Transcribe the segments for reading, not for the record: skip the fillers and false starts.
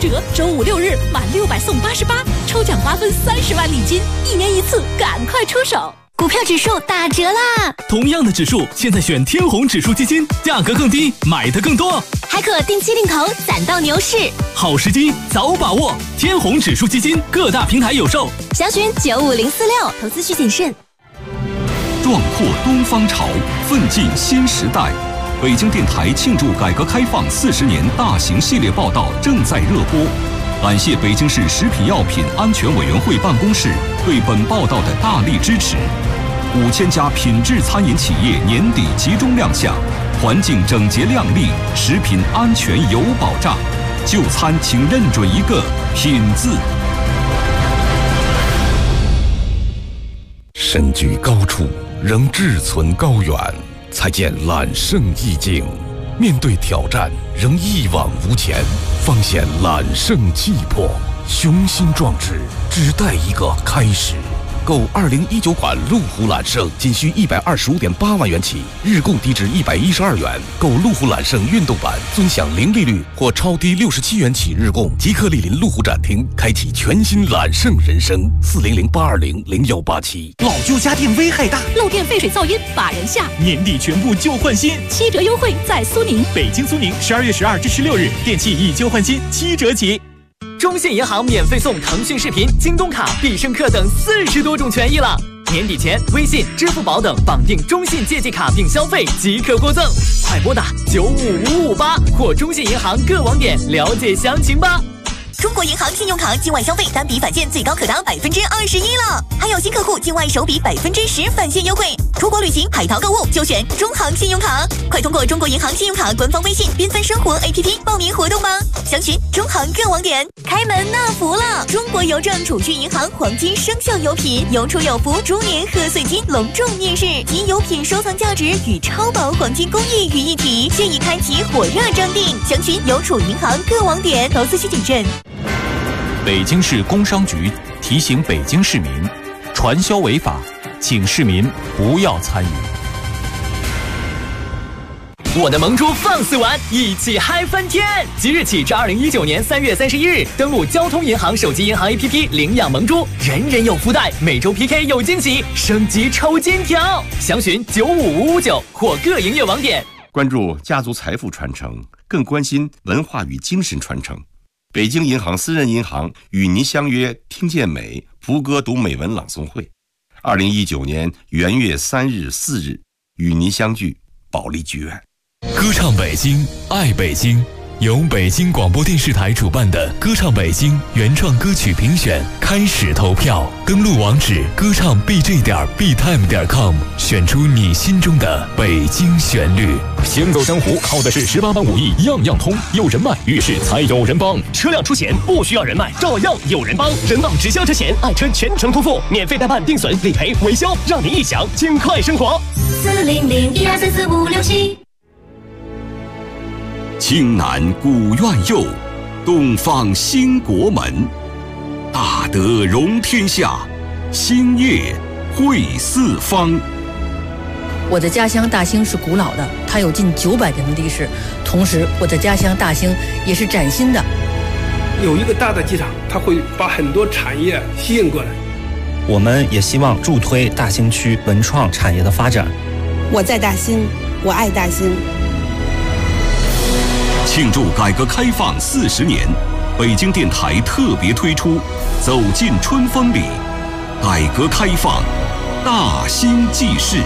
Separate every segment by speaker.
Speaker 1: 折，周5、6日满600送88，抽奖瓜分30万礼金，1年1次，赶快出手！
Speaker 2: 股票指数打折啦！
Speaker 3: 同样的指数，现在选天弘指数基金，价格更低，买的更多，
Speaker 2: 还可定期定投，攒到牛市。
Speaker 3: 好时机，早把握！天弘指数基金各大平台有售，
Speaker 2: 详询95046，投资需谨慎。
Speaker 4: 壮阔东方潮，奋进新时代。北京电台庆祝改革开放40年大型系列报道正在热播。感谢北京市食品药品安全委员会办公室对本报道的大力支持。5000家品质餐饮企业年底集中亮相，环境整洁亮丽，食品安全有保障。就餐请认准一个品字。
Speaker 5: 身居高处，仍志存高远，才见揽胜意境；面对挑战，仍一往无前，方显揽胜气魄。雄心壮志，只待一个开始。购2019款路虎揽胜，仅需125.8万元起，日供低至112元。购路虎揽胜运动版，尊享零利率或超低67元起日供。即刻莅临路虎展厅，开启全新揽胜人生。40082000187。
Speaker 6: 老旧家电危害大，
Speaker 1: 漏电、废水、噪音把人吓。
Speaker 6: 年底全部旧换新
Speaker 1: ，7折优惠在苏宁。
Speaker 6: 北京苏宁12月12至16日，电器以旧换新7折起。中信银行免费送腾讯视频、京东卡、必胜客等40多种权益了。年底前，微信、支付宝等绑定中信借记卡并消费即可获赠。快拨打95558或中信银行各网点了解详情吧。
Speaker 2: 中国银行信用卡境外消费单笔返现最高可达21%了，还有新客户境外首笔10%返现优惠。出国旅行、海淘购物就选中行信用卡，快通过中国银行信用卡官方微信缤纷生活 APP 报名活动吧。详询中行各网点。开门纳福了！中国邮政储蓄银行黄金生肖油品有储有福猪年贺岁金隆重面世，集油品收藏价值与超薄黄金工艺于一体，现已开启火热征订。详询邮储银行各网点，投资需谨慎。
Speaker 7: 北京市工商局提醒北京市民，传销违法，请市民不要参与。
Speaker 6: 我的萌猪放肆玩，一起嗨翻天！即日起至2019年3月31日，登录交通银行手机银行 APP 领养萌猪，人人有福袋，每周 PK 有惊喜，升级抽金条。详询95559或各营业网点。
Speaker 8: 关注家族财富传承，更关心文化与精神传承。北京银行私人银行与您相约听见美福歌读美文朗诵会，2019年元月3日、4日与您相聚保利剧院。
Speaker 5: 歌唱北京，爱北京，由北京广播电视台主办的歌唱北京原创歌曲评选开始投票，登录网址歌唱 bj.btime.com， 选出你心中的北京旋律。
Speaker 9: 行走江湖靠的是18般武艺，样样通。有人脉，遇事才有人帮。车辆出险不需要人脉，照样有人帮。人保直销车险，爱车全程托付，免费代办、定损、理赔、维修，让您一享尽快生活。
Speaker 2: 40012344567。
Speaker 4: 青南古院右，东方兴国门。大德容天下，兴业惠四方。
Speaker 10: 我的家乡大兴是古老的，它有近900年的历史。同时，我的家乡大兴也是崭新的。
Speaker 11: 有一个大的机场，它会把很多产业吸引过来。
Speaker 12: 我们也希望助推大兴区文创产业的发展。
Speaker 13: 我在大兴，我爱大兴。
Speaker 4: 庆祝改革开放40年，北京电台特别推出《走进春风里》，改革开放大兴纪事。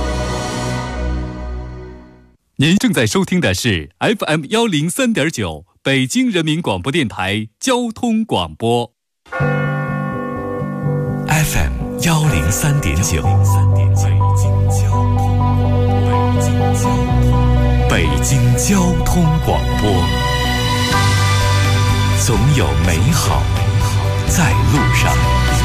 Speaker 3: 您正在收听的是 FM 103.9北京人民广播电台交通广播。
Speaker 5: FM 103.9，北京交通广播，总有美好在路上。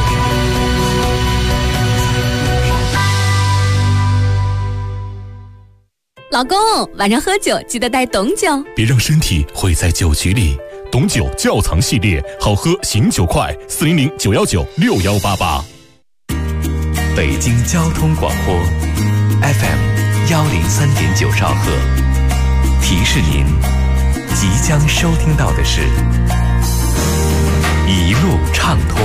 Speaker 1: 老公，晚上喝酒记得带董酒，
Speaker 5: 别让身体毁在酒局里。董酒窖藏系列，好喝醒酒快，400-919-6188。北京交通广播 FM 103.9兆赫，提示您即将收听到的是
Speaker 7: 路畅通。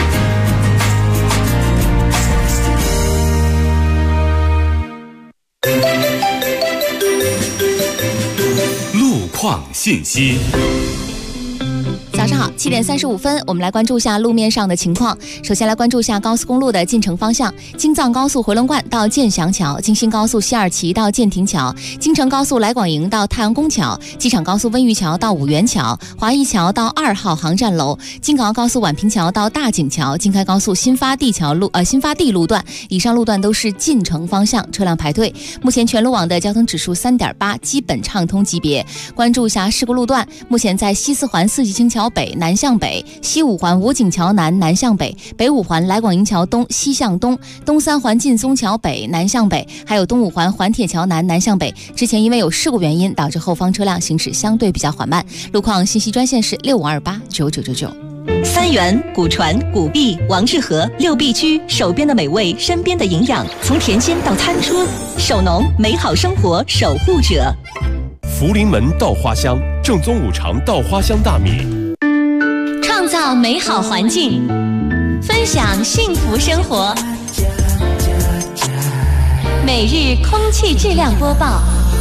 Speaker 3: 路况信息。
Speaker 14: 早上好，7点35分，我们来关注一下路面上的情况。首先来关注一下高速公路的进城方向：京藏高速回龙观到建祥桥，京新高速西二旗到建亭桥，京承高速来广营到太阳宫桥，机场高速温榆桥到五元桥，华谊桥到2号航站楼，京港澳高速宛平桥到大井桥，京开高速新发地路段，以上路段都是进城方向车辆排队。目前全路网的交通指数3.8，基本畅通级别。关注一下事故路段，目前在西四环四季青桥北南向北，西五环武警桥南南向北，北五环来广营桥东西向东，东三环劲松桥北南向北，还有东五环环铁桥南南向北。之前因为有事故原因，导致后方车辆行驶相对比较缓慢。路况信息专线是65289999。
Speaker 2: 三元、古传、古壁、王致和6必居，手边的美味，身边的营养，从甜心到餐桌，手农美好生活守护者。
Speaker 9: 福临门稻花香，正宗五常稻花香大米，
Speaker 2: 创造美好环境，分享幸福生活。每日空气质量播报。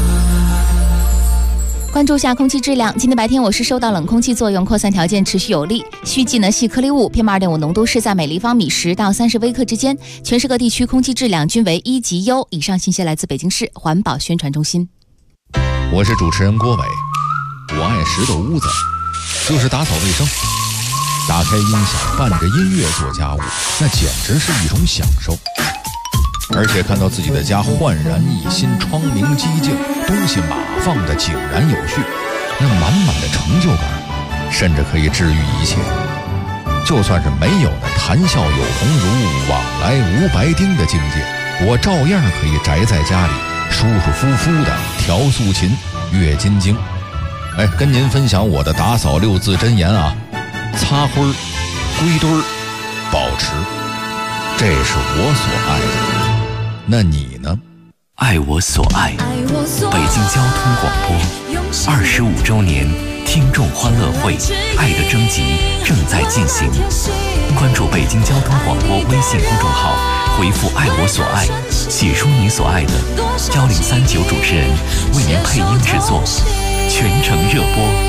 Speaker 14: 关注下空气质量，今天白天我市受到冷空气作用，扩散条件持续有力，虚迹呢系颗粒物 PM2.5 浓度是在每立方米10到30微克之间，全市各地区空气质量均为1级优。以上信息来自北京市环保宣传中心。
Speaker 15: 我是主持人郭伟，我爱拾掇屋子，就是打扫卫生，打开音响，伴着音乐做家务，那简直是一种享受。而且看到自己的家焕然一新，窗明几净，东西码放的井然有序，那满满的成就感，甚至可以治愈一切。就算是没有那谈笑有鸿儒，往来无白丁的境界，我照样可以宅在家里，舒舒服服的调素琴、阅金经。跟您分享我的打扫6字真言啊：擦灰儿、归堆儿、保持，这是我所爱的。那你呢？
Speaker 7: 爱我所爱，北京交通广播25周年听众欢乐会爱的征集正在进行，关注北京交通广播微信公众号，回复爱我所爱，写出你所爱的，1039主持人为您配音制作，全程热播。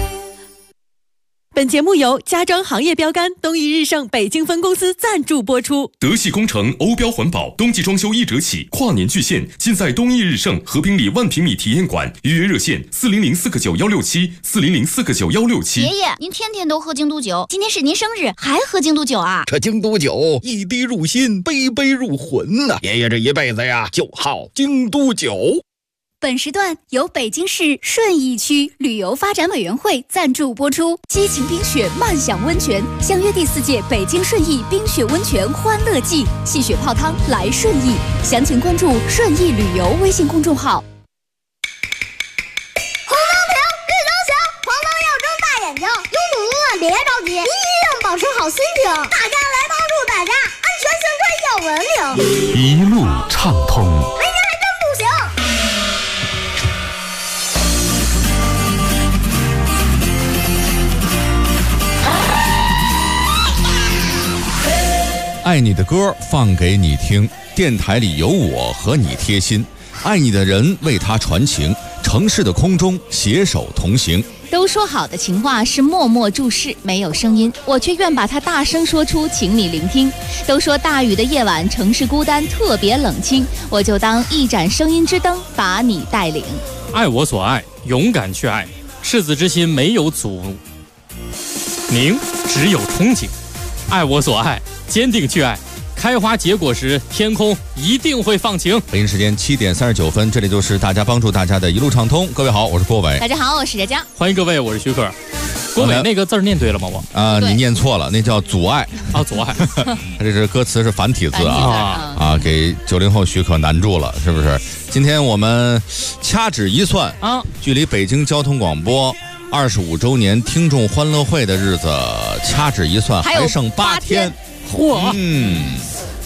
Speaker 1: 本节目由家装行业标杆东义日盛北京分公司赞助播出。
Speaker 16: 德系工程欧标环保，冬季装修1折起，跨年巨献，尽在东义日盛和平里1万平米体验馆。预约热线4004167，4004167。
Speaker 17: 爷爷，您天天都喝京都酒，今天是您生日，还喝京都酒啊？
Speaker 18: 这京都酒一滴入心，杯杯入魂呐！爷爷这一辈子呀，就好京都酒。
Speaker 19: 本时段由北京市顺义区旅游发展委员会赞助播出。激情冰雪，漫享温泉，相约第4届北京顺义冰雪温泉欢乐季，戏雪泡汤来顺义。详情关注顺义旅游微信公众号。
Speaker 20: 红灯停，绿灯行，黄灯要睁大眼睛，拥堵路段别着急，一定保持好心情。大家来帮助大家，安全幸亏要文明，
Speaker 7: 一路畅通。
Speaker 20: 没人还真不行。
Speaker 15: 爱你的歌放给你听，电台里有我和你贴心，爱你的人为他传情，城市的空中携手同行。
Speaker 14: 都说好的情话是默默注视，没有声音，我却愿把它大声说出，请你聆听。都说大雨的夜晚，城市孤单特别冷清，我就当一盏声音之灯，把你带领。
Speaker 21: 爱我所爱，勇敢去爱，赤子之心没有阻宁，只有憧憬。爱我所爱，坚定去爱，开花结果时，天空一定会放晴。
Speaker 15: 北京时间7点39分，这里就是大家帮助大家的一路畅通。各位好，我是郭伟。
Speaker 14: 大家好，我是佳佳。
Speaker 21: 欢迎各位，我是徐克。郭伟那个字念对了吗？我
Speaker 15: 你念错了，那叫阻碍
Speaker 21: 啊，阻碍。
Speaker 15: 这是歌词是繁体字啊，给90后徐克难住了，是不是？今天我们掐指一算啊，距离北京交通广播25周年听众欢乐会的日子，掐指一算还剩8天。
Speaker 14: 嚯！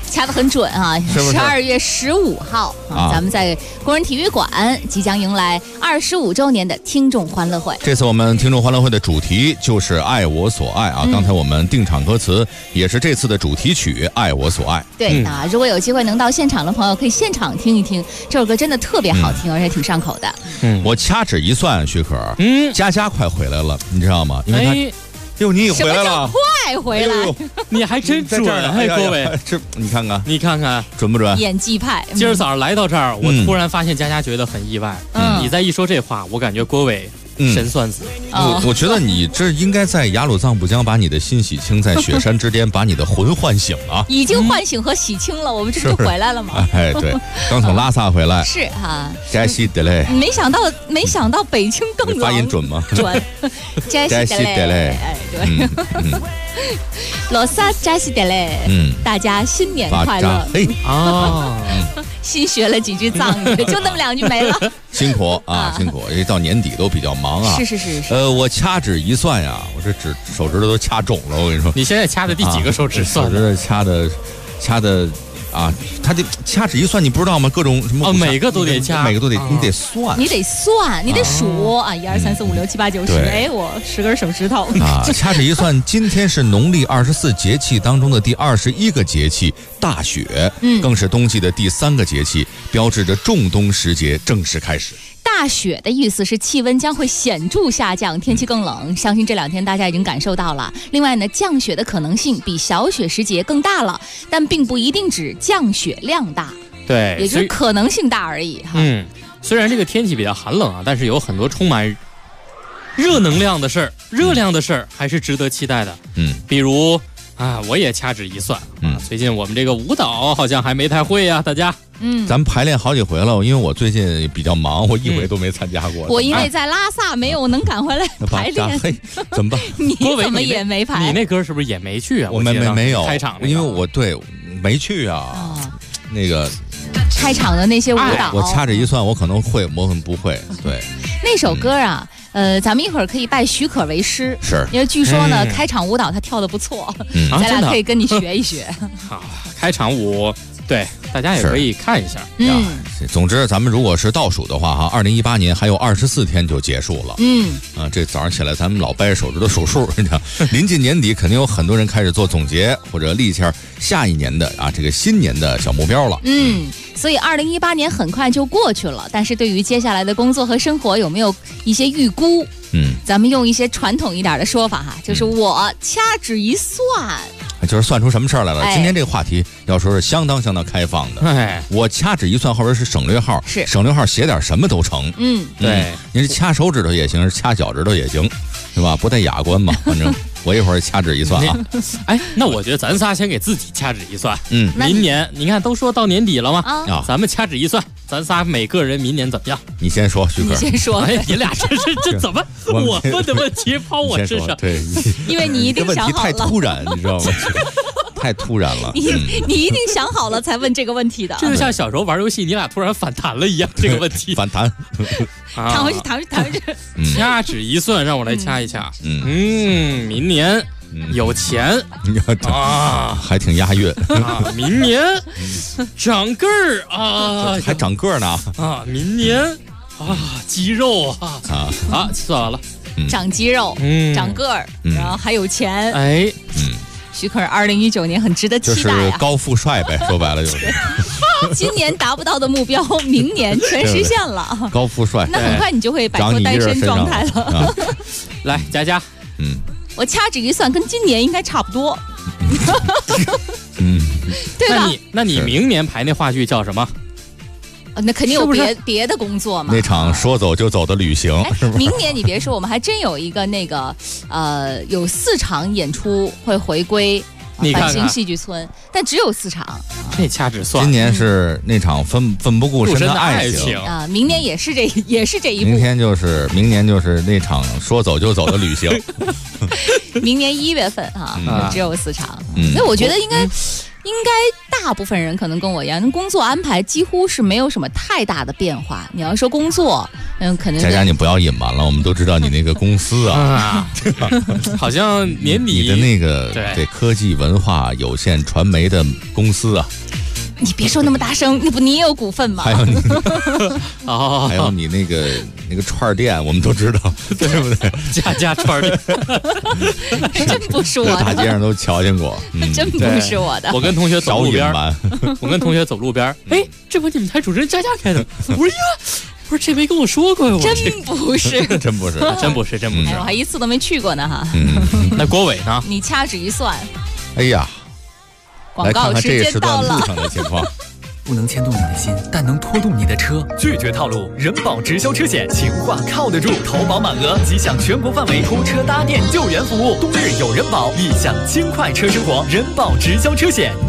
Speaker 14: 掐得很准啊！12月15号啊，咱们在工人体育馆即将迎来25周年的听众欢乐会。
Speaker 15: 这次我们听众欢乐会的主题就是“爱我所爱”啊！刚才我们定场歌词也是这次的主题曲《爱我所爱》。
Speaker 14: 对啊，如果有机会能到现场的朋友，可以现场听一听这首歌，真的特别好听，而且挺上口的。
Speaker 15: 我掐指一算，许可，佳佳快回来了，你知道吗？因为他。哟，你也回来了！
Speaker 14: 快回来！
Speaker 21: 你还真准，各位，
Speaker 15: 这你看看，
Speaker 21: 你看看
Speaker 15: 准不准？
Speaker 14: 演技派。
Speaker 21: 今儿早上来到这儿，我突然发现佳佳觉得很意外。你再一说这话，我感觉郭伟神算子。
Speaker 15: 我觉得你这应该在雅鲁藏布江把你的心洗清，在雪山之巅把你的魂唤醒啊！
Speaker 14: 已经唤醒和洗清了，我们这不就回来了吗？
Speaker 15: 哎，对，刚从拉萨回来。
Speaker 14: 是哈。
Speaker 15: 加西德勒。
Speaker 14: 没想到北京更冷。
Speaker 15: 发音准吗？
Speaker 14: 准。加西德勒。哎，对。罗萨扎西德勒。大家新年快乐。新学了几句藏语，就那么2句没了。
Speaker 15: 辛苦啊，辛苦！因为到年底都比较忙啊。
Speaker 14: 是。
Speaker 15: 我掐指一算呀，我这手指头都掐肿了。我跟你说，
Speaker 21: 你现在掐的第几个手指算？
Speaker 15: 手指头掐的啊，他得掐指一算，你不知道吗？各种什么
Speaker 21: 每个都得掐，
Speaker 15: 每个都得，你得算，
Speaker 14: 你得数啊，1、2、3、4、5、6、7、8、9、10。哎，我10根手指头
Speaker 15: 啊！掐指一算，今天是农历24节气当中的第21个节气大雪，更是冬季的第3个节气，标志着仲冬时节正式开始。
Speaker 14: 大雪的意思是气温将会显著下降，天气更冷，相信这2天大家已经感受到了。另外呢，降雪的可能性比小雪时节更大了，但并不一定指降雪量大，
Speaker 21: 对，
Speaker 14: 也就是可能性大而已哈。
Speaker 21: 虽然这个天气比较寒冷啊，但是有很多充满热能量的事儿、热量的事儿还是值得期待的。比如啊，我也掐指一算，最近我们这个舞蹈好像还没太会啊，大家。
Speaker 15: 咱们排练好几回了，因为我最近比较忙，我一回都没参加过。
Speaker 14: 我因为在拉萨没有能赶回来排练，
Speaker 15: 怎么办？
Speaker 14: 你怎么也没排？
Speaker 21: 你那歌是不是也没去啊？
Speaker 15: 我没有
Speaker 21: 开场，
Speaker 15: 因为我没去啊。那个
Speaker 14: 开场的那些舞蹈，
Speaker 15: 我掐指一算，我可能会，我可能不会。对，
Speaker 14: 那首歌啊，咱们一会儿可以拜许可为师，
Speaker 15: 是
Speaker 14: 因为据说呢，开场舞蹈他跳得不错，咱俩可以跟你学一学。
Speaker 21: 好，开场舞。对，大家也可以看一下。
Speaker 15: 总之，咱们如果是倒数的话，哈，2018年还有24天就结束了。这早上起来咱们老掰着手指头数数，你看，临近年底，肯定有很多人开始做总结，或者立下下一年的这个新年的小目标了。
Speaker 14: 所以2018年很快就过去了，但是对于接下来的工作和生活有没有一些预估？咱们用一些传统一点的说法哈，就是我掐指一算。
Speaker 15: 就是算出什么事儿来了。今天这个话题要说是相当开放的。我掐指一算后边是省略号，省略号写点什么都成。
Speaker 21: 对，
Speaker 15: 你是掐手指头也行，是掐脚趾头也行，对吧？不带雅观嘛，反正我一会儿掐指一算啊。
Speaker 21: 那我觉得咱仨先给自己掐指一算。明年你看都说到年底了吗？咱们掐指一算，咱仨每个人明年怎么样？
Speaker 15: 你先说，许可。
Speaker 14: 你先说。
Speaker 21: 你俩这怎么我问的问题抛我身上？
Speaker 15: 对，
Speaker 14: 因为你一定想好了。
Speaker 15: 这问题太突然，你知道吗？太突然了。
Speaker 14: 你一定想好了才问这个问题的。
Speaker 21: 这就像小时候玩游戏，你俩突然反弹了一样，这个问题。
Speaker 15: 反弹。
Speaker 14: 弹回去。
Speaker 21: 掐指一算，让我来掐一掐。明年有钱啊，
Speaker 15: 还挺押韵
Speaker 21: 啊。明年长个儿啊，
Speaker 15: 还长个儿呢
Speaker 21: 啊。明年肌肉算完了。
Speaker 14: 长肌肉，长个儿，然后还有钱。许可2019年很值得期待
Speaker 15: 就是高富帅呗，说白了就是。
Speaker 14: 今年达不到的目标，明年全实现了。
Speaker 15: 高富帅，
Speaker 14: 那很快你就会摆脱单身状态了。
Speaker 21: 来，佳佳，
Speaker 14: 我掐指一算，跟今年应该差不多。对吧？
Speaker 21: 那你明年排那话剧叫什么？
Speaker 14: 那肯定有别的工作嘛。
Speaker 15: 那场说走就走的旅行，
Speaker 14: 明年你别说，我们还真有一个那个有4场演出会回归繁星戏剧村，但只有4场。
Speaker 21: 这掐指算。
Speaker 15: 今年是那场奋不顾身的爱情
Speaker 14: 啊，明年也是这一部。
Speaker 15: 明年就是那场说走就走的旅行。
Speaker 14: 明年1月份只有4场，所以我觉得应该大大部分人可能跟我一样，工作安排几乎是没有什么太大的变化。你要说工作，可能
Speaker 15: 佳佳你不要隐瞒了，我们都知道你那个公司啊，对吧？
Speaker 21: 好像年底
Speaker 15: 你的那个对科技文化有限传媒的公司啊。
Speaker 14: 你别说那么大声，你也有股份吗？
Speaker 15: 还有你，还有你那个串店，我们都知道，对不对？
Speaker 21: 家串店，
Speaker 14: 真不是我的，
Speaker 15: 大街上都瞧见过，
Speaker 14: 真不是我的。
Speaker 21: 我跟同学走路边，哎，这不你们台主持人佳佳开的？我说呀，不是这没跟我说过呀？
Speaker 14: 真不是，
Speaker 15: 真不是。
Speaker 14: 哎，我还一次都没去过呢哈。
Speaker 21: 那郭伟呢？
Speaker 14: 你掐指一算，
Speaker 15: 哎呀。
Speaker 14: 广告时间到了。
Speaker 6: 不能牵动你的心，但能拖动你的车。拒绝套路，人保直销车险，情话靠得住。投保满额即享全国范围拖车搭电救援服务。冬日有人保，一享轻快车生活。人保直销车险。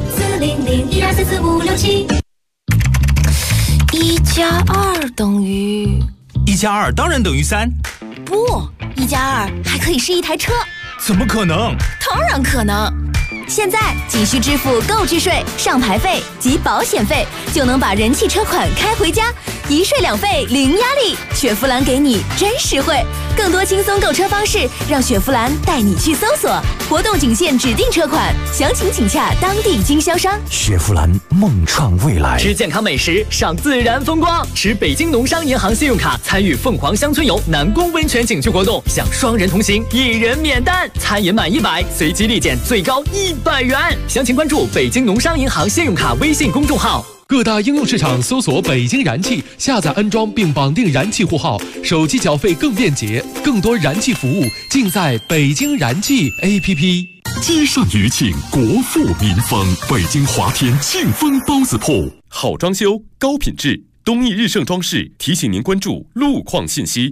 Speaker 1: 40012344567。1+2等于
Speaker 6: 1+2当然等于3。
Speaker 1: 不，1+2还可以是一台车。
Speaker 6: 怎么可能？
Speaker 1: 当然可能。现在仅需支付购置税、上牌费及保险费，就能把人气车款开回家，一税两费零压力。雪佛兰给你真实惠，更多轻松购车方式，让雪佛兰带你去搜索。活动仅限指定车款，详情请洽当地经销商。
Speaker 6: 雪佛兰梦创未来，吃健康美食，赏自然风光，持北京农商银行信用卡参与凤凰乡村游南宫温泉景区活动，享双人同行，1人免单，餐饮满100，随机立减最高100元。详情关注北京农商银行信用卡微信公众号。
Speaker 22: 各大应用市场搜索北京燃气，下载安装并绑定燃气户号，手机缴费更便捷，更多燃气服务尽在北京燃气 APP。
Speaker 16: 积善余庆，国富民丰。北京华天庆丰包子铺，好装修，高品质。东义日盛装饰提醒您关注路况信息。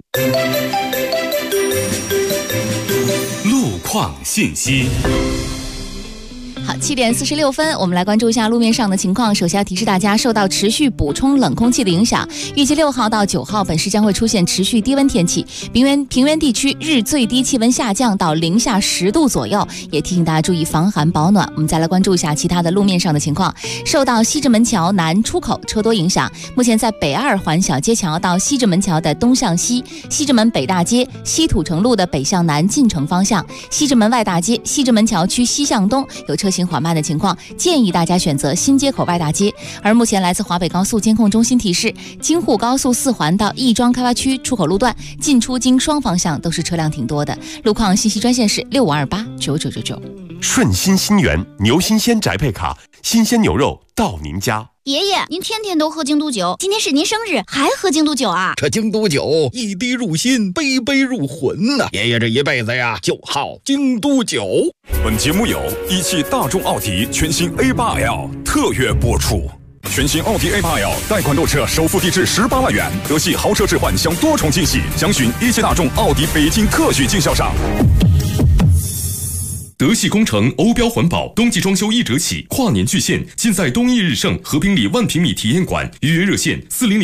Speaker 16: 路况信息。
Speaker 14: 好，7点46分，我们来关注一下路面上的情况。首先要提示大家，受到持续补充冷空气的影响，预计6号到9号本市将会出现持续低温天气，平原地区日最低气温下降到零下10度左右，也提醒大家注意防寒保暖。我们再来关注一下其他的路面上的情况。受到西直门桥南出口车多影响，目前在北2环小街桥到西直门桥的东向西、西直门北大街、西土城路的北向南进城方向、西直门外大街、西直门桥区西向东有车行缓慢的情况，建议大家选择新街口外大街。而目前来自华北高速监控中心提示，京沪高速4环到亦庄开发区出口路段进出京双方向都是车辆挺多的。路况信息专线是65289999。
Speaker 23: 顺心新源牛新鲜宅配卡，新鲜牛肉到您家。
Speaker 17: 爷爷，您天天都喝京都酒，今天是您生日，还喝京都酒啊？
Speaker 18: 这京都酒一滴入心，杯杯入魂呐！爷爷这一辈子呀，就好京都酒。
Speaker 24: 本节目由一汽大众奥迪全新 A8L 特约播出。全新奥迪 A8L 贷款购车，首付低至18万元，德系豪车置换享多重惊喜，详询一汽大众奥迪北京特许经销商。
Speaker 16: 德系工程欧标环保，冬季装修1折起，跨年巨献，尽在东义日盛和平里1万平米体验馆。预约热线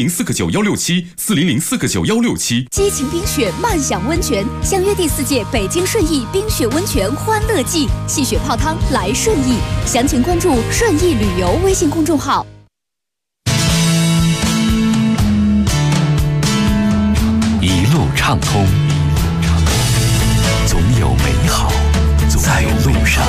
Speaker 16: ：40049167，40049167。
Speaker 19: 激情冰雪，慢享温泉，相约第4届北京顺义冰雪温泉欢乐季，戏雪泡汤来顺义。详情关注顺义旅游微信公众号。
Speaker 7: 一路畅通，总有美好在路上。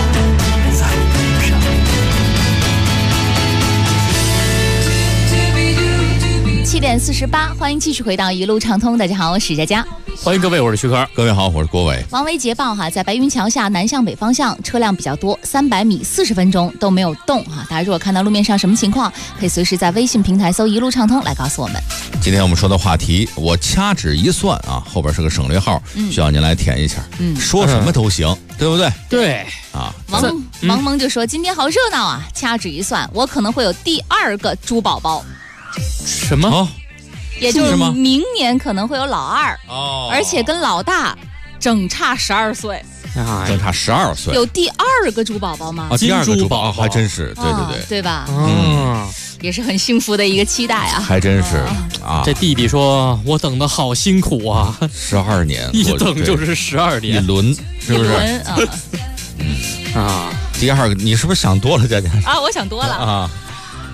Speaker 14: 7点48，欢迎继续回到一路畅通。大家好，我是佳佳。
Speaker 21: 欢迎各位，我是徐科。
Speaker 15: 各位好，我是郭伟。
Speaker 14: 王维捷报在白云桥下南向北方向车辆比较多，300米40分钟都没有动大家如果看到路面上什么情况，可以随时在微信平台搜一路畅通来告诉我们。
Speaker 15: 今天我们说的话题，我掐指一算后边是个省略号，需要您来填一下。说什么都行，对不对？
Speaker 21: 对
Speaker 14: 王蒙就说今天好热闹啊，掐指一算，我可能会有第2个猪宝宝。
Speaker 21: 什么？
Speaker 14: 也就是明年可能会有老2，而且跟老大整差12岁，
Speaker 15: 整差12岁，
Speaker 14: 有第2个猪宝宝吗？
Speaker 15: 第2个猪宝宝还真是，
Speaker 14: 对吧？也是很幸福的一个期待啊，
Speaker 15: 还真是
Speaker 21: 这弟弟说我等得好辛苦啊
Speaker 15: ，12年，
Speaker 21: 一等就是12年，
Speaker 15: 一轮，是不是？
Speaker 14: 一轮
Speaker 15: 第2个，你是不是想多了，佳佳？
Speaker 14: 我想多了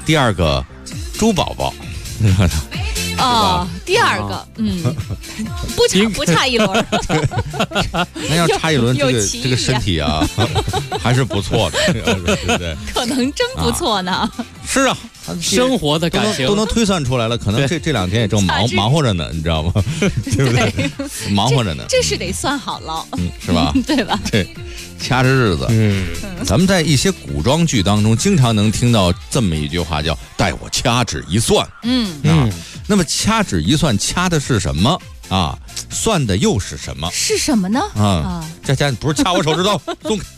Speaker 15: 第二个猪宝宝。
Speaker 14: 哦，第二个，不差一轮。
Speaker 15: 那要差一轮，这个身体啊，还是不错的，对不对？
Speaker 14: 可能真不错呢。
Speaker 15: 是啊，
Speaker 21: 生活的感情
Speaker 15: 都能推算出来了，可能这2天也正忙活着呢，你知道吗？对不对？忙活着呢，
Speaker 14: 这是得算好了，
Speaker 15: 是吧？
Speaker 14: 对吧？
Speaker 15: 对，掐着日子。咱们在一些古装剧当中，经常能听到这么一句话，叫“待我掐指一算”。那么掐指一算，掐的是什么啊？算的又是什么？
Speaker 14: 是什么呢？
Speaker 15: 佳不是掐我手指头，松开。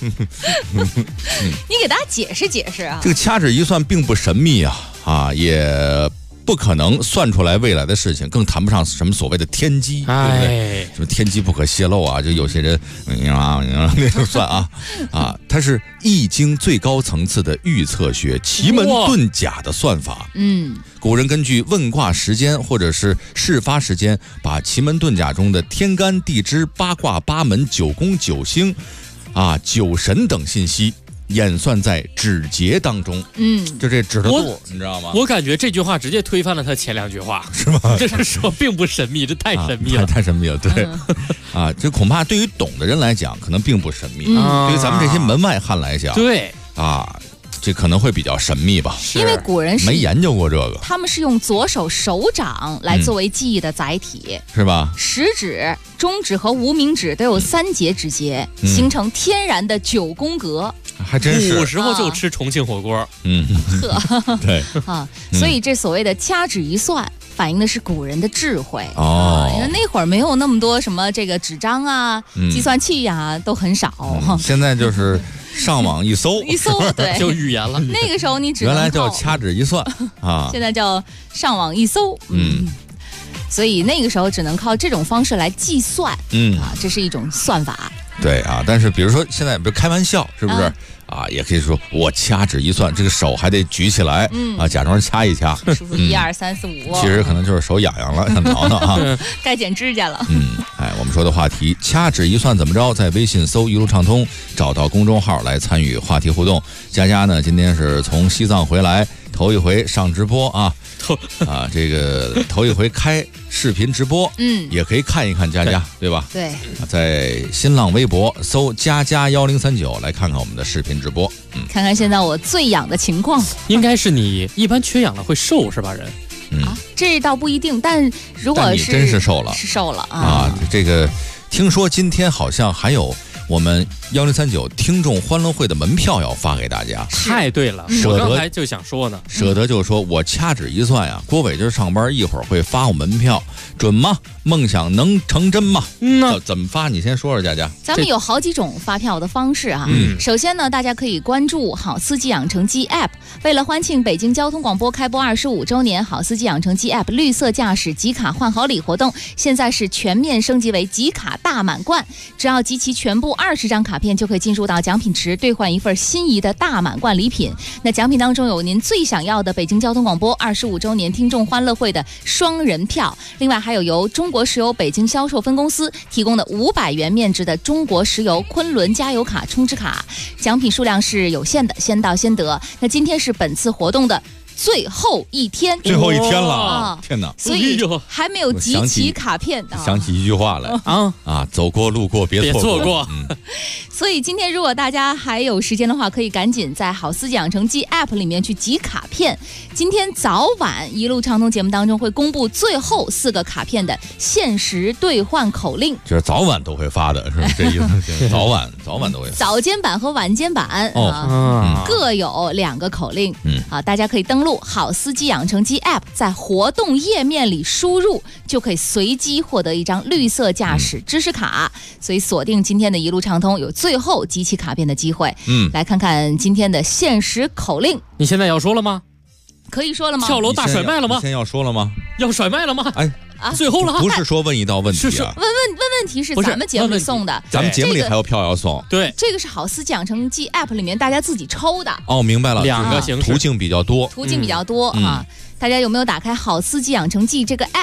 Speaker 14: 你给大家解释解释啊。
Speaker 15: 这个掐指一算并不神秘啊，也不可能算出来未来的事情，更谈不上什么所谓的天机，对不对？什么天机不可泄露啊，就有些人那就算啊，它是易经最高层次的预测学，奇门遁甲的算法。古人根据问卦时间或者是事发时间，把奇门遁甲中的天干地支、八卦八门、九宫九星九神等信息演算在指节当中，就这指的度，你知道吗？
Speaker 21: 我感觉这句话直接推翻了他前2句话，是吗？这是说并不神秘，这太神秘了，
Speaker 15: 太神秘了，对，这恐怕对于懂的人来讲，可能并不神秘，对于咱们这些门外汉来讲，
Speaker 21: 对
Speaker 15: 这可能会比较神秘吧，
Speaker 14: 因为古人是
Speaker 15: 没研究过这个，
Speaker 14: 他们是用左手手掌来作为记忆的载体，
Speaker 15: 是吧？
Speaker 14: 食指、中指和无名指都有3节指节，形成天然的9宫格。
Speaker 15: 还真是，
Speaker 21: 古时候就吃重庆火锅，
Speaker 15: 对
Speaker 14: 所以这所谓的掐指一算，反映的是古人的智慧因为那会儿没有那么多什么这个纸张计算器都很少
Speaker 15: 现在就是上网一搜
Speaker 14: 对，
Speaker 21: 就语言了。
Speaker 14: 那个时候你只能
Speaker 15: 原来叫掐指一算
Speaker 14: 现在叫上网一搜，所以那个时候只能靠这种方式来计算，这是一种算法。
Speaker 15: 对但是比如说现在不是开玩笑，是不是也可以说我掐指一算，这个手还得举起来假装掐一掐，
Speaker 14: 数数1、2、3、4、5，
Speaker 15: 其实可能就是手痒痒了，想挠挠
Speaker 14: 该剪指甲了。
Speaker 15: 我们说的话题掐指一算怎么着，在微信搜一路畅通，找到公众号来参与话题互动。佳佳呢今天是从西藏回来，头一回上直播这个头一回开视频直播，也可以看一看佳佳，对吧？
Speaker 14: 对，
Speaker 15: 在新浪微博搜佳佳1039来看看我们的视频直播，
Speaker 14: 看看现在我最痒的情况。
Speaker 21: 应该是你一般缺氧了会瘦是吧？人
Speaker 14: 这倒不一定，但如果
Speaker 15: 你真是瘦了，这个听说今天好像还有我们1039听众欢乐会的门票要发给大家。
Speaker 21: 太对了，我刚才就想说呢。
Speaker 15: 舍得就说我掐指一算郭伟今儿上班一会儿会发我门票，准吗？梦想能成真吗？怎么发？你先说说，佳佳。
Speaker 14: 咱们有好几种发票的方式首先呢，大家可以关注好司机养成记 App。为了欢庆北京交通广播开播25周年，好司机养成记 App 绿色驾驶集卡换好礼活动，现在是全面升级为集卡大满贯。只要集齐全部20张卡片，就可以进入到奖品池兑换一份心仪的大满贯礼品。那奖品当中有您最想要的北京交通广播25周年听众欢乐会的双人票，另外还有由中国石油北京销售分公司提供的500元面值的中国石油昆仑加油卡充值卡，奖品数量是有限的，先到先得。那今天是本次活动的最后一天
Speaker 15: 了天哪！
Speaker 14: 所以还没有集齐卡片
Speaker 15: 想起一句话来走过路过别错过
Speaker 14: 所以今天如果大家还有时间的话，可以赶紧在好司机养成记 App 里面去集卡片。今天早晚一路畅通节目当中会公布最后4个卡片的限时兑换口令，
Speaker 15: 就是早晚都会发的，是吧？这意思早晚都会发。
Speaker 14: 早间版和晚间版各有2个口令大家可以登录好司机养成记 App， 在活动页面里输入，就可以随机获得一张绿色驾驶知识卡。所以锁定今天的一路畅通，有最后集齐卡片的机会。来看看今天的限时口令。
Speaker 21: 你现在要说了吗？
Speaker 14: 可以说了吗？
Speaker 21: 跳楼大甩卖了吗？
Speaker 15: 先要说了吗？
Speaker 21: 要甩卖了吗？最后了，
Speaker 15: 不是说问一道问题
Speaker 14: 问题是咱们节目里送的，
Speaker 15: 咱们节目里还有票要送。
Speaker 21: 对，
Speaker 14: 这个是好司机养成记 App 里面大家自己抽的。
Speaker 15: 明白了
Speaker 21: ，2个形式，
Speaker 15: 途径比较多
Speaker 14: 大家有没有打开好司机养成记这个 App？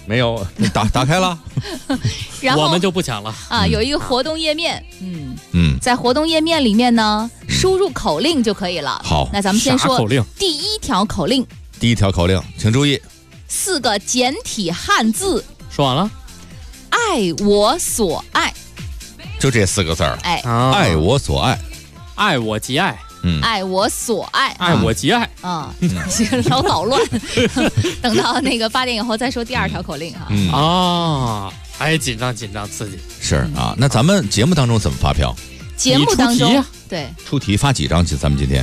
Speaker 15: 没有，打开了。
Speaker 21: 然后我们就不抢了
Speaker 14: 啊。有一个活动页面，在活动页面里面呢，输入口令就可以了。
Speaker 15: 好，
Speaker 14: 那咱们先说
Speaker 21: 口令。
Speaker 14: 第一条口令，
Speaker 15: 请注意
Speaker 14: ，4个简体汉字。
Speaker 21: 说完了，
Speaker 14: 爱我所爱，
Speaker 15: 就这4个字儿。
Speaker 14: 哎，
Speaker 15: 爱我所爱，
Speaker 21: 爱我即爱。
Speaker 14: 爱我所爱，
Speaker 21: 爱我即爱
Speaker 14: 啊！老捣乱，等到那个8点以后再说第2条口令
Speaker 21: 哈。哎，紧张，刺激。
Speaker 15: 是啊，那咱们节目当中怎么发票？
Speaker 14: 节目当中对
Speaker 15: 出题发几张？咱们今天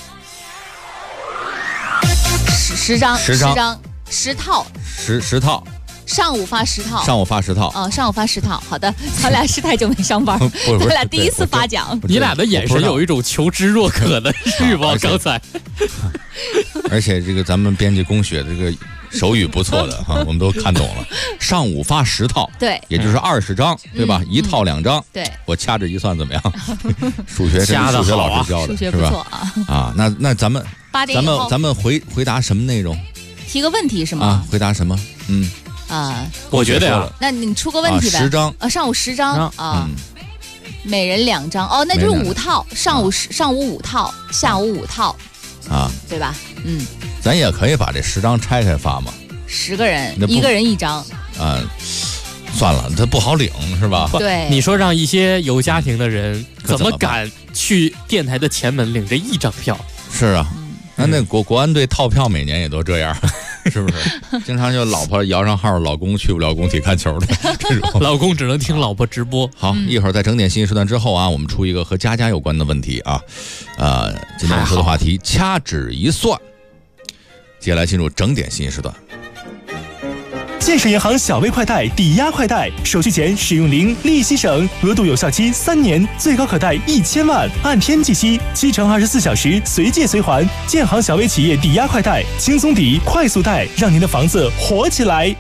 Speaker 14: 10张，10套。
Speaker 15: 10套。
Speaker 14: 上午发10套，
Speaker 15: 上午发10
Speaker 14: 套。好的，咱俩是太久没上班，咱俩第一次发奖。
Speaker 21: 你俩的眼神有一种求知若渴的欲望，刚才。
Speaker 15: 而且这个咱们编辑龚雪这个手语不错的哈，我们都看懂了。上午发10套，
Speaker 14: 对，
Speaker 15: 也就是20张，对吧？1套2张，
Speaker 14: 对。我
Speaker 15: 掐指一算怎么样？数学老师教的，
Speaker 14: 数学不错
Speaker 15: 啊。那咱们
Speaker 14: 8点以后
Speaker 15: 咱们回答什么内容？
Speaker 14: 提个问题是吗？
Speaker 15: 啊，回答什么？
Speaker 21: 我觉得呀，
Speaker 14: 那你出个问题呗。
Speaker 15: 10张
Speaker 14: 上午10张啊，每人2张哦，那就是5套。上午5套，下午5套啊，对吧？
Speaker 15: 咱也可以把这10张拆开发嘛。
Speaker 14: 10个人，1个人1张。
Speaker 15: 算了，它不好领是吧？
Speaker 14: 对，
Speaker 21: 你说让一些有家庭的人怎么敢去电台的前门领着1张票？
Speaker 15: 是啊，那国安队套票每年也都这样。是不是？经常就老婆摇上号，老公去不了工体看球的这种，
Speaker 21: 老公只能听老婆直播。
Speaker 15: 好，一会儿在整点新时段之后啊，我们出一个和家有关的问题啊。今天我们说的话题掐指一算。接下来进入整点新时段。
Speaker 8: 建设银行小微快贷抵押快贷，手续前使用零，利息省，额度有效期3年，最高可贷1000万，按天计息，7乘24小时，随借随还。建行小微企业抵押快贷，轻松抵，快速贷，让您的房子活起来。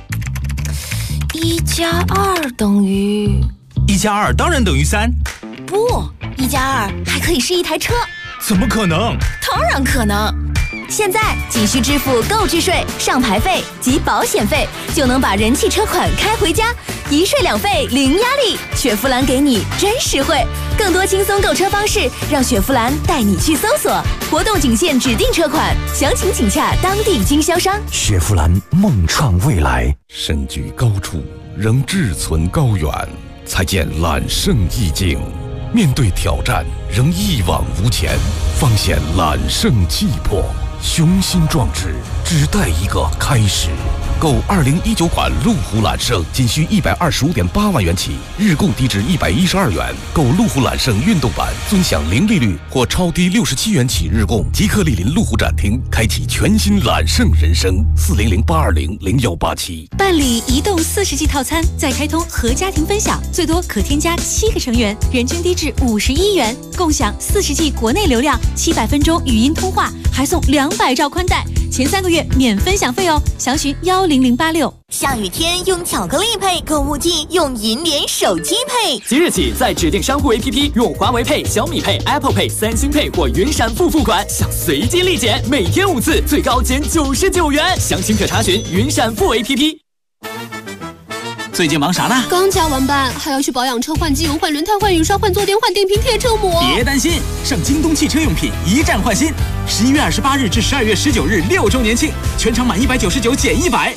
Speaker 1: 1+2等于
Speaker 8: 1+2当然等于3。
Speaker 1: 不，1+2还可以是一台车。
Speaker 8: 怎么可能？
Speaker 1: 当然可能。现在仅需支付购置税、上牌费及保险费，就能把人气车款开回家，一税两费零压力。雪佛兰给你真实惠，更多轻松购车方式，让雪佛兰带你去搜索。活动仅限指定车款，详情请洽当地经销商。
Speaker 10: 雪佛兰梦创未来，
Speaker 5: 身居高处，仍志存高远，才见揽胜意境。面对挑战，仍一往无前，方显揽胜气魄。雄心壮志，只待一个开始。购2019款路虎揽胜，仅需125.8万元起，日供低至112元。购路虎揽胜运动版，尊享零利率或超低67元起日供。即刻莅临路虎展厅，开启全新揽胜人生。400-820-0187。
Speaker 19: 办理移动40G 套餐，再开通和家庭分享，最多可添加7个成员，人均低至51元，共享40G 国内流量，700分钟语音通话，还送200兆宽带，前3个月免分享费哦。详询10086。
Speaker 2: 下雨天用巧克力配，购物季用银联手机配。
Speaker 6: 即日起，在指定商户 APP 用华为配、小米配、Apple Pay、三星配或云闪付付款，享随机立减，每天5次，最高减99元。详情可查询云闪付 APP。
Speaker 11: 最近忙啥呢？
Speaker 12: 刚加完班，还要去保养车、换机油、换轮胎、换雨刷、换坐垫、换电瓶、贴车膜。
Speaker 11: 别担心，上京东汽车用品一站换新。11月28日至12月19日6周年庆，全场满199减100。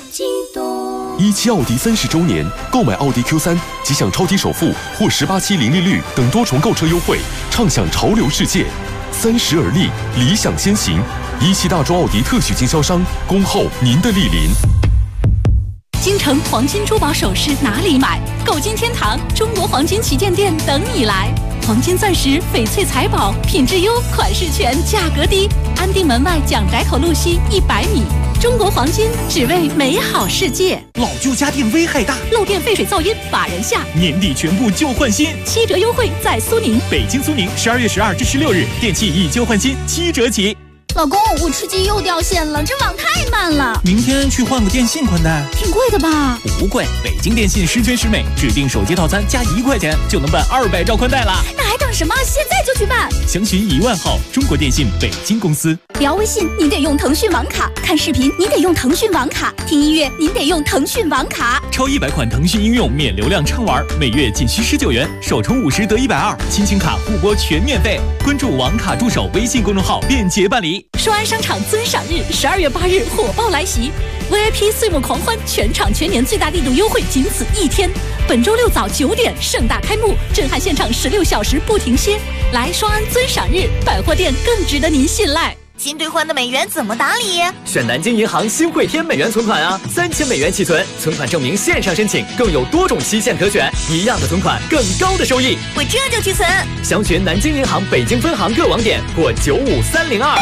Speaker 23: 17奥迪30周年，购买奥迪 Q3 即享超低首付或18期零利率等多重购车优惠，畅享潮流世界。30而立，理想先行。17大洲奥迪特许经销商，恭候您的莅临。
Speaker 19: 京城黄金珠宝首饰哪里买？购金天堂中国黄金旗舰店等你来。黄金钻石、翡翠财宝，品质优，款式全，价格低。安定门外蒋宅口路西100米。中国黄金，只为美好世界。
Speaker 11: 老旧家电危害大，
Speaker 19: 漏电、废水、噪音，把人吓。
Speaker 8: 年底全部旧换新
Speaker 19: ，7折优惠在苏宁。
Speaker 8: 北京苏宁12月12至16日，电器以旧换新7折起。
Speaker 12: 老公，我吃鸡又掉线了，这网太慢了。
Speaker 11: 明天去换个电信宽带。
Speaker 12: 挺贵的吧？
Speaker 8: 不贵，北京电信十全十美，指定手机套餐加1块钱就能办200兆宽带了。
Speaker 12: 那还等
Speaker 19: 什么？现在就去办！
Speaker 8: 详询1万号中国电信北京公司。
Speaker 19: 聊微信您得用腾讯网卡，看视频您得用腾讯网卡，听音乐您得用腾讯网卡。
Speaker 8: 超100款腾讯应用免流量畅玩，每月仅需19元，首充50得120，亲情卡互拨全免费。关注网卡助手微信公众号，便捷办理。
Speaker 3: 双安商场尊赏日12月8日火爆来袭 ，VIP 岁末狂欢，全场全年最大力度优惠仅此1天。本周6早9点盛大开幕，震撼现场16小时不停歇。来双安尊赏日，百货店更值得您信赖。
Speaker 2: 新兑换的美元怎么打理？
Speaker 6: 选南京银行新汇添美元存款啊，3000美元起存，存款证明线上申请，更有多种期限可选，一样的存款，更高的收益。
Speaker 2: 我这就去存。
Speaker 6: 详询南京银行北京分行各网点或95302。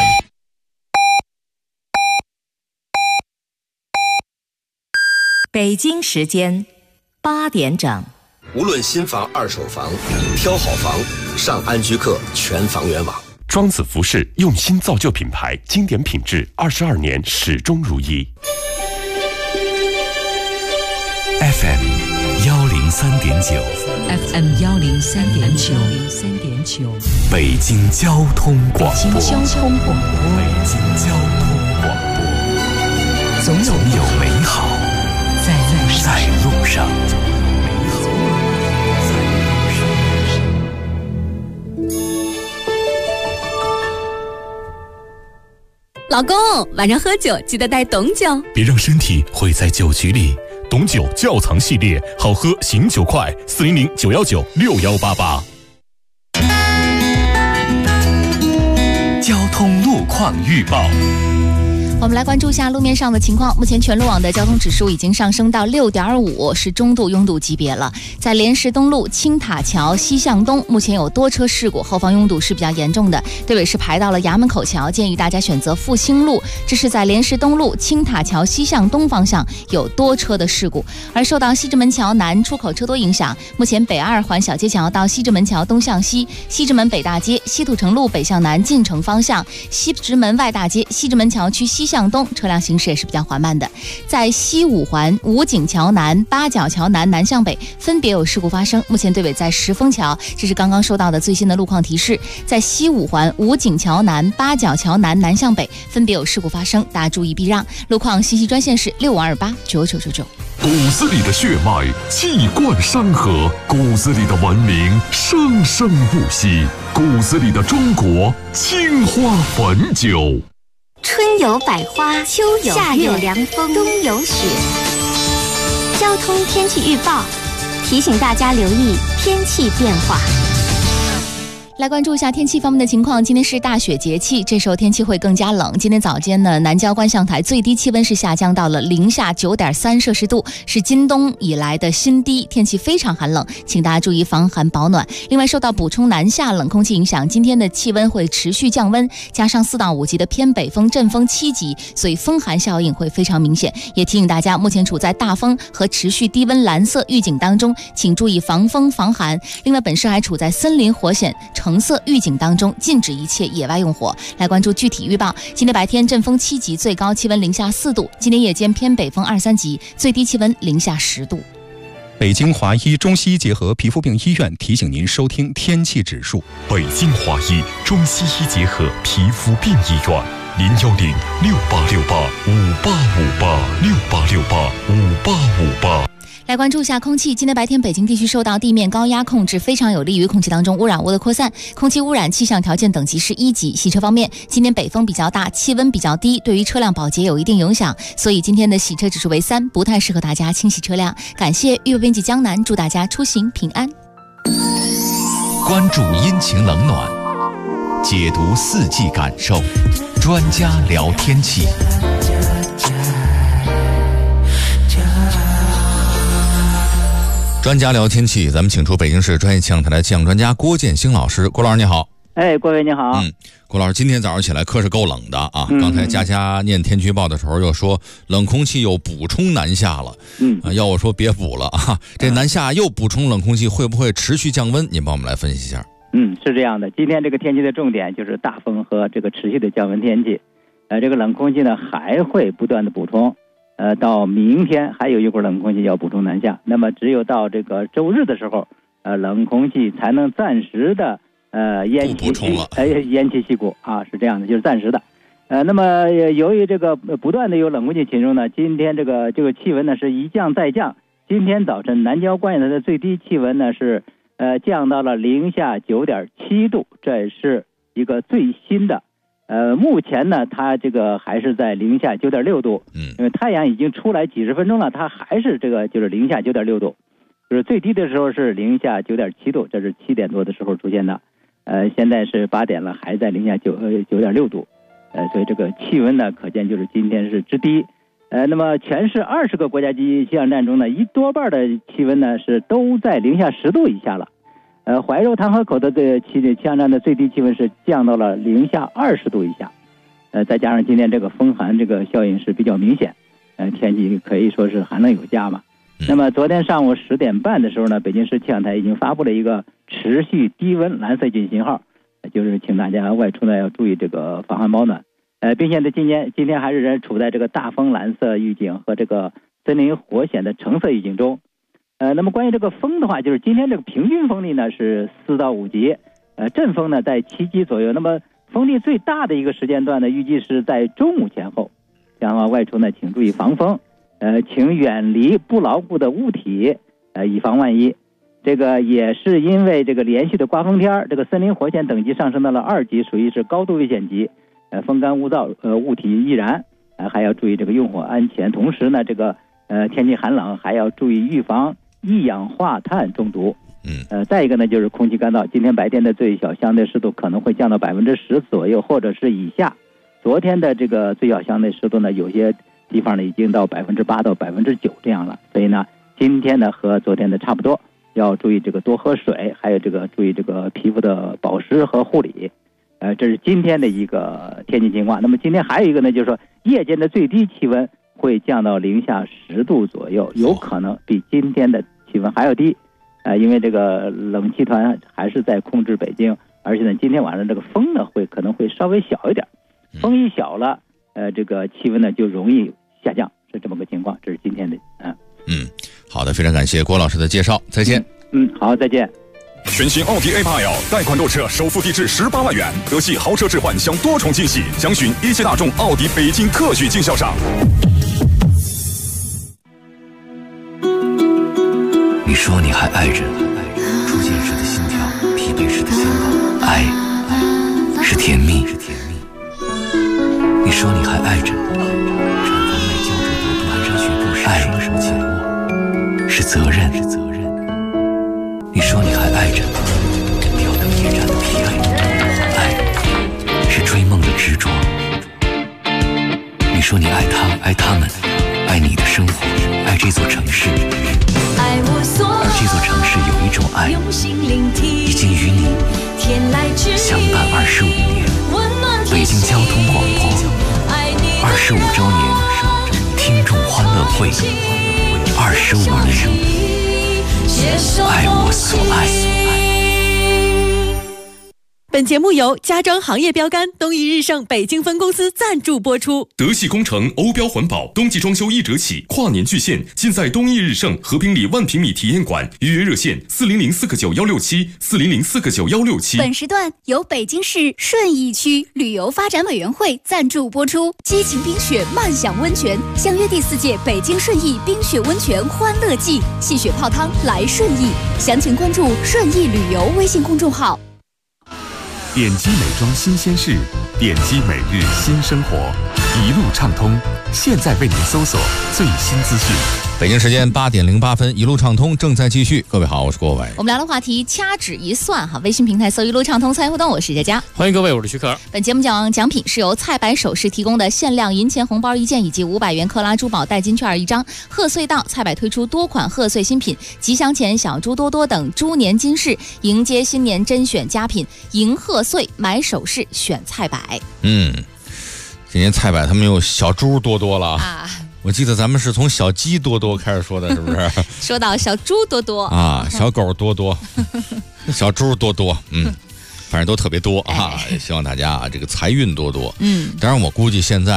Speaker 1: 北京时间8点整。
Speaker 4: 无论新房、二手房，挑好房，上安居客全房源网。
Speaker 23: 庄子服饰用心造就品牌，经典品质，22年始终如一。
Speaker 7: FM 103.9
Speaker 1: FM 103.9
Speaker 7: 北京交通广播。
Speaker 1: 北京交通广播。
Speaker 7: 北京交通广播。总有美好在路上。
Speaker 1: 老公，晚上喝酒记得带董酒，
Speaker 23: 别让身体毁在酒局里。董酒窖藏系列，好喝醒酒快，400-919-6188。
Speaker 7: 交通路况预报。
Speaker 14: 我们来关注一下路面上的情况。目前全路网的交通指数已经上升到6.5，是中度拥堵级别了。在莲石东路青塔桥西向东，目前有多车事故，后方拥堵是比较严重的，队尾是排到了衙门口桥，建议大家选择复兴路。这是在莲石东路青塔桥西向东方向有多车的事故。而受到西直门桥南出口车多影响，目前北2环小街桥到西直门桥东向西，西直门北大街西土城路北向南进城方向，西直门外大街西直门桥区西向东车辆行驶也是比较缓慢的。在西5环武警桥南八角桥南南向北分别有事故发生，目前队尾在石峰桥，这是刚刚收到的最新的路况提示。在西5环武警桥南八角桥南南向北分别有事故发生，大家注意避让。路况信息专线是65289999。
Speaker 24: 骨子里的血脉气贯山河，骨子里的文明生生不息，骨子里的中国青花汾酒。
Speaker 20: 春有百花，秋有夏有凉风，冬有雪。交通天气预报提醒大家留意天气变化。
Speaker 14: 来关注一下天气方面的情况。今天是大雪节气，这时候天气会更加冷。今天早间呢，南郊观象台最低气温是下降到了零下9.3摄氏度，是今冬以来的新低，天气非常寒冷，请大家注意防寒保暖。另外，受到补充南下冷空气影响，今天的气温会持续降温，加上4到5级的偏北风，阵风7级，所以风寒效应会非常明显。也提醒大家，目前处在大风和持续低温蓝色预警当中，请注意防风防寒。另外，本市还处在森林火险橙色预警当中，禁止一切野外用火。来关注具体预报。今天白天阵风7级，最高气温零下4度；今天夜间偏北风2、3级，最低气温零下10度。
Speaker 9: 北京华医中西医结合皮肤病医院提醒您收听天气指数。
Speaker 23: 北京华医中西医结合皮肤病医院，010-6868-5858，6868-5858。
Speaker 14: 来关注一下空气。今天白天北京地区受到地面高压控制，非常有利于空气当中污染物的扩散，空气污染气象条件等级是1级。洗车方面，今天北风比较大，气温比较低，对于车辆保洁有一定影响，所以今天的洗车指数为3，不太适合大家清洗车辆。感谢预报编辑江南，祝大家出行平安。
Speaker 7: 关注阴晴冷暖，解读四季感受，专家聊天气。
Speaker 15: 专家聊天气，咱们请出北京市专业气象台的气象专家郭建兴老师。郭老师你好。
Speaker 13: 各位你好。
Speaker 15: 郭老师，今天早上起来可是够冷的啊！刚才佳佳念天气预报的时候又说冷空气又补充南下了，要我说别补了啊！这南下又补充冷空气，会不会持续降温？您帮我们来分析一下。
Speaker 13: 是这样的，今天这个天气的重点就是大风和这个持续的降温天气，这个冷空气呢还会不断的补充。到明天还有一股冷空气要补充南下，那么只有到这个周日的时候，冷空气才能暂时的偃旗息鼓啊，是这样的，就是暂时的。那么由于这个不断的有冷空气侵入呢，今天这个气温呢是一降再降。今天早晨南郊关内的最低气温呢是降到了零下9.7度，这是一个最新的。目前呢它这个还是在零下9.6度，因为太阳已经出来几十分钟了，它还是这个就是零下9.6度，就是最低的时候是零下9.7度，这是7点多的时候出现的。现在是8点了，还在零下9.6度。所以这个气温呢，可见就是今天是之低。那么全市20个国家级气象站中呢，多半的气温呢是都在零下10度以下了。怀柔唐河口的气象站的最低气温是降到了零下20度以下。再加上今天这个风寒这个效应是比较明显，天气可以说是寒冷有加嘛。那么昨天上午10点半的时候呢，北京市气象台已经发布了一个持续低温蓝色警信号，就是请大家外出呢要注意这个防寒保暖。并且呢，今天还是处在这个大风蓝色预警和这个森林火险的橙色预警中。那么关于这个风的话，就是今天这个平均风力呢是4到5级，阵风呢在7级左右。那么风力最大的一个时间段呢，预计是在中午前后。这样的话，外出呢请注意防风，请远离不牢固的物体，以防万一。这个也是因为这个连续的刮风天，这个森林火险等级上升到了2级，属于是高度危险级。风干物燥，物体易燃，还要注意这个用火安全。同时呢，这个天气寒冷，还要注意预防一氧化碳中毒。再一个呢，就是空气干燥。今天白天的最小相对湿度可能会降到10%左右，或者是以下。昨天的这个最小相对湿度呢，有些地方呢已经到8%到9%这样了。所以呢，今天呢和昨天的差不多，要注意这个多喝水，还有这个注意这个皮肤的保湿和护理。这是今天的一个天气情况。那么今天还有一个呢，就是说夜间的最低气温会降到零下10度左右，有可能比今天的气温还要低。因为这个冷气团还是在控制北京，而且呢，今天晚上这个风呢可能会稍微小一点，风一小了，这个气温呢就容易下降，是这么个情况。这是今天的
Speaker 15: 好的，非常感谢郭老师的介绍，再见。
Speaker 13: 好，再见。
Speaker 24: 全新奥迪 A8L 贷款购车首付低至18万元，德系豪车置换享多重惊喜，详询一汽大众奥迪北京特许经销商。
Speaker 7: 你说你还爱着初见时的心跳，疲惫时的肩膀，爱是甜蜜。你说你还爱着产房内胶质多度，蹒跚学步时双手紧握，是责任。你说你还爱着吊灯夜战的疲惫，爱是追梦的执着。你说你爱他，爱他们，爱你的生活，爱这座城市。而这座城市有一种爱，已经与你相伴25年。北京交通广播25周年听众欢乐会，25年。爱我所爱。
Speaker 16: 本节目由家装行业标杆东益日盛北京分公司赞助播出。
Speaker 24: 德系工程欧标环保，冬季装修1折起，跨年巨献，尽在东益日盛和平里1万平米体验馆。预约热线4004916740049167。
Speaker 19: 本时段由北京市顺义区旅游发展委员会赞助播出。激情冰雪漫享温泉，相约第4届北京顺义冰雪温泉欢乐季，戏雪泡汤来顺义。详情关注顺义旅游微信公众号。
Speaker 23: 点击美妆新鲜事，点击每日新生活，一路畅通。现在为您搜索最新资讯。
Speaker 15: 北京时间8点08分，一路畅通正在继续。各位好，我是郭伟。
Speaker 14: 我们聊的话题掐指一算哈，微信平台搜一路畅通参与互动，我是佳佳。
Speaker 21: 欢迎各位，我是徐可。
Speaker 14: 本节目奖品是由菜百首饰提供的限量银钱红包1件以及500元克拉珠宝代金券1张。贺岁档，菜百推出多款贺岁新品，吉祥钱、小猪多多等猪年金饰，迎接新年甄选佳品，迎贺岁买首饰选菜百。
Speaker 15: 今年菜百他们有小猪多多了啊！我记得咱们是从小鸡多多开始说的，是不是？
Speaker 14: 说到小猪多多
Speaker 15: 啊，小狗多多，小猪多多，反正都特别多啊！也希望大家这个财运多多。当然我估计现在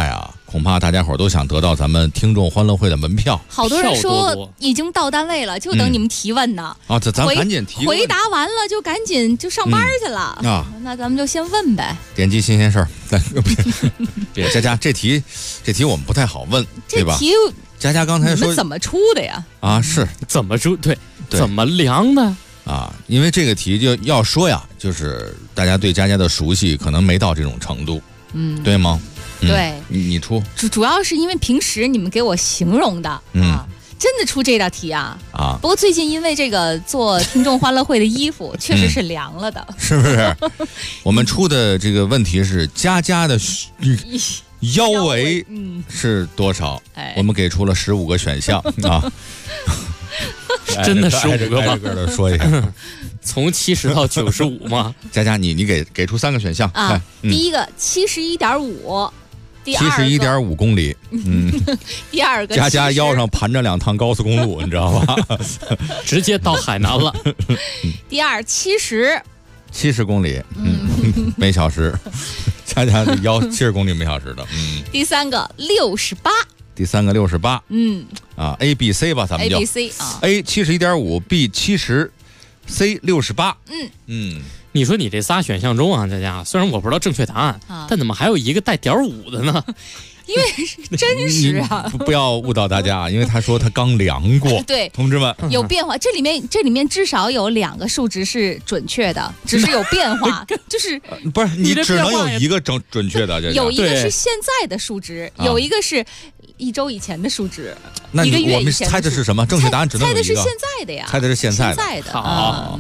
Speaker 15: 恐怕大家伙都想得到咱们听众欢乐会的门票。
Speaker 14: 好多人说已经到单位了，就等你们提问呢。
Speaker 15: 咱赶紧提。
Speaker 14: 回答完了就赶紧就上班去了。那咱们就先问呗。
Speaker 15: 点击新鲜事儿。别，佳佳，这题我们不太好问，对吧？
Speaker 14: 这题
Speaker 15: 佳佳刚才说
Speaker 14: 你们怎么出的呀？
Speaker 15: 是
Speaker 21: 怎么出？对，怎么量的？
Speaker 15: 因为这个题就要说呀，就是大家对佳佳的熟悉可能没到这种程度，对吗？
Speaker 14: 对，
Speaker 15: 你出。
Speaker 14: 主要是因为平时你们给我形容的真的出这道题啊！不过最近因为这个做听众欢乐会的衣服确实是凉了的，
Speaker 15: 是不是？我们出的这个问题是佳佳的腰围是多少？我们给出了15个选项啊。
Speaker 21: 真的15个吗？
Speaker 15: 挨个的说一下，
Speaker 21: 从70到95吗？
Speaker 15: 佳佳，你给出3个选项
Speaker 14: 啊。第一个71.5，第二个
Speaker 15: 71.5公里。
Speaker 14: 第二个
Speaker 15: 佳佳腰上盘着2趟高速公路，你知道吧？
Speaker 21: 直接到海南了。
Speaker 14: 第二70
Speaker 15: 公里，每小时。佳佳的腰70公里每小时的。
Speaker 14: 第三个68。
Speaker 15: 第3个68，A B C 吧，咱们叫
Speaker 14: A B C 啊
Speaker 15: ，A 71.5 ，B 70，C 68。
Speaker 21: 你说你这仨选项中啊，佳佳，虽然我不知道正确答案，但怎么还有一个带.5的呢？
Speaker 14: 因为是真实啊！
Speaker 15: 不要误导大家啊，因为他说他刚量过。
Speaker 14: 对，
Speaker 15: 同志们
Speaker 14: 有变化，这里面至少有2个数值是准确的，只是有变化，就是
Speaker 15: 不是你只能有一个准确的，
Speaker 14: 有一个是现在的数值，有一个是1周以前的数数值。
Speaker 15: 那我们猜的是什么？正确答案只能有一个。
Speaker 14: 猜的是现在的呀。
Speaker 15: 猜的是现在
Speaker 14: 的。
Speaker 15: 好。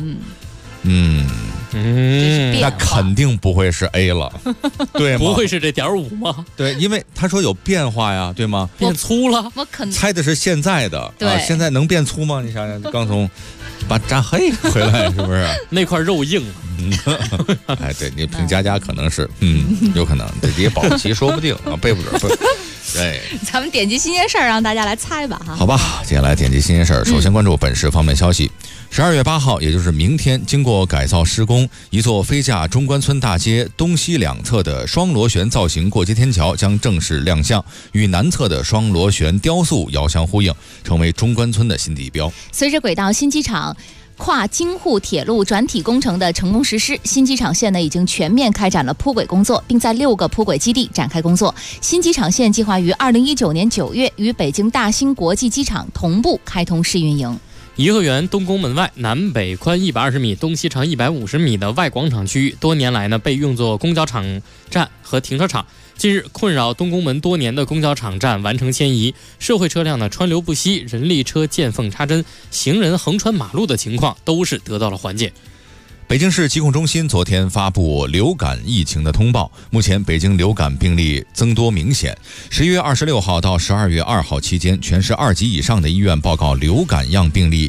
Speaker 15: 那肯定不会是 A 了，对吗？
Speaker 21: 不会是这.5吗？
Speaker 15: 对，因为他说有变化呀，对吗？
Speaker 21: 变粗了。
Speaker 14: 我
Speaker 15: 猜的是现在的，
Speaker 14: 对，
Speaker 15: 现在能变粗吗？你想想，刚从把扎黑回来，是不是？
Speaker 21: 那块肉硬
Speaker 15: 了。对，你凭佳佳可能是，有可能，这也保不齐，说不定啊，背不准。对，
Speaker 14: 咱们点击新鲜事儿，让大家来猜吧哈。
Speaker 15: 好吧，接下来点击新鲜事儿，首先关注本市方面消息。12月8号，也就是明天，经过改造施工，一座飞架中关村大街东西两侧的双螺旋造型过街天桥将正式亮相，与南侧的双螺旋雕塑遥相呼应，成为中关村的新地标。
Speaker 14: 随着轨道新机场跨京沪铁路转体工程的成功实施，新机场线呢已经全面开展了铺轨工作，并在6个铺轨基地展开工作。新机场线计划于2019年9月与北京大兴国际机场同步开通试运营。
Speaker 21: 颐和园东宫门外南北宽120米、东西长150米的外广场区域，多年来呢被用作公交场站和停车场。近日，困扰东宫门多年的公交场站完成迁移，社会车辆呢川流不息，人力车见缝插针，行人横穿马路的情况都是得到了缓解。
Speaker 15: 北京市疾控中心昨天发布流感疫情的通报，目前北京流感病例增多明显。11月26号到12月2号期间，全市2级以上的医院报告流感样病例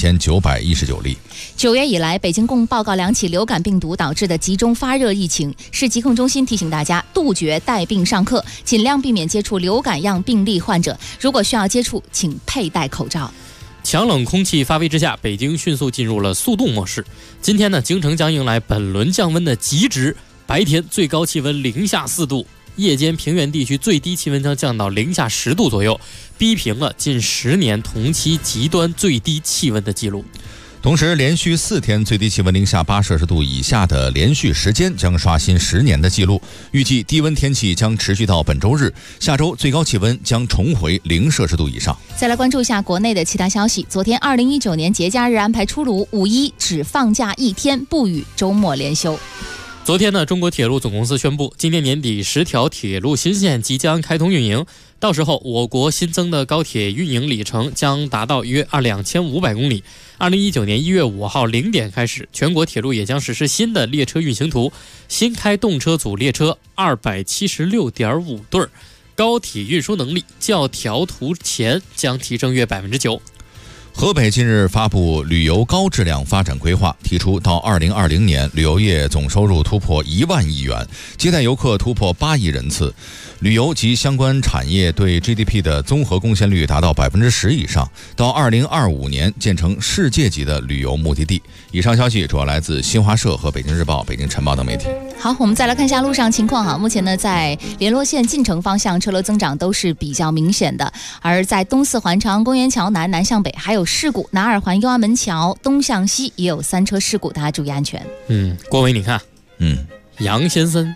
Speaker 15: 14919例。
Speaker 14: 9月以来，北京共报告2起流感病毒导致的集中发热疫情。市疾控中心提醒大家，杜绝带病上课，尽量避免接触流感样病例患者。如果需要接触，请佩戴口罩。
Speaker 21: 强冷空气发威之下，北京迅速进入了速冻模式。今天呢，京城将迎来本轮降温的极值，白天最高气温零下4度，夜间平原地区最低气温将降到零下10度左右，逼平了近10年同期极端最低气温的记录。
Speaker 15: 同时，连续4天最低气温零下8摄氏度以下的连续时间将刷新10年的记录。预计低温天气将持续到本周日，下周最高气温将重回0摄氏度以上。
Speaker 14: 再来关注一下国内的其他消息。昨天2019年节假日安排出炉，5·1只放假1天，不予周末连休。
Speaker 21: 昨天呢，中国铁路总公司宣布，今年年底10条铁路新线即将开通运营，到时候我国新增的高铁运营里程将达到约2500公里。2019年1月5号0点开始，全国铁路也将实施新的列车运行图，新开动车组列车276.5对，高铁运输能力较调图前将提升约9%。
Speaker 15: 河北近日发布旅游高质量发展规划，提出到2020年，旅游业总收入突破1万亿元，接待游客突破8亿人次，旅游及相关产业对 GDP 的综合贡献率达到10%以上，到2025年建成世界级的旅游目的地。以上消息主要来自新华社和北京日报、北京晨报等媒体。
Speaker 14: 好，我们再来看一下路上情况哈。目前呢，在联络线进城方向车流增长都是比较明显的，而在东四环长安公园桥南向北还有事故，南二环右安门桥东向西也有3车事故，大家注意安全。
Speaker 21: 郭伟，你看，杨先生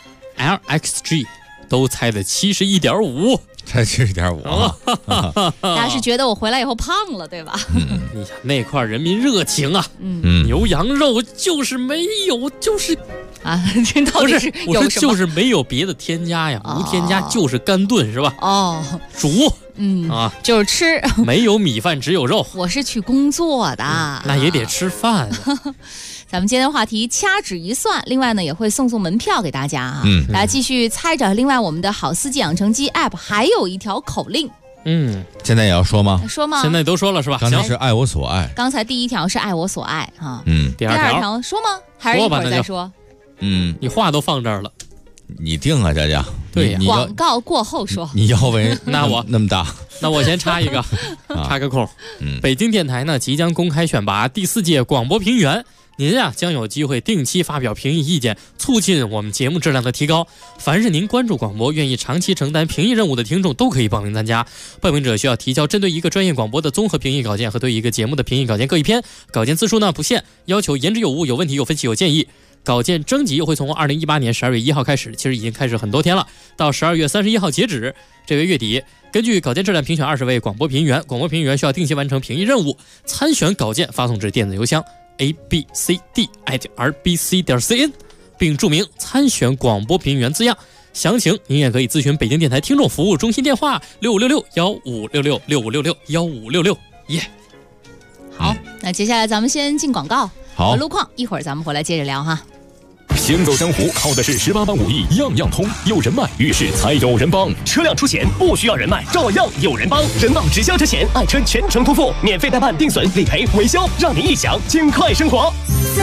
Speaker 21: LXG 都猜的71.5，
Speaker 15: 才71.5
Speaker 14: 大家是觉得我回来以后胖了对吧？
Speaker 21: 你看那块人民热情啊，牛羊肉就是没有，就是
Speaker 14: 这到底是有什么？
Speaker 21: 我说就是没有别的添加呀，无添加就是干炖是吧？煮，
Speaker 14: 就是吃，
Speaker 21: 没有米饭只有肉。
Speaker 14: 我是去工作的，
Speaker 21: 那也得吃饭。
Speaker 14: 咱们今天的话题掐指一算，另外呢也会送门票给大家啊，大家继续猜着。另外我们的好司机养成机 App 还有一条口令，
Speaker 15: 现在也要说吗？
Speaker 14: 说吗？
Speaker 21: 现在都说了是吧？
Speaker 15: 刚才是爱我所爱，
Speaker 14: 刚才第1条是爱我所爱哈，
Speaker 21: 第二条
Speaker 14: 说吗？还是一会儿再说？
Speaker 21: 你话都放这儿了，
Speaker 15: 你定啊，佳佳。
Speaker 21: 对呀，
Speaker 14: 广告过后说。
Speaker 15: 你腰围
Speaker 21: 那我
Speaker 15: 那么大，
Speaker 21: 那我先插一个，插个空。北京电台呢即将公开选拔第4届广播评员。您将有机会定期发表评议意见，促进我们节目质量的提高。凡是您关注广播、愿意长期承担评议任务的听众，都可以报名参加。报名者需要提交针对一个专业广播的综合评议稿件和对一个节目的评议稿件各1篇，稿件字数呢不限，要求言之有物、有问题、有分析、有建议。稿件征集会从2018年12月1号开始，其实已经开始很多天了，到12月31号截止。这个月底，根据稿件质量评选20位广播评议员，广播评议员需要定期完成评议任务，参选稿件发送至电子邮箱abcd@rbc.cn， 并注明参选广播评员字样。详情您也可以咨询北京电台听众服务中心电话6566-1566-1566-1566。
Speaker 14: 好，那接下来咱们先进广告
Speaker 15: 和
Speaker 14: 路况，一会儿咱们回来接着聊哈。
Speaker 24: 行走江湖靠的是18般武艺，样样通。有人脉，遇事才有人帮。
Speaker 10: 车辆出险不需要人脉，照样有人帮。人保直销车险，爱车全程托付，免费代办、定损、理赔、维修，让您一享尽快生活。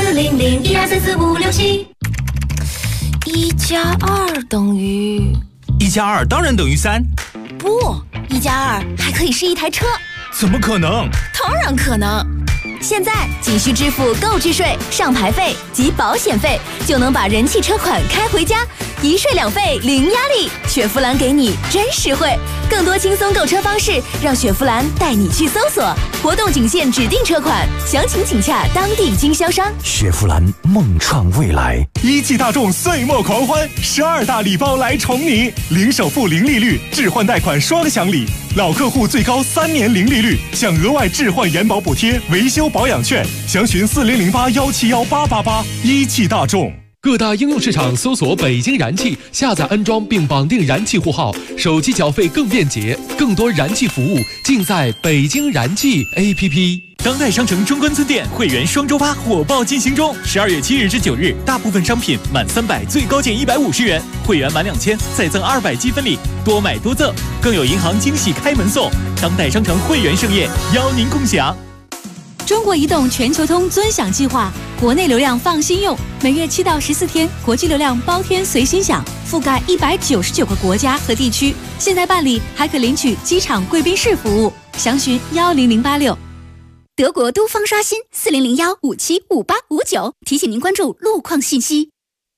Speaker 1: 400-1234567。1+2等于
Speaker 11: 1+2当然等于3。
Speaker 1: 不，1+2还可以是一台车。
Speaker 11: 怎么可能？
Speaker 1: 当然可能。现在仅需支付购置税、上牌费及保险费，就能把人气车款开回家，1税2费零压力。雪佛兰给你真实惠，更多轻松购车方式，让雪佛兰带你去搜索。活动仅限指定车款，详情请洽当地经销商。
Speaker 8: 雪佛兰梦创未来，1汽大众岁末狂欢，12大礼包来宠你，零首付、零利率，置换贷款双享礼，老客户最高3年零利率，享额外置换延保补贴、维修保养券，详询4008171888。1汽大众。
Speaker 17: 各大应用市场搜索北京燃气，下载安装并绑定燃气户号，手机缴费更便捷，更多燃气服务尽在北京燃气 APP。
Speaker 11: 当代商城中关村店会员双周8火爆进行中，12月7日至9日，大部分商品满300最高减150元，会员满2000再赠200积分礼，多买多赠，更有银行惊喜开门送。当代商城会员盛宴，邀您共享。
Speaker 16: 中国移动全球通尊享计划，国内流量放心用，每月7到14天，国际流量包天随心享，覆盖199个国家和地区。现在办理还可领取机场贵宾室服务，详询10086。
Speaker 19: 德国都方刷新4001575859，提醒您关注路况信息。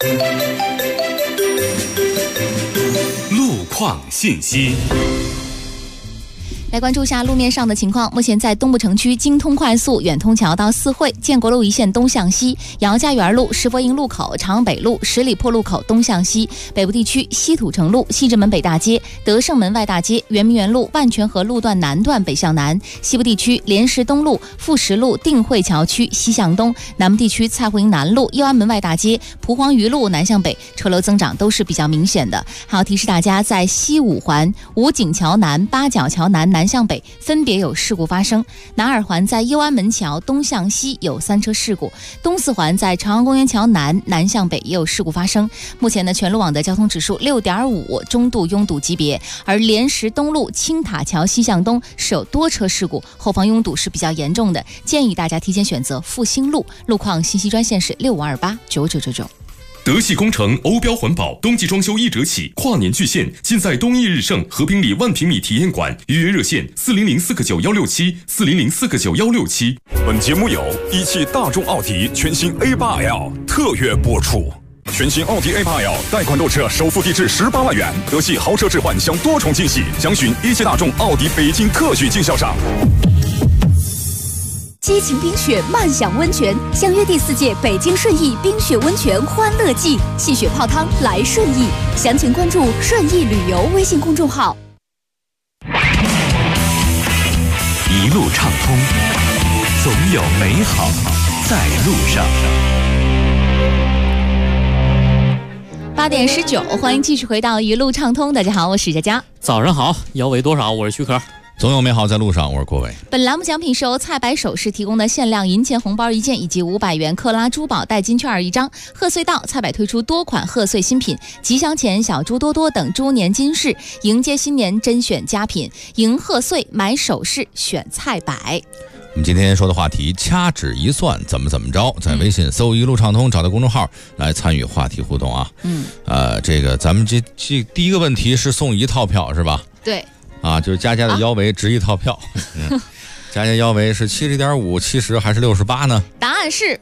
Speaker 24: 路况信息。
Speaker 14: 来关注一下路面上的情况。目前在东部城区京通快速远通桥到四惠、建国路一线东向西、姚家园路、石佛营路口、长安北路、十里铺路口东向西；北部地区西土城路、西直门北大街、德胜门外大街、圆明园路、万泉河路段南段北向南；西部地区莲石东路、富石路、定慧桥区西向东；南部地区蔡湖营南路、右安门外大街、蒲黄榆路南向北，车流增长都是比较明显的。还要提示大家，在西五环、武警桥南、八角桥南南向北分别有事故发生。南二环在右安门桥东向西有3车事故，东四环在朝阳公园桥南向北也有事故发生。目前呢，全路网的交通指数6.5，中度拥堵级别。而莲石东路青塔桥西向东是有多车事故，后方拥堵是比较严重的，建议大家提前选择复兴路。路况信息专线是65289999。
Speaker 23: 德系工程欧标环保，冬季装修1折起，跨年巨献，尽在东益日盛和平里万平米体验馆。预约热线4004916740049167。
Speaker 24: 本节目由一汽大众奥迪全新 A8L 特约播出。全新奥迪 A8L 贷款购车首付低至18万元，德系豪车置换享多重惊喜，详询一汽大众奥迪北京特许经销商。
Speaker 19: 激情冰雪慢享温泉，相约第4届北京顺义冰雪温泉欢乐季，戏雪泡汤来顺义，详情关注顺义旅游微信公众号。
Speaker 7: 一路畅通，总有美好在路上。
Speaker 14: 8点19，欢迎继续回到一路畅通。大家好，我是佳佳。
Speaker 21: 早上好，腰围多少？我是徐可。
Speaker 15: 总有美好在路上，我是郭伟。
Speaker 14: 本栏目奖品是由菜百首饰提供的限量银钱红包1件，以及500元克拉珠宝代金券1张。贺岁到，菜百推出多款贺岁新品，吉祥钱、小猪多多等猪年金饰，迎接新年甄选佳品，迎贺岁买首饰选菜百。
Speaker 15: 我们今天说的话题，掐指一算怎么着，在微信搜一路畅通，找到公众号来参与话题互动啊。这个咱们这第一个问题是送1套票是吧？
Speaker 14: 对。
Speaker 15: 啊，就是佳佳的腰围值1套票。佳佳腰围是70.5、70还是68呢？
Speaker 14: 答案是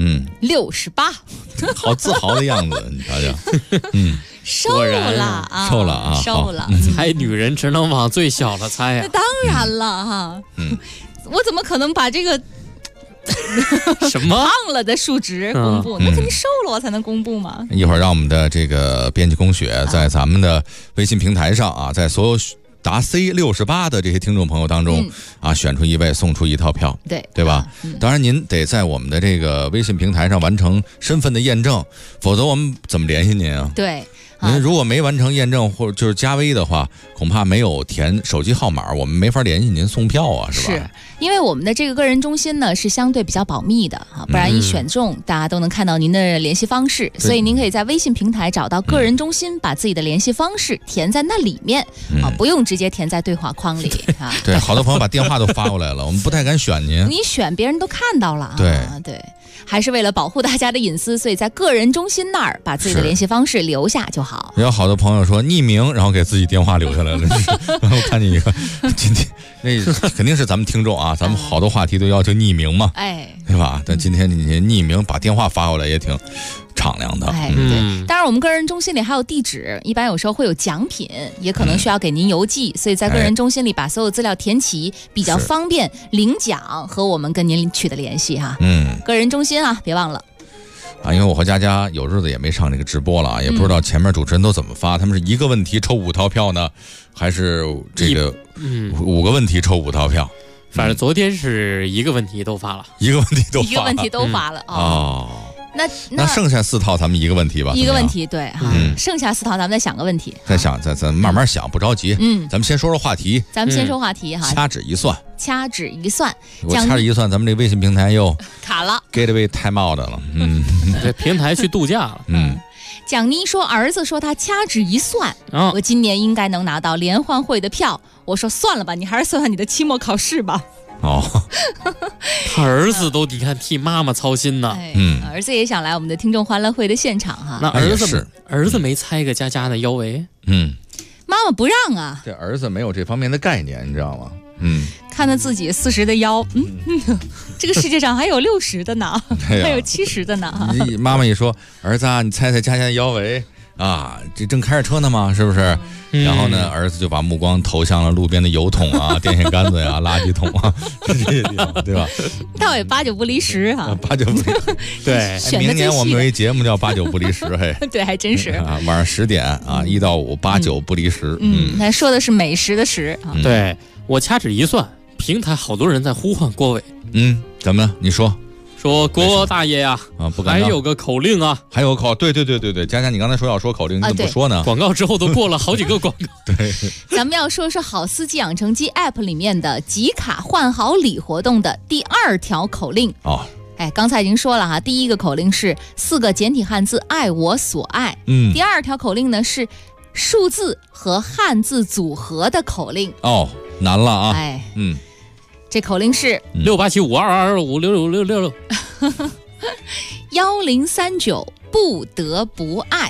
Speaker 14: 68。
Speaker 15: 好自豪的样子，你瞧瞧。
Speaker 14: 瘦了啊，
Speaker 15: 瘦了啊，
Speaker 14: 瘦了。
Speaker 21: 猜女人只能往最小了猜呀。
Speaker 14: 当然了哈。我怎么可能把这个
Speaker 21: 什么
Speaker 14: 胖了的数值公布？那肯定瘦了我才能公布嘛。
Speaker 15: 一会儿让我们的这个编辑龚雪在咱们的微信平台上啊，在所有答 C68 的这些听众朋友当中选出1位送出1套票，对吧？当然您得在我们的这个微信平台上完成身份的验证，否则我们怎么联系您啊？
Speaker 14: 对。
Speaker 15: 您如果没完成验证或者就是加微的话，恐怕没有填手机号码，我们没法联系您送票啊，是吧？
Speaker 14: 是因为我们的这个个人中心呢是相对比较保密的啊，不然一选中大家都能看到您的联系方式，所以您可以在微信平台找到个人中心，把自己的联系方式填在那里面不用直接填在对话框里啊。
Speaker 15: 对，好多朋友把电话都发过来了，我们不太敢选您。
Speaker 14: 你选别人都看到了啊。
Speaker 15: 对。
Speaker 14: 还是为了保护大家的隐私，所以在个人中心那儿把自己的联系方式留下就好。
Speaker 15: 有好多朋友说匿名，然后给自己电话留下来了。然后看见一个，今天那肯定是咱们听众啊，咱们好多话题都要求匿名嘛，对吧？但今天你匿名把电话发过来也挺敞亮的。
Speaker 14: 对。当然我们个人中心里还有地址，一般有时候会有奖品，也可能需要给您邮寄，所以在个人中心里把所有资料填齐，比较方便领奖和我们跟您取得联系哈。个人中心啊，别忘了
Speaker 15: 啊，因为我和佳佳有日子也没上这个直播了啊，也不知道前面主持人都怎么发，他们是一个问题抽5套票呢，还是这个5个问题抽5套票？
Speaker 21: 反正昨天是一个问题都发了，
Speaker 15: 一个问题
Speaker 14: 都发了
Speaker 15: 哦。那剩下4套咱们一个问题吧，
Speaker 14: 一个问题对哈，剩下4套咱们再想个问题，
Speaker 15: 咱慢慢想，不着急。咱们先说说话题。
Speaker 14: 咱们先说话题哈。
Speaker 15: 掐指一算，我掐指一算，咱们这微信平台又
Speaker 14: 卡了
Speaker 15: ，Gateway Timeout 了。
Speaker 21: 这平台去度假了。
Speaker 14: 蒋妮说，儿子说他掐指一算，我今年应该能拿到联欢会的票。我说算了吧，你还是算算你的期末考试吧。
Speaker 21: 他儿子都你看替妈妈操心呢。
Speaker 14: 儿子也想来我们的听众欢乐会的现场哈。
Speaker 21: 那儿子没猜个佳佳的腰围，
Speaker 14: 妈妈不让啊。
Speaker 15: 这儿子没有这方面的概念，你知道吗？
Speaker 14: 看他自己40的腰，这个世界上还有60的呢，还有70的呢。
Speaker 15: 妈妈一说，儿子啊，你猜猜佳佳的腰围啊，这正开着车呢嘛，是不是？然后呢，儿子就把目光投向了路边的油桶啊、电线杆子呀、垃圾桶啊这些地方，对吧？
Speaker 14: 倒也8、9不离10哈。
Speaker 15: 8、9不离10。对，明年我们有一节目叫8、9不离10，嘿。
Speaker 14: 对，还真是
Speaker 15: 啊，晚上10点啊，1到58、9不离10。
Speaker 14: 他说的是美食的食。
Speaker 21: 对，我掐指一算，平台好多人在呼唤郭伟。
Speaker 15: 怎么了？你说
Speaker 21: 说郭大爷呀，
Speaker 15: 不敢
Speaker 21: 还有个口令啊，
Speaker 15: 还有口，对，佳佳，你刚才说要说口令，你怎么不说呢？
Speaker 21: 广告之后都过了好几个广告。
Speaker 15: 对，
Speaker 14: 咱们要说说好司机养成机 App 里面的集卡换好礼活动的第2条口令
Speaker 15: 哦。
Speaker 14: 刚才已经说了哈，第一个口令是4个简体汉字“爱我所爱”，第2条口令呢是数字和汉字组合的口令。
Speaker 15: 哦，难了啊！
Speaker 14: 这口令是
Speaker 21: 6875225666666
Speaker 14: 1039不得不爱。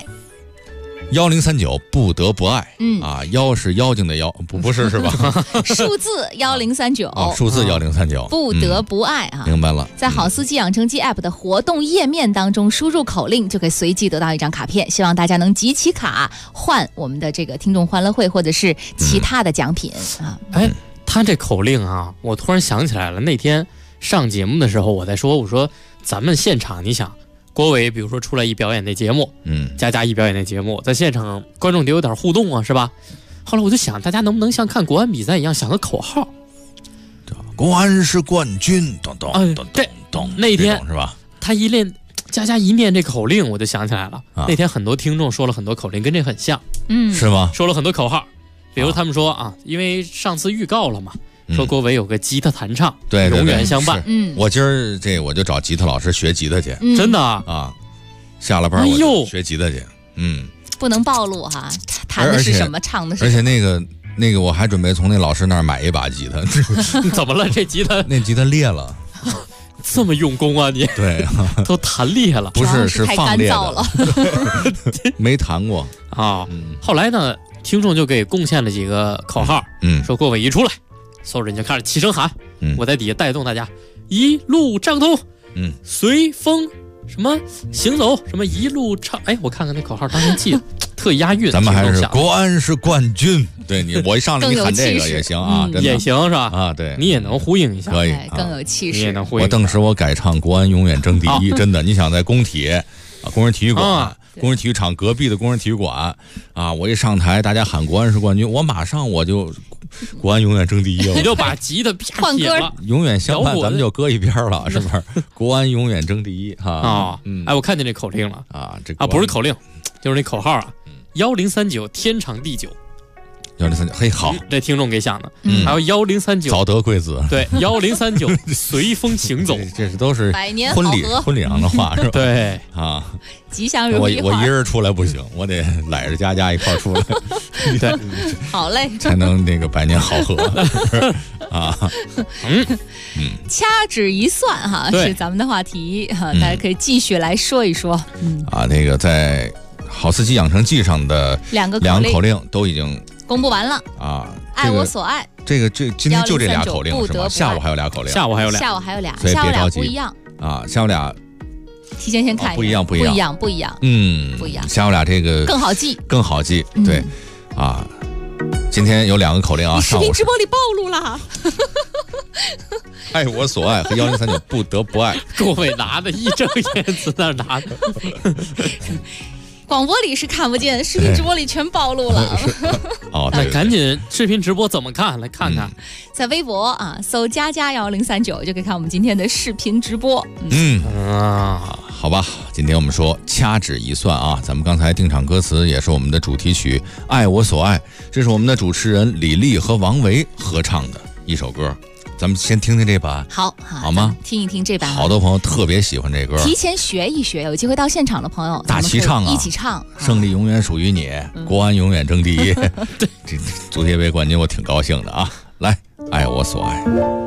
Speaker 15: 1039不得不爱。妖是妖精的妖，不是是吧？
Speaker 14: 数字1039，
Speaker 15: 数字1039，
Speaker 14: 不得不爱啊！
Speaker 15: 明白了。
Speaker 14: 在好司机养成机 App 的活动页面当中输入口令，就可以随即得到一张卡片。希望大家能集齐卡换我们的这个听众欢乐会或者是其他的奖品啊！
Speaker 21: 他这口令啊，我突然想起来了，那天上节目的时候我在说，我说咱们现场，你想郭伟比如说出来一表演那节目，佳佳一表演那节目，在现场观众得有点互动啊，是吧？后来我就想，大家能不能像看国安比赛一样想个口号？
Speaker 15: 国安是冠军，咚咚咚咚咚。
Speaker 21: 那天
Speaker 15: 是吧？
Speaker 21: 他一练，佳佳一念这口令，我就想起来了。那天很多听众说了很多口令，跟这很像，
Speaker 15: 是吗？
Speaker 21: 说了很多口号。比如他们说因为上次预告了嘛，说郭伟有个吉他弹唱，
Speaker 15: 对，
Speaker 21: 永远相伴。
Speaker 15: 我今儿我就找吉他老师学吉他去，
Speaker 21: 真的
Speaker 15: 下了班我就学吉他去，
Speaker 14: 不能暴露哈，弹的是什么，唱的是什么。
Speaker 15: 而且那个我还准备从那老师那儿买一把吉他。
Speaker 21: 怎么了？这吉他？
Speaker 15: 那吉他裂了。
Speaker 21: 这么用功啊你？
Speaker 15: 对，
Speaker 21: 都弹裂了。
Speaker 15: 不是，是放裂的。没弹过
Speaker 21: 啊。后来呢？听众就给贡献了几个口号，说郭伟一出来，所有人就开始齐声喊，我在底下带动大家，一路畅通，随风什么行走，什么一路畅，我看看那口号当年记得特押韵。
Speaker 15: 咱们还是国安是冠军，对我一上来你喊这个也行啊，
Speaker 21: 也行是吧？
Speaker 15: 啊，对，
Speaker 21: 你也能呼应一下，
Speaker 15: 可以，
Speaker 14: 更有气势。
Speaker 21: 你也能呼应。
Speaker 15: 我当时我改唱国安永远争第一，真的，你想在工体工人体育馆。工人体育场隔壁的工人体育馆我一上台，大家喊国安是冠军，我马上我就国安永远争第一了。
Speaker 21: 你就把吉他
Speaker 14: 换歌
Speaker 21: 了，
Speaker 15: 永远相伴，咱们就搁一边了，是不是？国安永远争第一
Speaker 21: 我看见这口令了不是口令，就是那口号1039天长地久。
Speaker 15: 1039，嘿，好，
Speaker 21: 这听众给想的。还有1039
Speaker 15: 早得贵子，
Speaker 21: 对，1039随风行走，
Speaker 15: 这都是
Speaker 14: 百年
Speaker 15: 婚礼上的话是吧？
Speaker 21: 对
Speaker 14: 吉祥如意花。
Speaker 15: 我一人出来不行，我得揽着佳佳一块出来，
Speaker 21: 对，
Speaker 14: 好嘞，
Speaker 15: 才能那个百年好合
Speaker 14: 掐指一算哈，是咱们的话题大家可以继续来说一说。
Speaker 15: 那个在好司机养成记上的两个口令都已经
Speaker 14: 公布完了爱我所爱，
Speaker 15: 这今天就这俩口令是吗？下午还有俩口令，
Speaker 21: 下午还有俩，
Speaker 14: 下午俩不一样
Speaker 15: 下午俩
Speaker 14: 提前先看一下，
Speaker 15: 不一样，
Speaker 14: 不一样，
Speaker 15: 不一样。下午俩这个
Speaker 14: 更好记，
Speaker 15: 对今天有两个口令啊，
Speaker 14: 视频直播里暴露了。
Speaker 15: 爱我所爱和1039不得不爱，
Speaker 21: 郭伟拿的义正言辞那拿的。
Speaker 14: 广播里是看不见，视频直播里全暴露了。
Speaker 21: 那赶紧视频直播怎么看？来看看，
Speaker 14: 在微博搜佳佳1039就可以看我们今天的视频直播。
Speaker 15: 好吧，今天我们说掐指一算咱们刚才定场歌词也是我们的主题曲《爱我所爱》，这是我们的主持人李丽和王维合唱的一首歌。咱们先听听这版，
Speaker 14: 好
Speaker 15: 吗？
Speaker 14: 听一听这版，
Speaker 15: 好多朋友特别喜欢这歌，
Speaker 14: 提前学一学，有机会到现场的朋友
Speaker 15: 大齐唱
Speaker 14: 一起唱。
Speaker 15: 胜利永远属于你，国安永远争第一。这足协杯冠军我挺高兴的来，爱我所爱。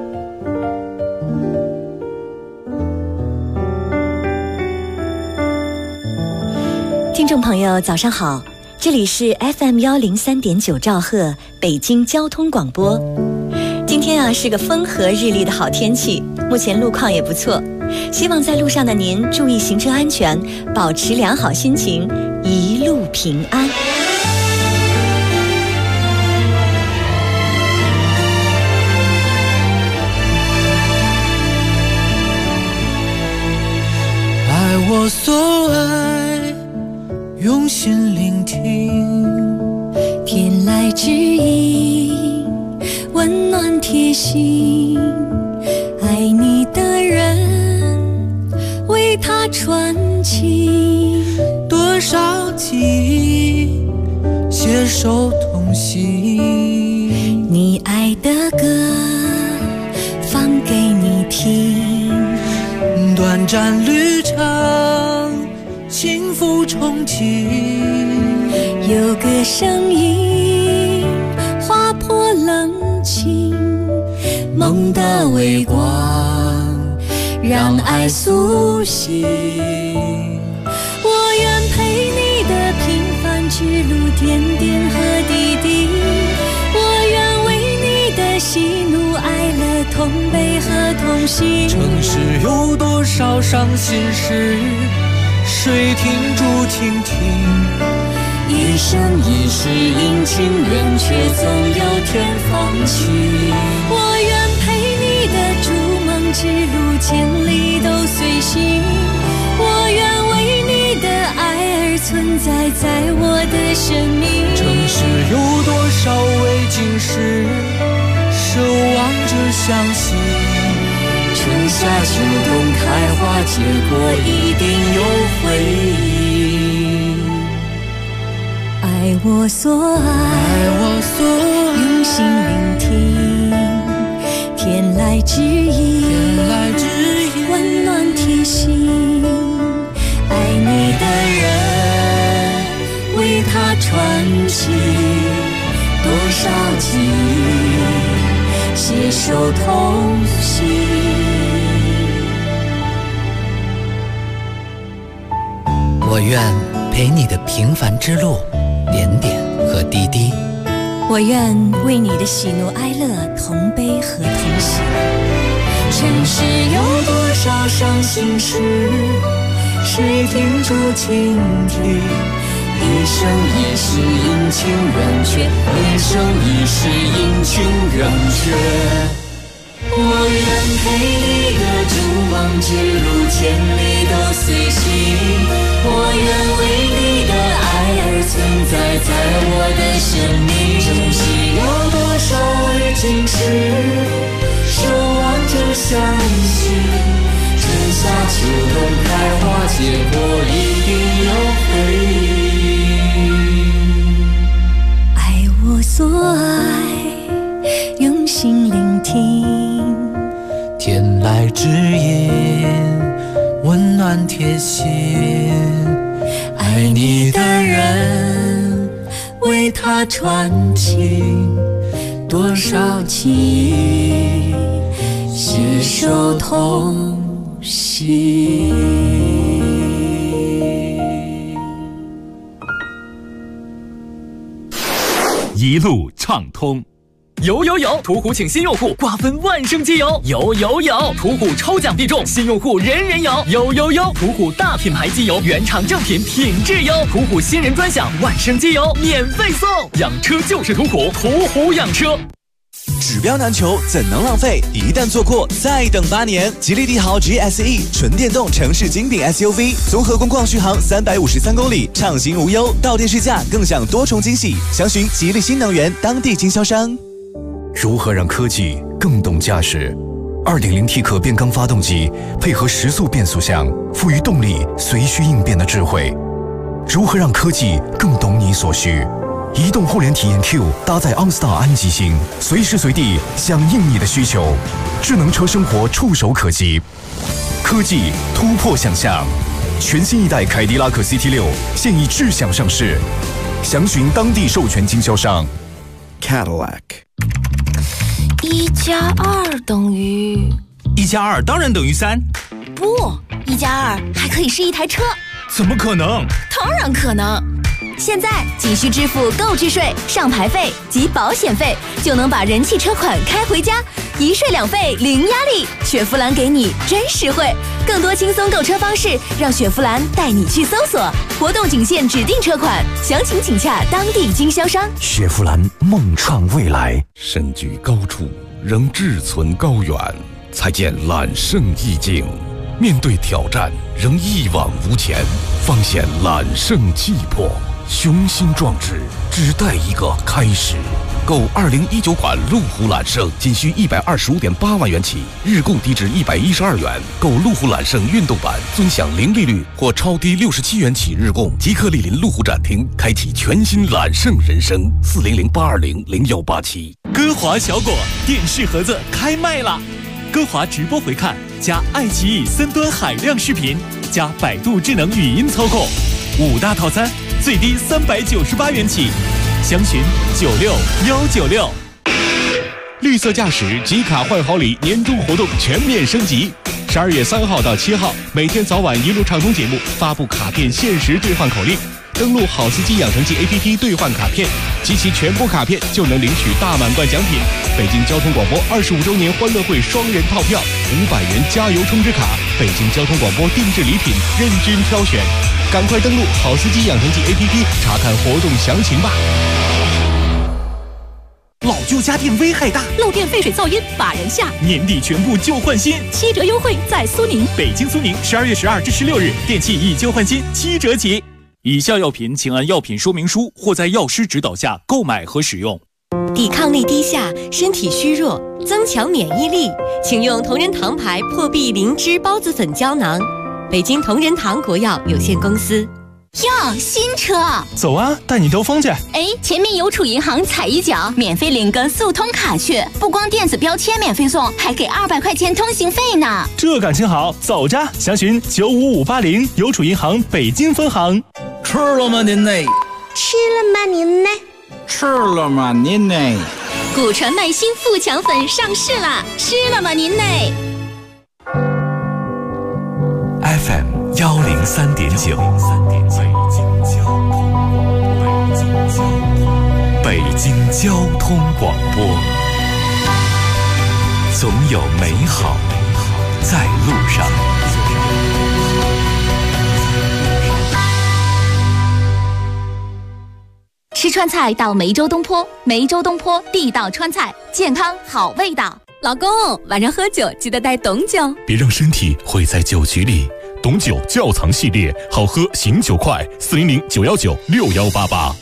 Speaker 2: 听众朋友早上好，这里是 FM 103.9兆赫北京交通广播。今天是个风和日丽的好天气，目前路况也不错，希望在路上的您注意行车安全，保持良好心情，一路平安。
Speaker 5: 爱我所爱，用心聆听，
Speaker 12: 天籁之音，温暖贴心，爱你的人
Speaker 5: 记忆，携手同行。
Speaker 12: 你爱的歌放给你听，
Speaker 5: 短暂旅程，幸福憧憬。
Speaker 12: 有个声音划破冷清，梦的微光让爱苏醒。我愿陪你的平凡之路，点点和滴滴。我愿为你的喜怒哀乐同悲和同行。
Speaker 5: 城市有多少伤心事，谁听住倾听？
Speaker 12: 一生一世阴晴圆缺，总有天放晴。我愿陪你的逐梦之路，千里都随行。我愿为你的爱而存在，在我的生命。
Speaker 5: 城市有多少未经事，守望着相信。
Speaker 12: 春夏秋冬开花结果，一定有回应。爱我所爱，用心聆听，天籁之音，温暖贴心。爱你的人，为他传奇，多少记忆，携手同行。
Speaker 5: 我愿陪你的平凡之路，点点和滴滴。
Speaker 12: 我愿为你的喜怒哀乐同悲和同喜。城市有多少伤心事，谁听住倾听？一生一世阴晴圆缺，一生一世阴晴圆缺。我愿陪你的逐梦之路，千里都随行。我愿为你的爱而存在，在我的生命。城市有多少未经事，守望着相信。春夏秋冬开花结果，一定有回应。爱我所爱，用心聆听，
Speaker 5: 天籁之音，温暖贴心。爱你的人，为他传情，多少记忆，携手同行。
Speaker 3: 一路畅通。
Speaker 10: 有！途虎请新用户瓜分万圣节有！有！途虎抽奖必中，新用户人人有！有！途虎大品牌机油，原厂正品，品质优！途虎新人专享，万圣节油免费送！养车就是途虎，途虎养车。
Speaker 6: 指标难求，怎能浪费？一旦错过，再等8年。吉利帝豪 GSE 纯电动城市精品 SUV， 综合工况续航353公里，畅行无忧，到店试驾更享多重惊喜。详询吉利新能源当地经销商。
Speaker 18: 如何让科技更懂驾驶？ 2.0T 可变缸发动机配合时速变速箱，赋予动力随需应变的智慧。如何让科技更懂你所需？移动互联体验 Q 搭载 OnStar 安吉星，随时随地响应你的需求。智能车生活触手可及，科技突破想象。全新一代凯迪拉克 CT6 现已智享上市，详询当地授权经销商。Cadillac。
Speaker 1: 1+2等于
Speaker 8: 1+2当然等于3。
Speaker 1: 不，1+2还可以是一台车。
Speaker 8: 怎么可能？
Speaker 1: 当然可能。现在仅需支付购置税、上牌费及保险费，就能把人气车款开回家，一税两费零压力。雪佛兰给你真实惠，更多轻松购车方式，让雪佛兰带你去搜索。活动仅限指定车款，详情请洽当地经销商。
Speaker 18: 雪佛兰梦创未来，身居高处仍志存高远，才见揽胜意境。面对挑战仍一往无前，方显揽胜气魄。
Speaker 24: 雄心壮志只待一个开始。购2019款路虎揽胜仅需125.8万元起，日供低至112元。购路虎揽胜运动版，尊享零利率或超低67元起日供。即刻莅临路虎展厅，开启全新揽胜人生。400-820-0187。
Speaker 8: 歌华小果电视盒子开卖啦！歌华直播回看，加爱奇艺3端海量视频，加百度智能语音操控，5大套餐，最低398元起。详询96196。
Speaker 17: 绿色驾驶集卡换好礼年终活动全面升级，12月3号到7号，每天早晚一路畅通节目发布卡片限时兑换口令，登录好司机养成记 APP 兑换卡片，集齐全部卡片就能领取大满贯奖品。北京交通广播25周年欢乐会双人套票，500元加油充值卡，北京交通广播定制礼品任君挑选。赶快登录好司机养成记 APP 查看活动详情吧。
Speaker 8: 老旧家电危害大，
Speaker 16: 漏电废水噪音把人吓，
Speaker 8: 年底全部旧换新
Speaker 16: ，7折优惠在苏宁。
Speaker 8: 北京苏宁12月12至16日，电器以旧换新7折起。以下药品请按药品说明书或在药师指导下购买和使用。
Speaker 1: 抵抗力低下，身体虚弱，增强免疫力，请用同仁堂牌破壁灵芝孢子粉胶囊。北京同仁堂国药有限公司。
Speaker 19: 哟，新车！
Speaker 8: 走啊，带你兜风去。
Speaker 19: 哎，前面邮储银行踩一脚，免费领个速通卡去，不光电子标签免费送，还给200块钱通行费呢。
Speaker 8: 这感情好，走着！详询95580，邮储银行北京分行。
Speaker 5: 吃了吗您呢？
Speaker 19: 吃了吗您呢？
Speaker 5: 吃了吗您呢？
Speaker 19: 古传麦新富强粉上市啦！吃了吗您呢
Speaker 7: ？FM 103.9，北京交通广播，总有美好在路上。
Speaker 14: 吃川菜到梅州东坡，梅州东坡地道川菜，健康好味道。
Speaker 1: 老公，晚上喝酒记得带董酒，
Speaker 23: 别让身体毁在酒局里。董酒窖藏系列，好喝醒酒快，400-919-6188。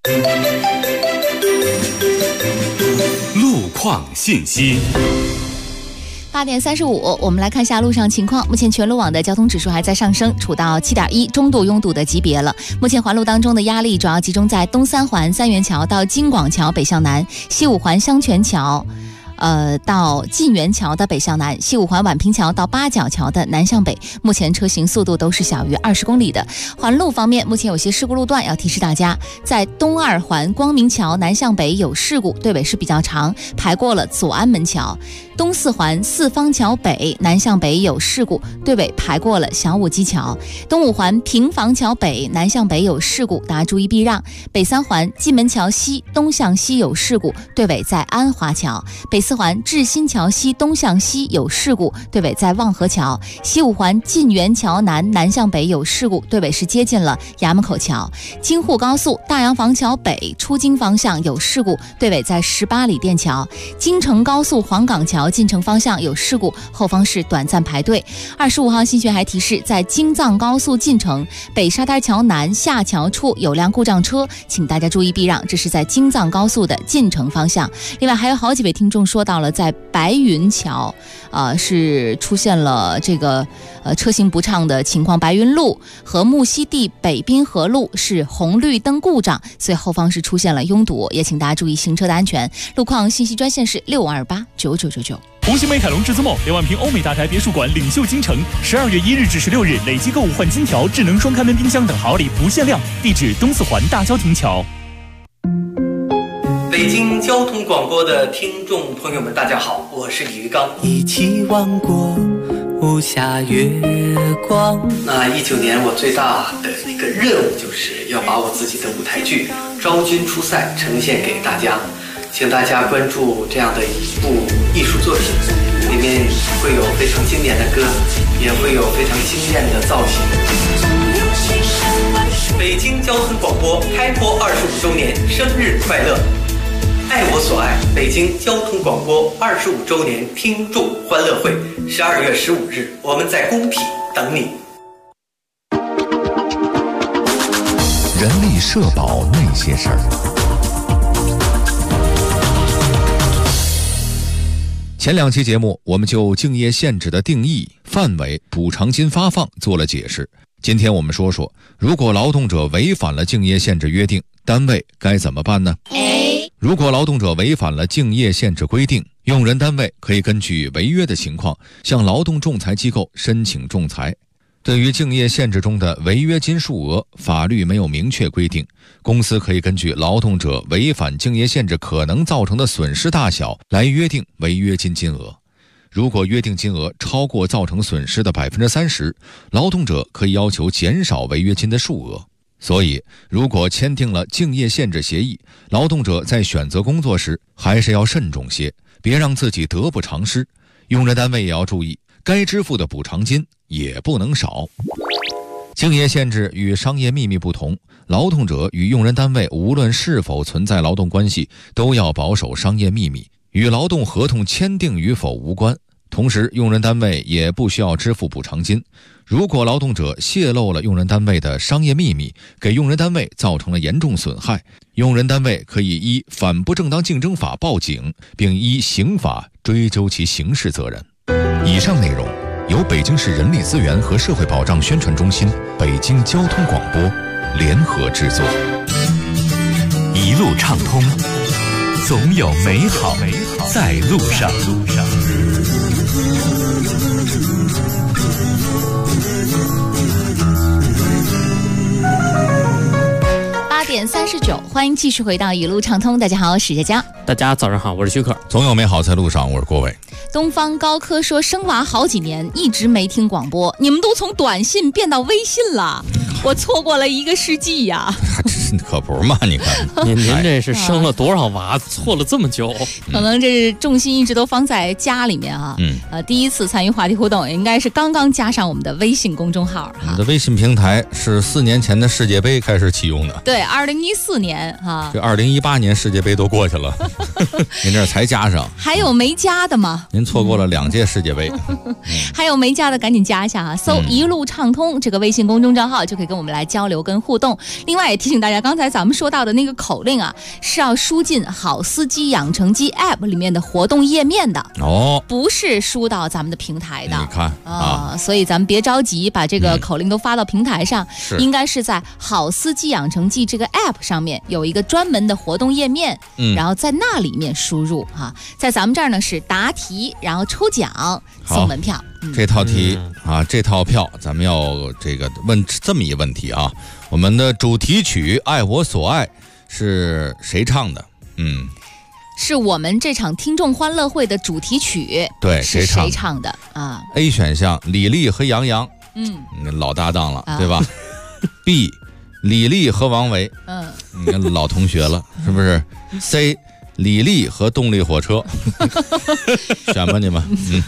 Speaker 7: 路况信息。
Speaker 14: 8点35，我们来看一下路上情况。目前全路网的交通指数还在上升，处到7.1，中度拥堵的级别了。目前环路当中的压力主要集中在东三环三元桥到京广桥北向南，西五环香泉桥到晋源桥的北向南，西五环宛平桥到八角桥的南向北，目前车行速度都是小于20公里的。环路方面，目前有些事故路段要提示大家，在东二环光明桥南向北有事故，对尾是比较长，排过了左安门桥。东四环四方桥北南向北有事故，对尾排过了小武基桥。东五环平房桥北南向北有事故，大家注意避让。北三环蓟门桥西东向西有事故，对尾在安华桥。北四环志新桥西东向西有事故，对尾在望河桥。西五环晋源桥南南向北有事故，对尾是接近了衙门口桥。京沪高速大洋房桥北出京方向有事故，对尾在18里店桥。京承高速黄岗桥进城方向有事故，后方是短暂排队。25号新学还提示，在京藏高速进城北沙滩桥南下桥处有辆故障车，请大家注意避让，这是在京藏高速的进城方向。另外还有好几位听众说到了在白云桥是出现了这个车行不畅的情况，白云路和木樨地北滨河路是红绿灯故障，所以后方是出现了拥堵，也请大家注意行车的安全。路况信息专线是65289999。
Speaker 8: 红星美凯龙至尊梦2万平欧美大宅别墅馆领袖京城，12月1日至16日累计购物换金条、智能双开门冰箱等好礼不限量。地址东四环大郊亭桥。
Speaker 10: 北京交通广播的听众朋友们，大家好，我是李玉刚。
Speaker 5: 一起望过无暇月光。
Speaker 10: 那19年我最大的一个任务就是要把我自己的舞台剧《昭君出塞》呈现给大家，请大家关注这样的一部艺术作品，里面会有非常经典的歌，也会有非常惊艳的造型。北京交通广播开播25周年生日快乐！爱我所爱，北京交通广播25周年听众欢乐会，12月15日，我们在工体等你。
Speaker 18: 人力社保那些事儿。前2期节目，我们就竞业限制的定义、范围、补偿金发放做了解释。今天我们说说，如果劳动者违反了竞业限制约定，单位该怎么办呢？如果劳动者违反了竞业限制规定，用人单位可以根据违约的情况向劳动仲裁机构申请仲裁。对于竞业限制中的违约金数额，法律没有明确规定，公司可以根据劳动者违反竞业限制可能造成的损失大小来约定违约金金额。如果约定金额超过造成损失的 30%， 劳动者可以要求减少违约金的数额。所以，如果签订了竞业限制协议，劳动者在选择工作时还是要慎重些，别让自己得不偿失。用人单位也要注意，该支付的补偿金也不能少。竞业限制与商业秘密不同，劳动者与用人单位无论是否存在劳动关系，都要保守商业秘密，与劳动合同签订与否无关。同时，用人单位也不需要支付补偿金。如果劳动者泄露了用人单位的商业秘密，给用人单位造成了严重损害，用人单位可以依反不正当竞争法报警，并依刑法追究其刑事责任。以上内容由北京市人力资源和社会保障宣传中心、北京交通广播联合制作。
Speaker 3: 一路畅通，总有美好在路上。
Speaker 14: 8点39，欢迎继续回到一路畅通。大家好，我是史佳佳。
Speaker 21: 大家早上好，我是徐可。
Speaker 18: 总有美好在路上，我是郭伟。
Speaker 14: 东方高科说，生娃好几年一直没听广播，你们都从短信变到微信了，我错过了1个世纪呀。
Speaker 18: 可不嘛，你看
Speaker 21: 您这是生了多少娃，错了这么久？
Speaker 14: 可能这重心一直都放在家里面啊。第一次参与话题互动，应该是刚刚加上我们的微信公众号。
Speaker 18: 我们的微信平台是4年前的世界杯开始启用的。
Speaker 14: 对，2014年哈。
Speaker 18: 这2018年世界杯都过去了，您这才加上。
Speaker 14: 还有没加的吗？
Speaker 18: 您错过了2届世界杯。
Speaker 14: 还有没加的赶紧加一下啊！搜一路畅通这个微信公众账号，就可以跟我们来交流跟互动。另外也提醒大家，刚才咱们说到的那个口令啊，是要输进好司机养成机 App 里面的活动页面的哦，不是输到咱们的平台的。
Speaker 18: 你看啊，
Speaker 14: 所以咱们别着急把这个口令都发到平台上，应该是在好司机养成机这个 App 上面有一个专门的活动页面，然后在那里面输入哈。在咱们这儿呢是答题，然后抽奖送门票。
Speaker 18: 这套题啊，这套票咱们要这个问这么一问题啊，我们的主题曲《爱我所爱》是谁唱的？
Speaker 14: 是我们这场听众欢乐会的主题曲。
Speaker 18: 对，
Speaker 14: 是谁唱的啊
Speaker 18: ？A 选项李丽和杨洋，老搭档了，对吧？B 李丽和王维，你看老同学了，是不是？C 李丽和动力火车，选吧你们。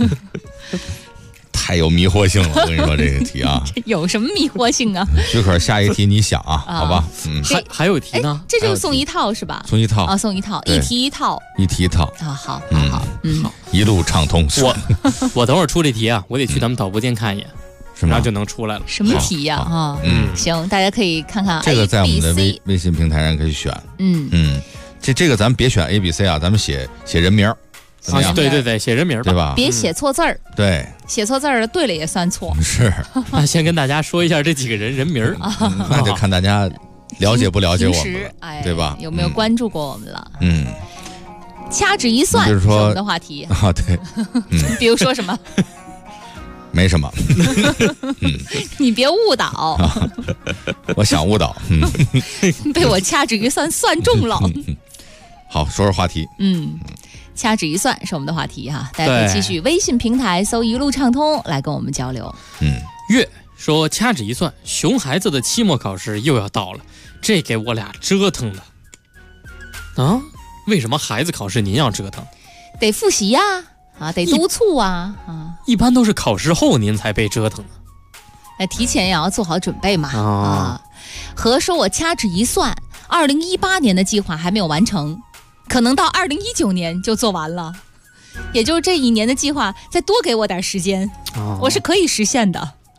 Speaker 18: 太有迷惑性了，我跟你说这个题啊，
Speaker 14: 这有什么迷惑性啊？
Speaker 18: 徐可，下一题你想啊，好吧？
Speaker 21: 还有题呢？
Speaker 14: 这就送一套是吧？
Speaker 18: 送一套
Speaker 14: 啊，送一套，一题一套，
Speaker 18: 一题一套
Speaker 14: 啊，好，好，
Speaker 21: 好，
Speaker 18: 一路畅通。
Speaker 21: 我等会儿出这题啊，我得去咱们导播间看一眼，然后就能出来了。
Speaker 14: 什么题呀？啊，行，大家可以看看。
Speaker 18: 这个在我们的微信平台上可以选。这个咱们别选 A、B、C 啊，咱们写人名。
Speaker 21: 对，写人名
Speaker 18: 对吧？
Speaker 14: 别写错字儿。
Speaker 18: 对，
Speaker 14: 写错字儿对了也算错。
Speaker 18: 是。
Speaker 21: 那先跟大家说一下这几个人名
Speaker 18: 那就看大家了解不了解我们，对吧？
Speaker 14: 有没有关注过我们了？掐指一算，
Speaker 18: 就是说
Speaker 14: 我们的话题
Speaker 18: 啊，对，
Speaker 14: 比如说什么？
Speaker 18: 没什么。
Speaker 14: 你别误导。
Speaker 18: 我想误导。
Speaker 14: 被我掐指一算算中了。
Speaker 18: 好，说说话题。
Speaker 14: 掐指一算是我们的话题哈，大家可以继续微信平台搜一路畅通来跟我们交流。
Speaker 21: 月说掐指一算，熊孩子的期末考试又要到了，这给我俩折腾的啊！为什么孩子考试您要折腾？
Speaker 14: 得复习呀，得督促啊。
Speaker 21: 一般都是考试后您才被折腾
Speaker 14: 的。提前也要做好准备嘛。和说我掐指一算，2018年的计划还没有完成。可能到2019年就做完了，也就是这1年的计划再多给我点时间，我是可以实现的。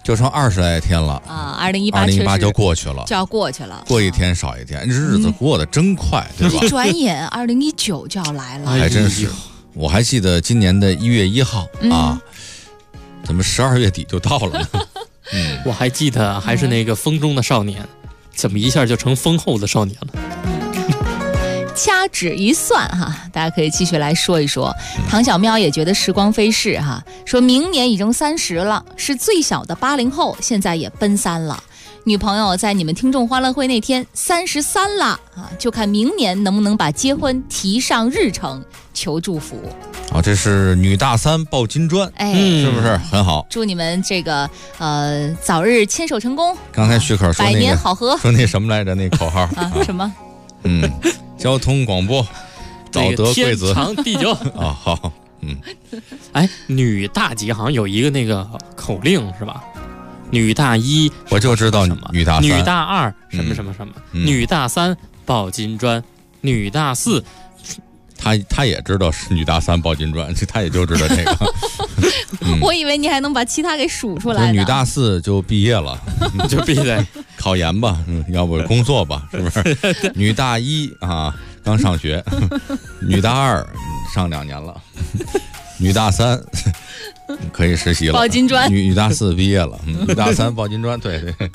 Speaker 15: 就剩20来天了
Speaker 14: 啊！2018
Speaker 15: 就过去了，
Speaker 14: 就要过去了，
Speaker 15: 过一天少一天，日子过得真快，对吧？
Speaker 14: 一转眼2019就要来了，
Speaker 15: 还真是。我还记得今年的1月1号啊，怎么12月底就到了呢？
Speaker 21: 我还记得还是那个风中的少年，怎么一下就成风后的少年了？
Speaker 14: 掐指一算哈，大家可以继续来说一说。唐小喵也觉得时光飞逝哈，说明年已经30了，是最小的80后，现在也奔3了。女朋友在你们听众欢乐会那天33了啊，就看明年能不能把结婚提上日程，求祝福。
Speaker 15: 这是女大3抱金砖，是不是很好？
Speaker 14: 祝你们这个早日牵手成功。
Speaker 15: 刚才徐可说
Speaker 14: 百年好合，
Speaker 15: 说那什么来着？那口号
Speaker 14: 什么？
Speaker 15: 交通广播，早得贵子，
Speaker 21: 天长地久
Speaker 15: 啊！好，
Speaker 21: 女大几好像有一个那个口令是吧？女大1，
Speaker 15: 我就知道女大3，
Speaker 21: 女大2什么什么什么，女大3抱金砖，女大4。
Speaker 15: 他也知道是女大3抱金砖，他也就知道这个。
Speaker 14: 我以为你还能把其他给数出来。
Speaker 15: 女大4就毕业了，
Speaker 21: 就毕业
Speaker 15: 考研吧，要不工作吧，是不是？女大1啊，刚上学；女大2上2年了；女大3可以实习了，
Speaker 14: 抱金砖。
Speaker 15: 女大4毕业了，女大3抱金砖，对对。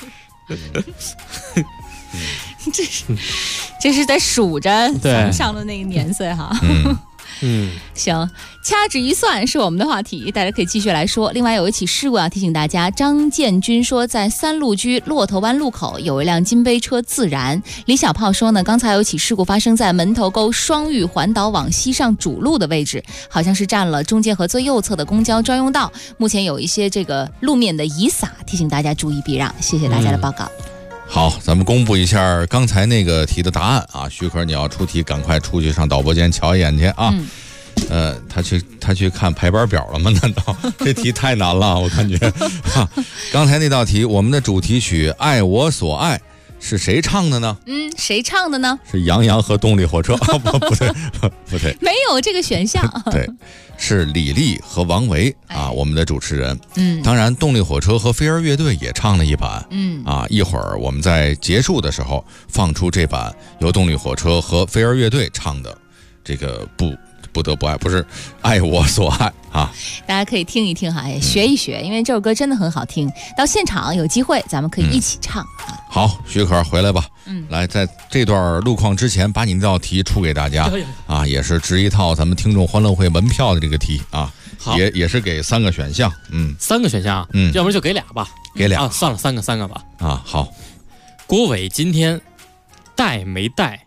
Speaker 14: 这是在数着咱上的那个年岁哈。行，掐指一算是我们的话题，大家可以继续来说。另外有一起事故要提醒大家，张建军说在3路居骆驼湾路口有一辆金杯车自燃。李小炮说呢，刚才有一起事故发生在门头沟双峪环岛往西上主路的位置，好像是占了中间和最右侧的公交专用道，目前有一些这个路面的遗撒，提醒大家注意避让。谢谢大家的报告。
Speaker 15: 好，咱们公布一下刚才那个题的答案啊！徐可，你要出题，赶快出去上导播间瞧一眼去啊！他去看排班表了吗？难道这题太难了？我感觉，刚才那道题，我们的主题曲《爱我所爱》是谁唱的呢？
Speaker 14: 谁唱的呢？
Speaker 15: 是杨洋和动力火车。不对，
Speaker 14: 没有这个选项。
Speaker 15: 对，是李丽和王维啊，我们的主持人。当然，动力火车和飞儿乐队也唱了一版。一会儿我们在结束的时候放出这版由动力火车和飞儿乐队唱的这个不得不爱，不是爱我所爱啊！
Speaker 14: 大家可以听一听哈，也学一学，因为这首歌真的很好听。到现场有机会，咱们可以一起唱啊！
Speaker 15: 好，徐可回来吧。来，在这段路况之前，把你那道题出给大家啊，也是值一套咱们听众欢乐会门票的这个题啊，也是给3个选项。
Speaker 21: 3个选项，要不然就给俩吧，
Speaker 15: 给俩
Speaker 21: 啊，算了，三个吧。
Speaker 15: 啊，好。
Speaker 21: 郭伟今天带没带？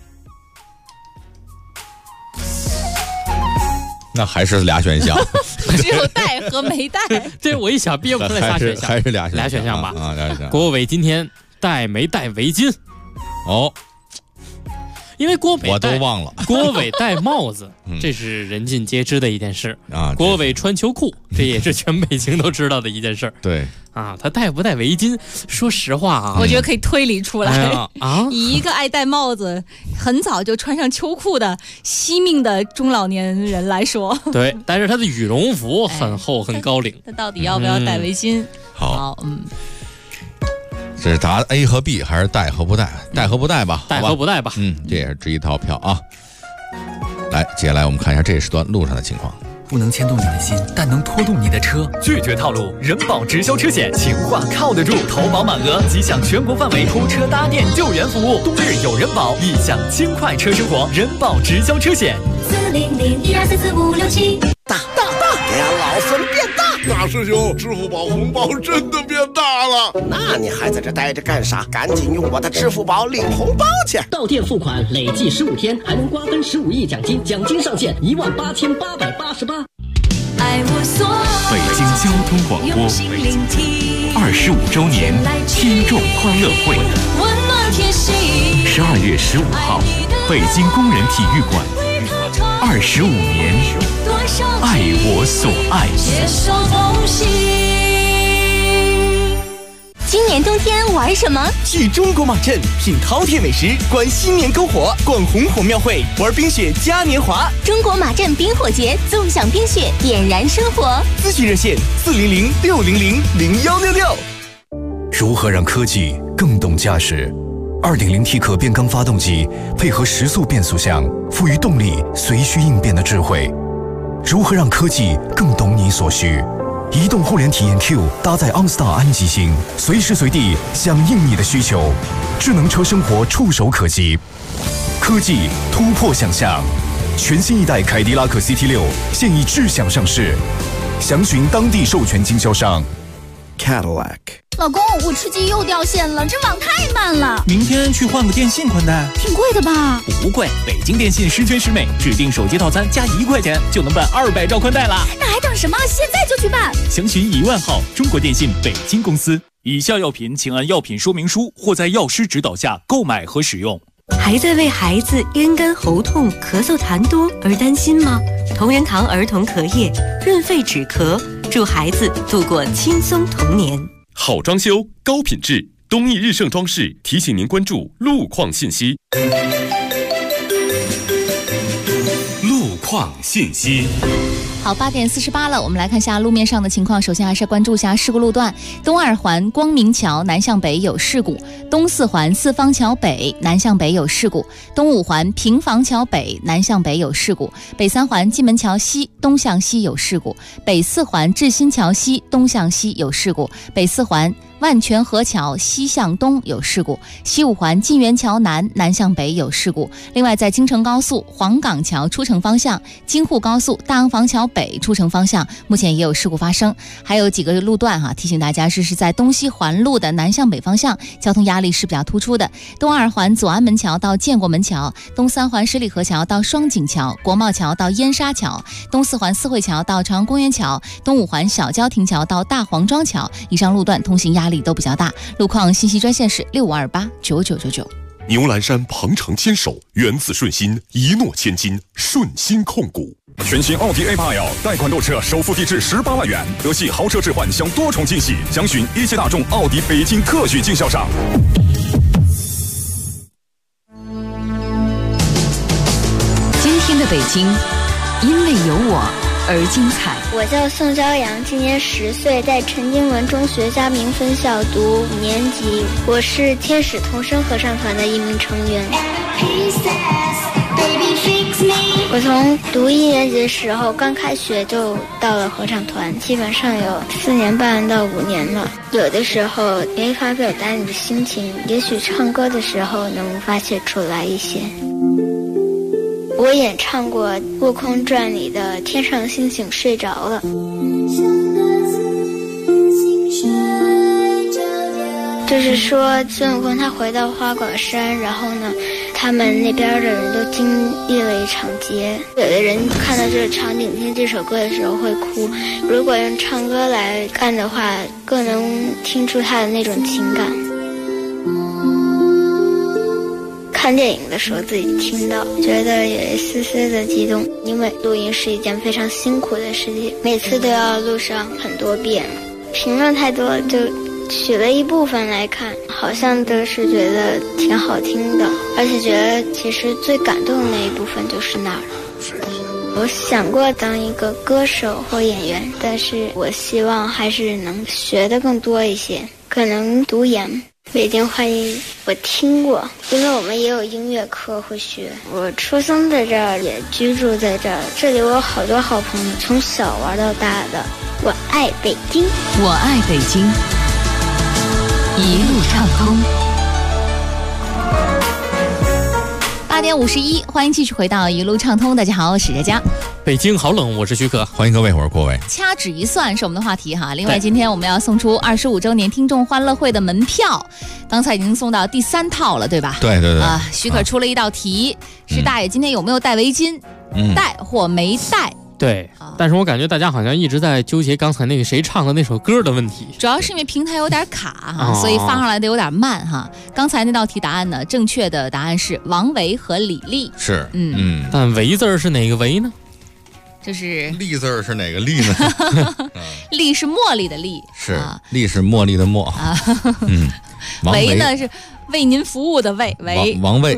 Speaker 15: 那还是俩选项，
Speaker 14: 只有带和没带。
Speaker 21: 对，我一想憋不出来仨选项，
Speaker 15: 还是俩
Speaker 21: 选项吧。
Speaker 15: 俩选项。
Speaker 21: 郭伟今天带没带围巾？因为郭伟
Speaker 15: 我都忘了，
Speaker 21: 郭伟戴帽子，这是人尽皆知的一件事啊。郭伟穿秋裤，这也是全北京都知道的一件事。
Speaker 15: 对
Speaker 21: 啊，他戴不戴围巾？说实话啊，
Speaker 14: 我觉得可以推理出来啊。以一个爱戴帽子、很早就穿上秋裤的惜命的中老年人来说，
Speaker 21: 对，但是他的羽绒服很厚很高领。
Speaker 14: 他到底要不要戴围巾？
Speaker 15: 好，这是答 A 和 B 还是带和不带？带和不带吧，
Speaker 21: 带和不带吧。
Speaker 15: 这也是值一套票啊。来，接下来我们看一下这时段路上的情况。
Speaker 10: 不能牵动你的心，但能拖动你的车。拒绝套路，人保直销车险，情话靠得住。投保满额即享全国范围偷车搭电救援服务，冬日有人保，一享轻快车生活。人保直销车险。
Speaker 12: 400-1244-567。
Speaker 4: 大，给俺老孙变大！大师兄，支付宝红包真的变大了，那你还在这待着干啥？赶紧用我的支付宝领红包去！
Speaker 9: 到店付款累计15天，还能瓜分15亿奖金，奖金上限18888。
Speaker 12: 爱我所爱，
Speaker 3: 北京交通广播25周年听众欢乐会，
Speaker 12: 温暖贴心。
Speaker 3: 12月15号，北京工人体育馆，25年，爱我所爱。
Speaker 12: 携手同行。
Speaker 1: 今年冬天玩什么？
Speaker 6: 去中国马镇品饕餮美食，观新年篝火，逛红火庙会，玩冰雪嘉年华。
Speaker 1: 中国马镇冰火节，纵享冰雪，点燃生活。
Speaker 6: 咨询热线400-600-0166。
Speaker 18: 如何让科技更懂驾驶？2.0T 可变缸发动机配合时速变速箱，赋予动力随需应变的智慧。如何让科技更懂你所需？移动互联体验 Q 搭载 OnStar 安吉星，随时随地响应你的需求。智能车生活触手可及，科技突破想象。全新一代凯迪拉克 CT6 现已智享上市，详询当地授权经销商。
Speaker 4: Cadillac。
Speaker 19: 老公，我吃鸡又掉线了，这网太慢了。
Speaker 8: 明天去换个电信宽带，
Speaker 19: 挺贵的吧？
Speaker 8: 不贵，北京电信十全十美，指定手机套餐加1块钱就能办200兆宽带了。
Speaker 19: 那还等什么？现在就去办！
Speaker 8: 详询1万号中国电信北京公司。以下药品请按药品说明书或在药师指导下购买和使用。
Speaker 11: 还在为孩子咽干喉痛、咳嗽痰多而担心吗？同仁堂儿童咳液润肺止咳，助孩子度过轻松童年。
Speaker 23: 好装修，高品质，东益日盛装饰提醒您关注路况信息。
Speaker 3: 路况信息。
Speaker 14: 好，8点48了，我们来看一下路面上的情况。首先还是关注一下事故路段：东2环光明桥南向北有事故，东4环四方桥北南向北有事故，东5环平房桥北南向北有事故，北3环蓟门桥西东向西有事故，北4环志新桥西东向西有事故，北4环万泉河桥西向东有事故，西5环晋源桥南南向北有事故。另外，在京承高速黄岗桥出城方向、京沪高速大洋房桥北出城方向，目前也有事故发生。还有几个路段提醒大家是在东西环路的南向北方向，交通压力是比较突出的。东2环左安门桥到建国门桥，东3环十里河桥到双井桥、国贸桥到燕沙桥，东4环四惠桥到朝阳公园桥，东5环小交亭桥到大黄庄桥。以上路段通行压力都比较大。路况信息专线是65289999。
Speaker 23: 牛栏山鹏程牵手，源自顺心，一诺千金，顺心控股。全新奥迪 A8L 贷款购车首付低至18万元，德系豪车置换享多重惊喜，详询一汽大众奥迪北京特许经销商。
Speaker 13: 今天的北京，因为有我而精彩。
Speaker 20: 我叫宋骄阳，今年10岁，在陈经纶中学嘉明分校读5年级。我是天使童声合唱团的一名成员。我从读1年级的时候刚开学就到了合唱团，基本上有4年半到5年了。有的时候没法表达你的心情，也许唱歌的时候能发泄出来一些。我演唱过《悟空传》里的天上的星星睡着了，就是说孙悟空他回到花果山，然后呢他们那边的人都经历了一场劫，有的人看到这个场景听这首歌的时候会哭，如果用唱歌来干的话更能听出他的那种情感。看电影的时候自己听到，觉得有一丝丝的激动，因为录音是一件非常辛苦的事情，每次都要录上很多遍，评论太多就取了一部分来看，好像都是觉得挺好听的，而且觉得其实最感动的那一部分就是那儿了。我想过当一个歌手或演员，但是我希望还是能学的更多一些，可能读研。北京话音我听过，因为我们也有音乐课会学。我出生在这儿，也居住在这儿，这里我有好多好朋友，从小玩到大的。我爱北京，
Speaker 13: 我爱北京，一路畅通。
Speaker 14: 8点51，欢迎继续回到一路畅通。大家好，我是佳佳。
Speaker 21: 北京好冷，我是徐可。
Speaker 15: 欢迎各位，我是郭伟。
Speaker 14: 掐指一算是我们的话题哈。另外，今天我们要送出25周年听众欢乐会的门票，刚才已经送到第3套了，对吧？
Speaker 15: 对对对。
Speaker 14: 徐可出了一道题，是大爷今天有没有戴围巾？戴或没戴？
Speaker 21: 对，但是我感觉大家好像一直在纠结刚才那个谁唱的那首歌的问题，
Speaker 14: 主要是因为平台有点卡哈，所以发上来的有点慢哈。刚才那道题答案呢，正确的答案是王维和李丽。
Speaker 15: 是，
Speaker 21: 但维字是哪个维呢？
Speaker 14: 就是
Speaker 15: 丽字是哪个丽呢？
Speaker 14: 丽是茉莉的丽，
Speaker 15: 是丽是茉莉的茉
Speaker 14: 啊。
Speaker 15: 维
Speaker 14: 呢是为您服务的为
Speaker 15: 王卫。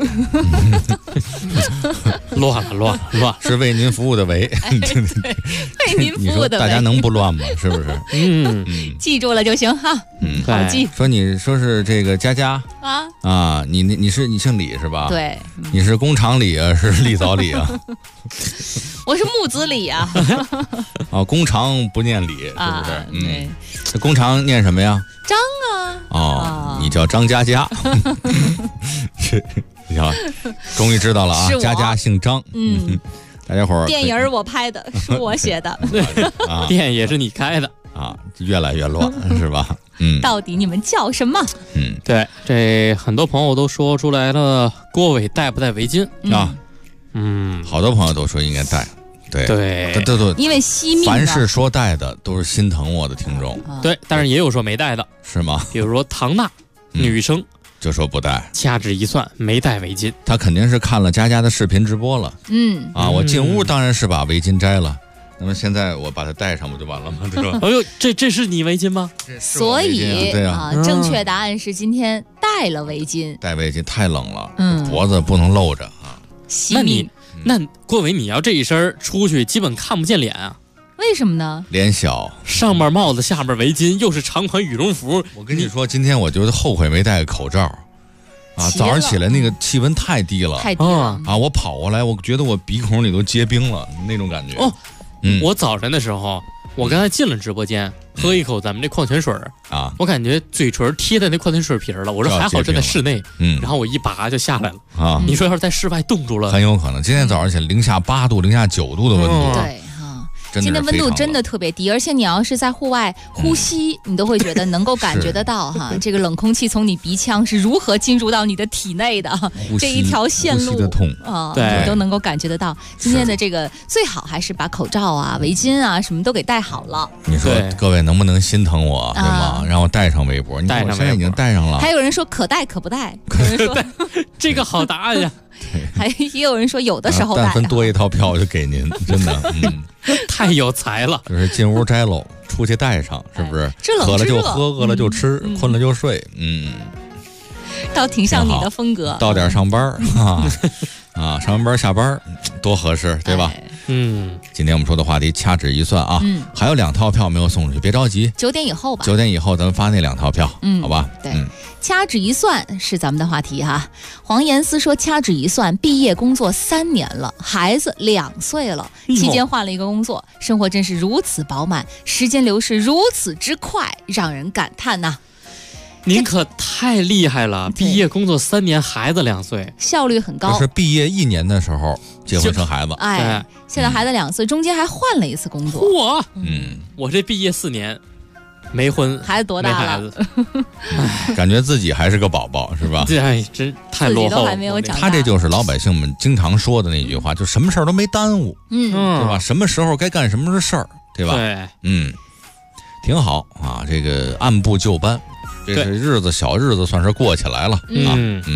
Speaker 21: 乱了，
Speaker 15: 是为您服务的为。
Speaker 14: 为您服务的为，
Speaker 15: 大家能不乱吗？是不是？
Speaker 14: 记住了就行哈。好记。
Speaker 15: 你说是这个佳佳啊，你姓李是吧？
Speaker 14: 对。
Speaker 15: 你是工厂李啊，是丽早李啊？
Speaker 14: 我是木子李啊。
Speaker 15: 工厂不念李，是不是？
Speaker 14: 对。
Speaker 15: 这工厂念什么呀？
Speaker 14: 张啊。
Speaker 15: 你叫张佳佳。是。终于知道了啊！佳佳姓张。大家伙儿。
Speaker 14: 电影我拍的，是我写的。
Speaker 21: 店也是你开的
Speaker 15: 啊，越来越乱是吧？
Speaker 14: 到底你们叫什么？
Speaker 21: 对，这很多朋友都说出来了，郭伟戴不戴围巾
Speaker 15: 啊？好多朋友都说应该戴。对，
Speaker 14: 因为惜命。
Speaker 15: 凡是说戴的，都是心疼我的听众。
Speaker 21: 对，但是也有说没戴的，
Speaker 15: 是吗？
Speaker 21: 比如说唐娜，女生。
Speaker 15: 就说不戴，
Speaker 21: 掐指一算没戴围巾，
Speaker 15: 他肯定是看了佳佳的视频直播了。我进屋当然是把围巾摘了，那么现在我把它戴上不就完了吗？对吧？
Speaker 21: 哎呦，这是你围巾吗？
Speaker 14: 所以
Speaker 15: 对啊，
Speaker 14: 正确答案是今天戴了围巾。
Speaker 15: 戴围巾太冷了，脖子不能露着啊。
Speaker 21: 那郭伟，你要这一身出去，基本看不见脸啊。
Speaker 14: 为什么呢？
Speaker 15: 脸小，
Speaker 21: 上面帽子，下面围巾，又是长款羽绒服。
Speaker 15: 我跟你说，今天我就后悔没戴口罩啊！早上起来那个气温太低了，啊！我跑过来，我觉得我鼻孔里都结冰了，那种感觉。
Speaker 21: 我早晨的时候，我刚才进了直播间，喝一口咱们这矿泉水
Speaker 15: 啊，
Speaker 21: 我感觉嘴唇贴在那矿泉水瓶了。我说还好是在室内，然后我一拔就下来了啊！你说要是在室外冻住了，
Speaker 15: 很有可能。今天早上起来零下8度、零下9度的温度，
Speaker 14: 对。今天温度真的特别低，而且你要是在户外呼吸，你都会觉得能够感觉得到哈，这个冷空气从你鼻腔是如何进入到你的体内的，这一条线路啊，你都能够感觉得到。今天的这个最好还是把口罩啊、围巾啊什么都给戴好了。
Speaker 15: 你说各位能不能心疼我，对吗？让我戴上围脖，你看我现在已经戴上了。
Speaker 14: 还有人说可戴可不戴，有人说
Speaker 21: 这个好答案呀。
Speaker 14: 也有人说有的时候戴，
Speaker 15: 但凡多一套票就给您，真的，
Speaker 21: 太有才了。
Speaker 15: 就是进屋摘喽，出去戴上，是不是？渴了就喝，饿了就吃，困了就睡，
Speaker 14: 倒挺像你的风格。
Speaker 15: 到点上班啊，上完班下班多合适，对吧？今天我们说的话题掐指一算啊，还有2套票没有送出去，别着急
Speaker 14: ，9点以后吧。
Speaker 15: 9点以后咱们发那2套票，好吧？
Speaker 14: 对，掐指一算是咱们的话题哈。黄岩思说，掐指一算，毕业工作3年了，孩子2岁了，期间换了一个工作，生活真是如此饱满，时间流逝如此之快，让人感叹呐。
Speaker 21: 您可太厉害了！毕业工作3年，孩子2岁，
Speaker 14: 效率很高。
Speaker 15: 就是毕业1年的时候结婚生孩子，
Speaker 14: 现在孩子2岁，中间还换了一次工作。
Speaker 21: 我这毕业4年没婚，
Speaker 14: 孩子多大了？
Speaker 15: 感觉自己还是个宝宝，是吧？
Speaker 21: 这真太落后了，
Speaker 14: 自己都还没有长大。
Speaker 15: 他这就是老百姓们经常说的那句话，就什么事儿都没耽误，对吧？什么时候该干什么事儿，对吧？
Speaker 21: 对，
Speaker 15: 挺好啊，这个按部就班。这是小日子算是过起来了啊。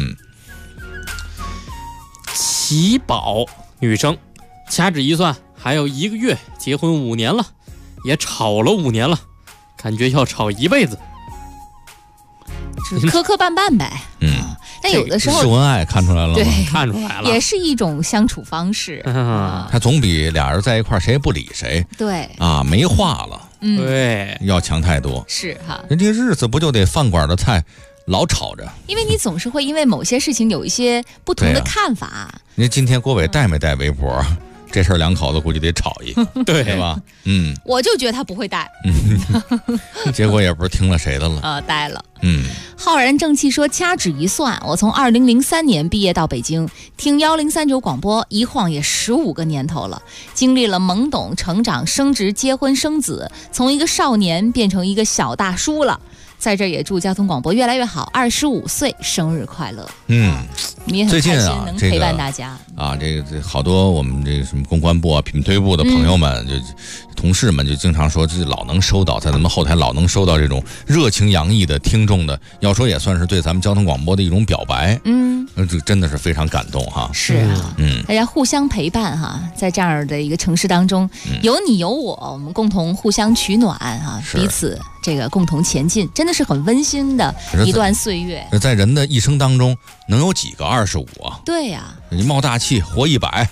Speaker 21: 齐宝女生，掐指一算，还有1个月，结婚5年了，也吵了5年了，感觉要吵一辈子，
Speaker 14: 磕磕绊绊呗。但有的时候
Speaker 15: 秀恩爱看出来了吗？
Speaker 14: 对，
Speaker 21: 看出来了，
Speaker 14: 也是一种相处方式。
Speaker 15: 他总比俩人在一块儿谁也不理谁，
Speaker 14: 对
Speaker 15: 啊，没话了。
Speaker 21: 对，
Speaker 15: 要强太多。
Speaker 14: 是哈，
Speaker 15: 人这日子不就得饭馆的菜老吵着？
Speaker 14: 因为你总是会因为某些事情有一些不同的看法。
Speaker 15: 您今天郭伟戴没戴围脖？这事儿2口子估计得吵一个，对吧？
Speaker 14: 我就觉得他不会戴，
Speaker 15: 结果也不是听了谁的了，
Speaker 14: 戴了。浩然正气说，掐指一算，我从2003年毕业到北京，听1039广播，一晃也15个年头了，经历了懵懂、成长、升职、结婚、生子，从一个少年变成一个小大叔了。在这也祝交通广播越来越好，25岁生日快乐。 你也很开心能陪伴大家
Speaker 15: 这个好多我们这个什么公关部啊、品推部的朋友们，就同事们就经常说，这老能收到在咱们后台老能收到这种热情洋溢的听众的，要说也算是对咱们交通广播的一种表白。这真的是非常感动哈。
Speaker 14: 是啊，大家互相陪伴哈，在这样的一个城市当中，有你有我们共同互相取暖哈，彼此这个共同前进，真的是很温馨的一段岁月。
Speaker 15: 在人的一生当中，能有几个25啊？
Speaker 14: 对呀，
Speaker 15: 你冒大气活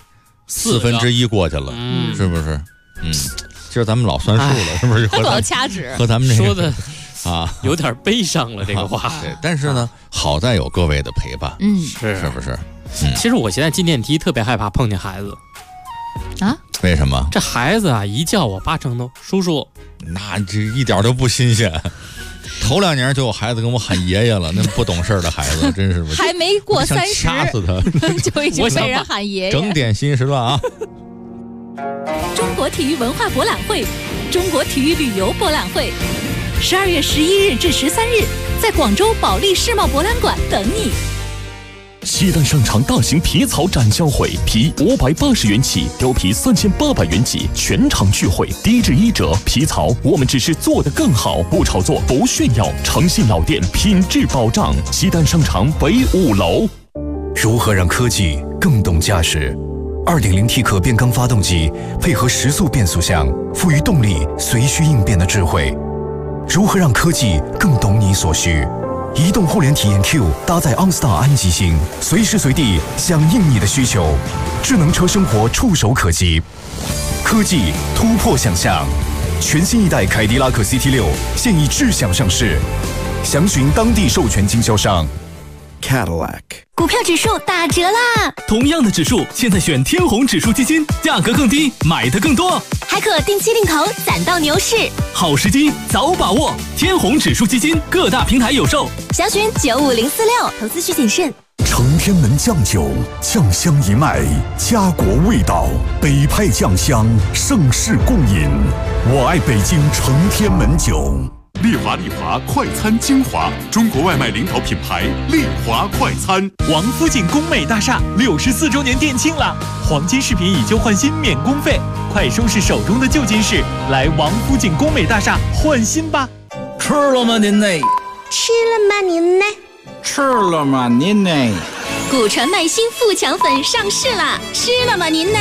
Speaker 15: 100，1/4过去了，是不是？今儿咱们老算数了，是不是？
Speaker 14: 老掐指
Speaker 15: 和咱们这个
Speaker 21: 说的有点悲伤了这个话。
Speaker 15: 对，但是呢，好在有各位的陪伴，是不是？
Speaker 21: 其实我现在进电梯特别害怕碰见孩子
Speaker 14: 啊？
Speaker 15: 为什么？
Speaker 21: 这孩子啊，一叫我8成都叔叔，
Speaker 15: 那这一点都不新鲜。头2年就有孩子跟我喊爷爷了，那不懂事的孩子真是
Speaker 14: 还没过30，
Speaker 15: 掐死他
Speaker 14: 就已经被人喊爷爷。
Speaker 15: 整点新时段啊！
Speaker 16: 中国体育文化博览会，中国体育旅游博览会，12月11日至13日，在广州保利世贸博览馆等你。
Speaker 23: 西单商场大型皮草展销会，皮580元起，貂皮3800元起，全场聚会，低至1折。皮草我们只是做得更好，不炒作，不炫耀，诚信老店，品质保障。西单商场北5楼。
Speaker 18: 如何让科技更懂驾驶？2.0T 可变缸发动机配合时速变速箱，赋予动力随需应变的智慧。如何让科技更懂你所需？移动互联体验 Q 搭载 OnStar 安吉星，随时随地响应你的需求，智能车生活触手可及，科技突破想象。全新一代凯迪拉克 CT6 现已智享上市，详询当地授权经销商。
Speaker 4: Cadillac
Speaker 1: 股票指数打折啦！
Speaker 8: 同样的指数，现在选天弘指数基金，价格更低，买的更多，
Speaker 1: 还可定期定投，攒到牛市。
Speaker 8: 好时机，早把握！天弘指数基金各大平台有售，
Speaker 1: 详询95046，投资需谨慎。
Speaker 2: 承天门酱酒，酱香一脉，家国味道，北派酱香，盛世共饮。我爱北京承天门酒。
Speaker 23: 丽华快餐精华，中国外卖领导品牌丽华快餐。
Speaker 8: 王府井工美大厦64周年店庆了，黄金饰品以旧换新免工费，快收拾手中的旧金饰，来王府井工美大厦换新吧。
Speaker 5: 吃了吗您呢？
Speaker 1: 吃了吗您呢？
Speaker 5: 吃了吗您呢？
Speaker 1: 古传麦新富强粉上市啦，吃了吗您呢？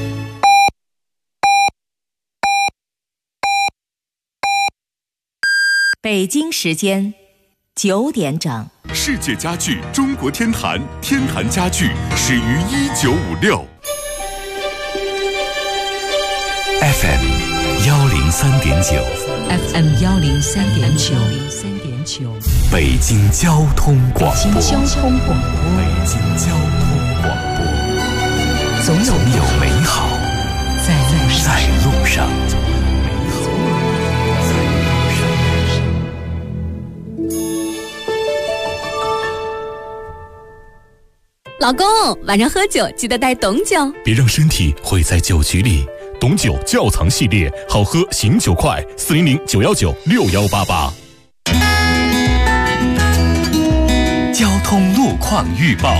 Speaker 17: 北京时间9点整。
Speaker 23: 世界家具中国天坛，天坛家具始于1956。
Speaker 7: FM 103.9
Speaker 13: FM 103.9
Speaker 7: 北京交通广播。
Speaker 13: 北京交通广播，总有美好在路上。
Speaker 16: 老公，晚上喝酒记得带董酒，
Speaker 23: 别让身体毁在酒局里。董酒窖藏系列，好喝醒酒快，400-919-6188。
Speaker 7: 交通路况预报。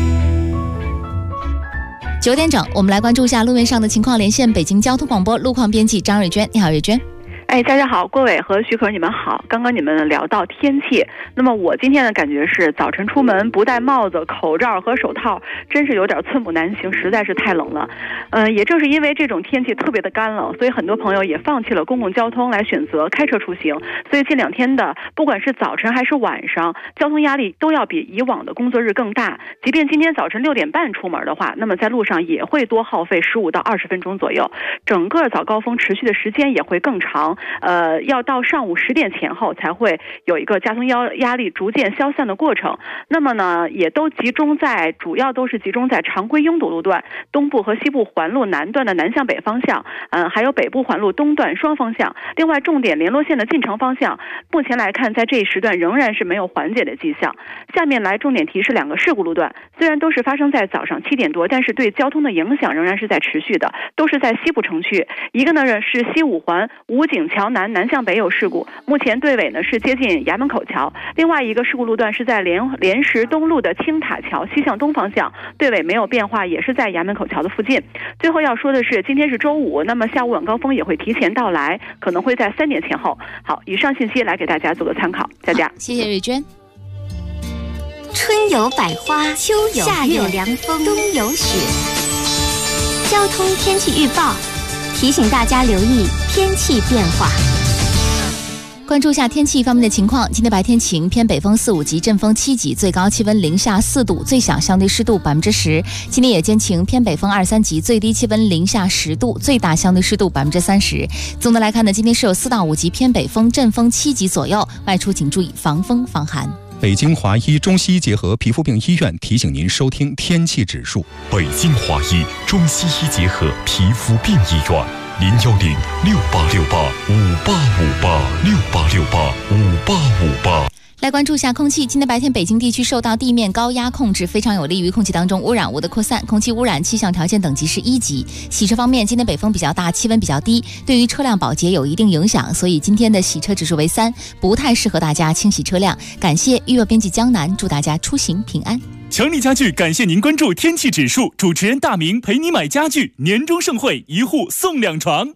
Speaker 14: 9点整，我们来关注一下路面上的情况，连线北京交通广播路况编辑张瑞娟。你好，瑞娟。
Speaker 22: 大家好，郭伟和徐可你们好。刚刚你们聊到天气，那么我今天的感觉是，早晨出门不戴帽子、口罩和手套，真是有点寸步难行，实在是太冷了。也正是因为这种天气特别的干冷，所以很多朋友也放弃了公共交通来选择开车出行。所以近2天的，不管是早晨还是晚上，交通压力都要比以往的工作日更大。即便今天早晨6点半出门的话，那么在路上也会多耗费15到20分钟左右，整个早高峰持续的时间也会更长。要到上午10点前后才会有一个交通压力逐渐消散的过程。那么呢，也都主要都是集中在常规拥堵路段、东部和西部环路南段的南向北方向，还有北部环路东段双方向。另外，重点联络线的进城方向，目前来看，在这一时段仍然是没有缓解的迹象。下面来重点提示2个事故路段，虽然都是发生在早上7点多，但是对交通的影响仍然是在持续的，都是在西部城区。一个呢是西五环武警景桥南南向北有事故，目前队尾呢是接近衙门口桥，另外一个事故路段是在莲石东路的青塔桥西向东方向，队尾没有变化，也是在衙门口桥的附近。最后要说的是，今天是周五，那么下午晚高峰也会提前到来，可能会在3点前后。好，以上信息来给大家做个参考，佳佳。
Speaker 14: 谢谢瑞娟。
Speaker 19: 春有百花，秋有夏有凉风，冬有雪。交通天气预报提醒大家留意天气变化。
Speaker 14: 关注一下天气方面的情况，今天白天晴，偏北风4、5级，阵风7级，最高气温零下4度，最小相对湿度10%。今天夜间晴，偏北风2、3级，最低气温零下10度，最大相对湿度30%。总的来看呢，今天是有4到5级偏北风，阵风7级左右，外出请注意防风防寒。
Speaker 9: 北京华医中西医结合皮肤病医院提醒您收听天气指数。
Speaker 2: 北京华医中西医结合皮肤病医院，010-6868-5858，6868-5858。
Speaker 14: 来关注一下空气，今天白天北京地区受到地面高压控制，非常有利于空气当中污染物的扩散，空气污染气象条件等级是1级。洗车方面，今天北风比较大，气温比较低，对于车辆保洁有一定影响，所以今天的洗车指数为3，不太适合大家清洗车辆。感谢预热编辑江南，祝大家出行平安。
Speaker 8: 强力家具感谢您关注天气指数，主持人大明陪你买家具，年终盛会1户送2床。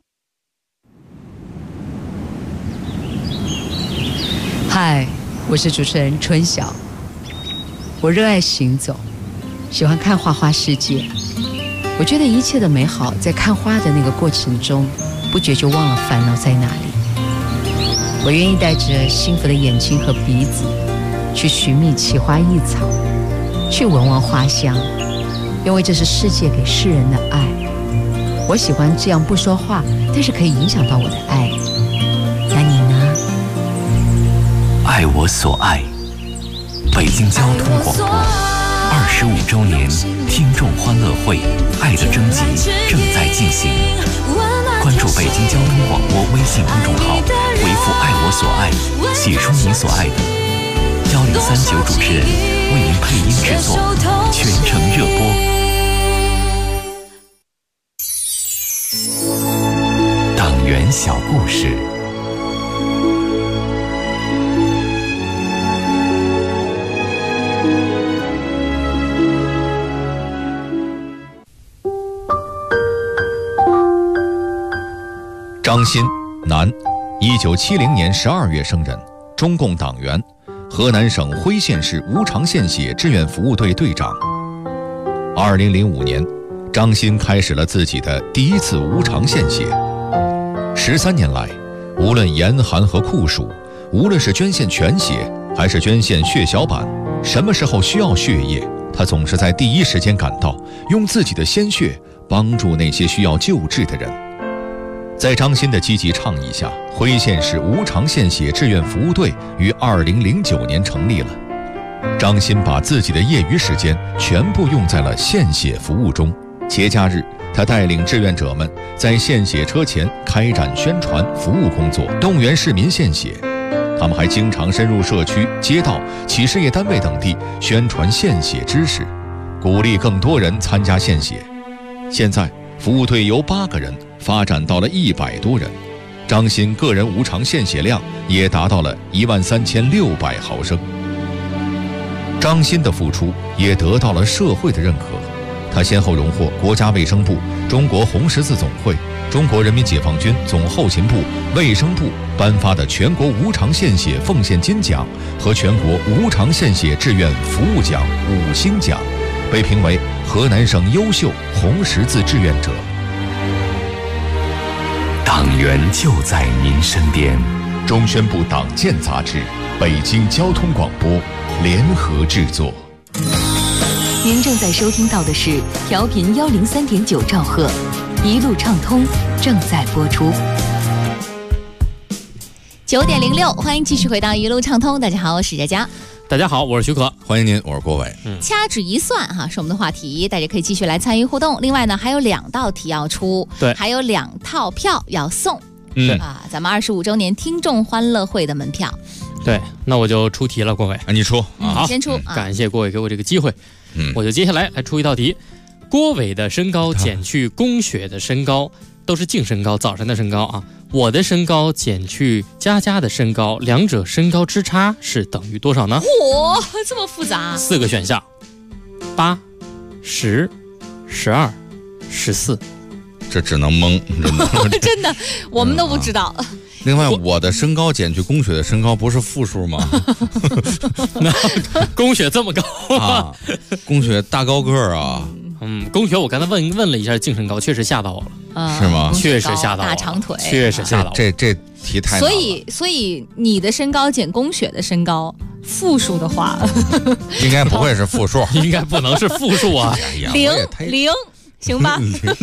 Speaker 10: 嗨，我是主持人春晓。我热爱行走，喜欢看花花世界。我觉得一切的美好在看花的那个过程中，不觉就忘了烦恼在哪里。我愿意带着幸福的眼睛和鼻子，去寻觅奇花异草，去闻闻花香，因为这是世界给世人的爱。我喜欢这样不说话，但是可以影响到我的爱。那你呢？
Speaker 7: 爱我所爱，北京交通广播25周年听众欢乐会爱的征集正在进行，关注北京交通广播微信公众号，回复爱我所爱，写出你所爱的，1039主持人为您配音制作，全程热播。党员小故事。
Speaker 15: 张欣，男，1970年12月生人，中共党员，河南省辉县市无偿献血志愿服务队队长。2005年，张欣开始了自己的第一次无偿献血。13年来，无论严寒和酷暑，无论是捐献全血还是捐献血小板，什么时候需要血液，他总是在第一时间赶到，用自己的鲜血帮助那些需要救治的人。在张欣的积极倡议下，辉县市无偿献血志愿服务队于2009年成立了。张欣把自己的业余时间全部用在了献血服务中。节假日，他带领志愿者们在献血车前开展宣传服务工作，动员市民献血。他们还经常深入社区、街道、企事业单位等地宣传献血知识，鼓励更多人参加献血。现在，服务队由8个人发展到了100多人，张欣个人无偿献血量也达到了13600毫升。张欣的付出也得到了社会的认可，他先后荣获国家卫生部、中国红十字总会、中国人民解放军总后勤部、卫生部颁发的全国无偿献血奉献金奖和全国无偿献血志愿服务奖5星奖，被评为河南省优秀红十字志愿者。
Speaker 7: 党员就在您身边。
Speaker 15: 中宣部党建杂志、北京交通广播联合制作。
Speaker 13: 您正在收听到的是调频103.9兆赫，一路畅通正在播出。
Speaker 14: 9点06，欢迎继续回到一路畅通。大家好，我是佳佳。
Speaker 21: 大家好，我是徐可，
Speaker 15: 欢迎您，我是郭伟。
Speaker 14: 掐指一算哈，是我们的话题，大家可以继续来参与互动。另外呢，还有2道题要出，
Speaker 21: 对，
Speaker 14: 还有2套票要送。咱们25周年听众欢乐会的门票。
Speaker 21: 对，那我就出题了，郭伟。
Speaker 15: 你出
Speaker 21: 好，
Speaker 14: 先出。
Speaker 21: 感谢郭伟给我这个机会。我就接下来出一道题：郭伟的身高减去龚雪的身高， 都是净身高，早晨的身高啊。我的身高减去佳佳的身高，两者身高之差是等于多少呢？
Speaker 14: 嚯，这么复杂
Speaker 21: ？4个选项：8、10、12、14。
Speaker 15: 这只能蒙，
Speaker 14: 真的，我们都不知道。
Speaker 15: 另外，我的身高减去宫雪的身高不是负数吗？
Speaker 21: 宫雪这么高
Speaker 15: 啊？宫雪大高个儿啊。
Speaker 21: 宫雪我刚才问了一下净身高，确实吓到我了。
Speaker 15: 是吗？
Speaker 21: 确实吓到我了，
Speaker 14: 大长腿，
Speaker 21: 确实吓到我。
Speaker 15: 这题太难了。
Speaker 14: 所以你的身高减宫雪的身高，负数的话，
Speaker 15: 应该不会是负数，
Speaker 21: 应该不能是负数啊。
Speaker 14: 0，行吧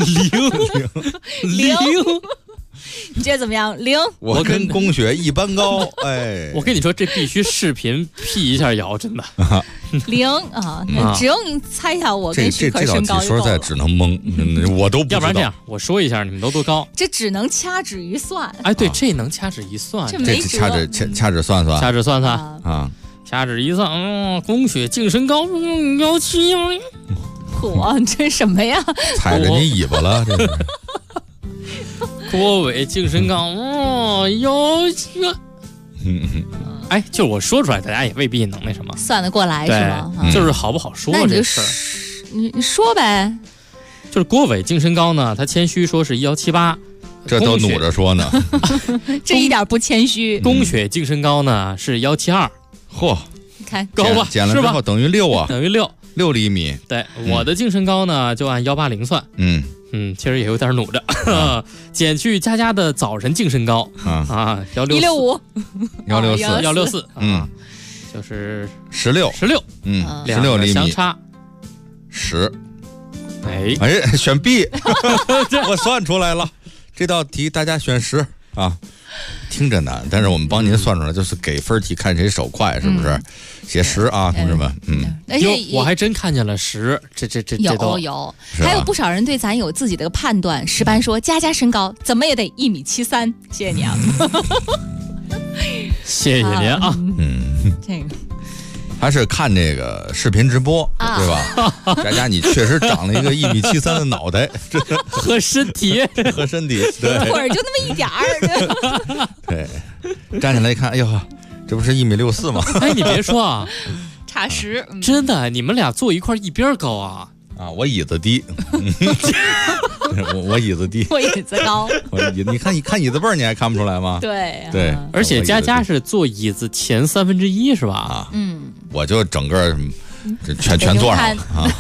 Speaker 14: ？0，你觉得怎么样？0，
Speaker 15: 我跟宫雪一般高。哎，
Speaker 21: 我跟你说，这必须视频 P 一下摇，真的。
Speaker 14: 0啊，只用猜一下我跟许可身高就够了。
Speaker 15: 这道题说实在只能蒙，我都不知道。
Speaker 21: 要不然这样，我说一下，你们都多高？
Speaker 14: 这只能掐指一算。
Speaker 21: 哎，对，这能掐指一算。
Speaker 14: 这没辙。
Speaker 15: 掐指算算。
Speaker 21: 掐指算算
Speaker 15: 啊，
Speaker 21: 掐指一算，宫雪净身高171。
Speaker 14: 嚯，这什么呀？
Speaker 15: 踩着你尾巴了，这是。
Speaker 21: 郭伟净身高171。哎，就是我说出来，大家也未必能那什么
Speaker 14: 算得过来，是吗？
Speaker 21: 就是好不好说这事儿。
Speaker 14: 你说呗。
Speaker 21: 就是郭伟净身高呢，他谦虚说是178，
Speaker 15: 这都努着说呢。
Speaker 14: 这一点不谦虚。
Speaker 21: 宫雪净身高呢是172。
Speaker 15: 嚯，
Speaker 14: 你看
Speaker 21: 高吧？
Speaker 15: 减了之后等于6啊，
Speaker 21: 等于6
Speaker 15: 厘米。
Speaker 21: 对，我的净身高呢就按180算。其实也有点努着。减去佳佳的早晨净身高啊
Speaker 14: ，165、
Speaker 21: 164，就是16，16
Speaker 15: 厘米
Speaker 21: 相差
Speaker 15: 10。
Speaker 21: 哎，
Speaker 15: 选 B， 我算出来了。这道题大家选10啊。听着难，但是我们帮您算出来，就是给分题看谁手快，是不是？写10啊，同志们。
Speaker 21: 我还真看见了10，这
Speaker 14: 有，还有不少人对咱有自己的判断。石班说，佳佳身高怎么也得1.73米，谢谢你啊。
Speaker 21: 谢谢您啊。
Speaker 14: 这个。
Speaker 15: 还是看这个视频直播，对吧？佳佳，你确实长了一个1.73米的脑袋，
Speaker 21: 和身体，
Speaker 15: 对，
Speaker 14: 腿儿就那么一点儿。
Speaker 15: 对，站起来一看，哎呦，这不是1.64米吗？
Speaker 21: 哎，你别说啊，
Speaker 14: 差10，
Speaker 21: 真的，你们俩坐一块一边高啊。
Speaker 15: 啊，我椅子低，我椅子低，
Speaker 14: 我椅子高。
Speaker 15: 你看椅子背儿，你还看不出来吗？
Speaker 14: 对，
Speaker 21: 而且佳佳是坐椅子前1/3是吧？
Speaker 15: 我就整个全坐上了啊。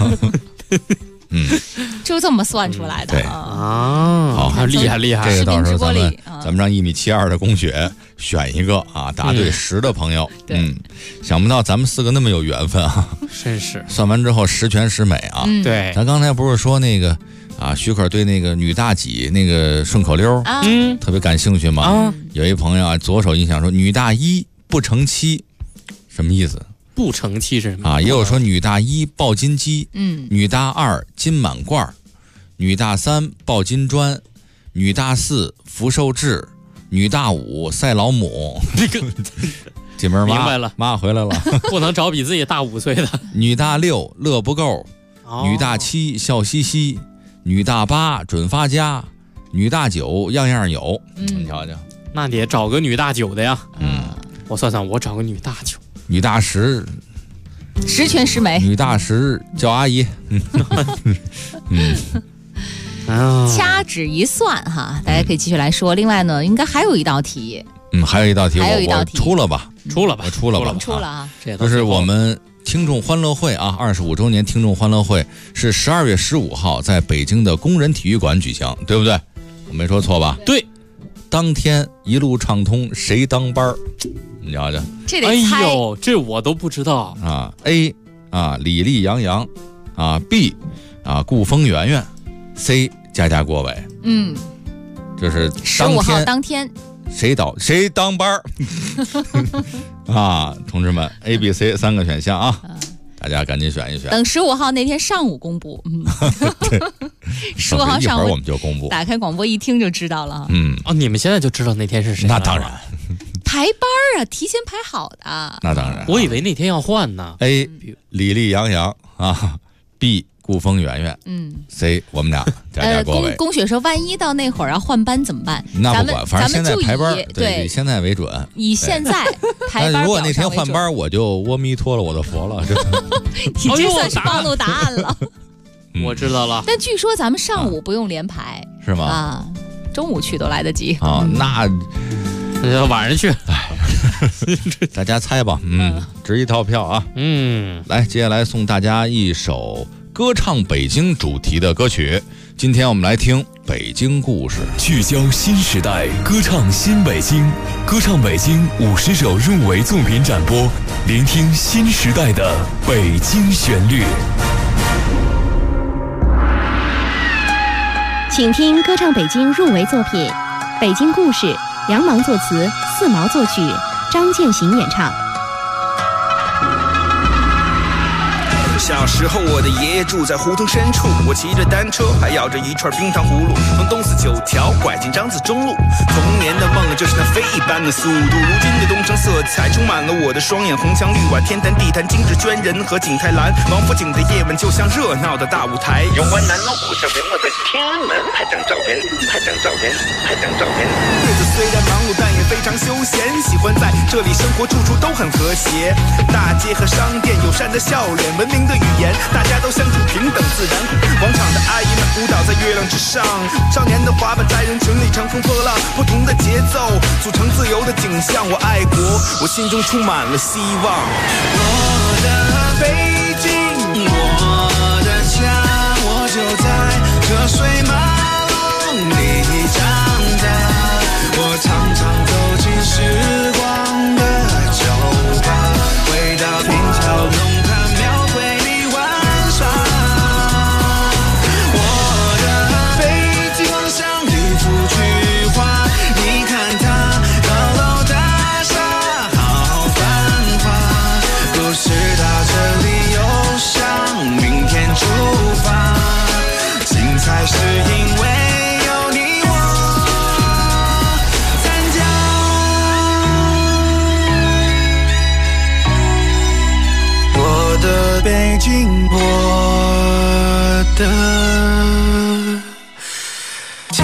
Speaker 14: 就这么算出来的。
Speaker 15: 对
Speaker 21: 啊，好厉害！
Speaker 15: 这个到时候咱们让1.72米的宫雪选一个啊，答对10的朋友。想不到咱们4个那么有缘分啊！
Speaker 21: 真是。
Speaker 15: 算完之后10全10美啊！
Speaker 21: 对，
Speaker 15: 咱刚才不是说那个啊，许可对那个女大几那个顺口溜特别感兴趣吗？有一朋友啊，左手印象说女大1不成妻，什么意思？
Speaker 21: 不成器是什么
Speaker 15: 啊？也有说女大1抱金鸡，女大2金满罐，女大3抱金砖，女大4福寿制，女大5赛老母。
Speaker 21: 这个
Speaker 15: 进门
Speaker 21: 明白了，
Speaker 15: 妈回来了，
Speaker 21: 不能找比自己大5岁的。
Speaker 15: 女大6乐不够，女大7笑嘻嘻，女大8准发家，女大9样样有。你瞧瞧，
Speaker 21: 那得找个女大9的呀。我算算，我找个女大9。
Speaker 15: 女大10
Speaker 14: 全10美，
Speaker 15: 女大10叫阿姨。
Speaker 14: 掐指一算哈，大家可以继续来说。另外呢，应该还有一道题。
Speaker 15: 还有一道题，我出了吧，
Speaker 21: 出了吧，
Speaker 14: 啊！
Speaker 15: 就是我们听众欢乐会啊，25周年听众欢乐会是12月15号在北京的工人体育馆举行，对不对？我没说错吧？
Speaker 21: 对。
Speaker 15: 当天一路畅通，谁当班？你瞧瞧，
Speaker 14: 这得猜。
Speaker 21: 哎呦，这我都不知道
Speaker 15: 啊。A 啊，李丽杨洋啊 ，B 啊，顾风圆圆 ，C 佳佳郭伟。就是
Speaker 14: 15号当天。
Speaker 15: 谁当班啊？同志们 ，A、B、C 3个选项啊，大家赶紧选一选。
Speaker 14: 等15号那天上午公布。
Speaker 15: 对
Speaker 14: ，15号上午
Speaker 15: 一会儿我们就公布。
Speaker 14: 打开广播一听就知道了。
Speaker 21: 你们现在就知道那天是谁？
Speaker 15: 那当然。
Speaker 14: 排班啊，提前排好的。
Speaker 15: 那当然。
Speaker 21: 我以为那天要换呢。
Speaker 15: A 李丽杨洋啊 ，B 顾风圆圆，谁我们俩家国伟。
Speaker 14: 龚雪说，万一到那会儿要换班怎么办？
Speaker 15: 那不管，反正现在排班，对，以现在为准。
Speaker 14: 以现在排班。
Speaker 15: 如果那天换班，我就阿弥陀了，我的佛了。
Speaker 14: 你这算是暴露答案了。
Speaker 21: 我知道了。
Speaker 14: 但据说咱们上午不用连排，
Speaker 15: 是吗？
Speaker 14: 啊，中午去都来得及。
Speaker 15: 那
Speaker 21: 晚上去。
Speaker 15: 大家猜吧，值一套票啊。来，接下来送大家一首歌唱北京主题的歌曲。今天我们来听北京故事，
Speaker 2: 聚焦新时代，歌唱新北京，歌唱北京50首入围作品展播，聆听新时代的北京旋律。
Speaker 6: 请听歌唱北京入围作品《北京故事》，杨芒作词，四毛作曲，张建行演唱。
Speaker 11: 小时候我的爷爷住在胡同深处，我骑着单车还咬着一串冰糖葫芦，从东四9条拐进张自忠路。童年的梦就是那飞一般的速度，如今的东城色彩充满了我的双眼，红墙绿瓦，天坛地坛，精致娟人和景泰蓝。王府井的夜晚就像热闹的大舞台，有关南锣鼓小平我在天安门拍张照片，拍张照片，拍张照片。日子虽然忙碌但也非常休闲，喜欢在这里生活，处处都很和谐，大街和商店友善的笑脸，文明的语言，大家都相处平等自然。广场的阿姨们舞蹈在月亮之上，少年的滑板在人群里乘风破浪，不同的节奏组成自由的景象。我爱国，我心中充满了希望。我的北京，我的家，我就在车水马龙里长大。我常常走进时光的酒吧，回到平桥弄堂庙会里玩耍。我的北京望向一幅菊花，你看它高楼大厦好繁华，故事到这里又向明天出发，精彩是因为有你我参加。我的北京，我的家。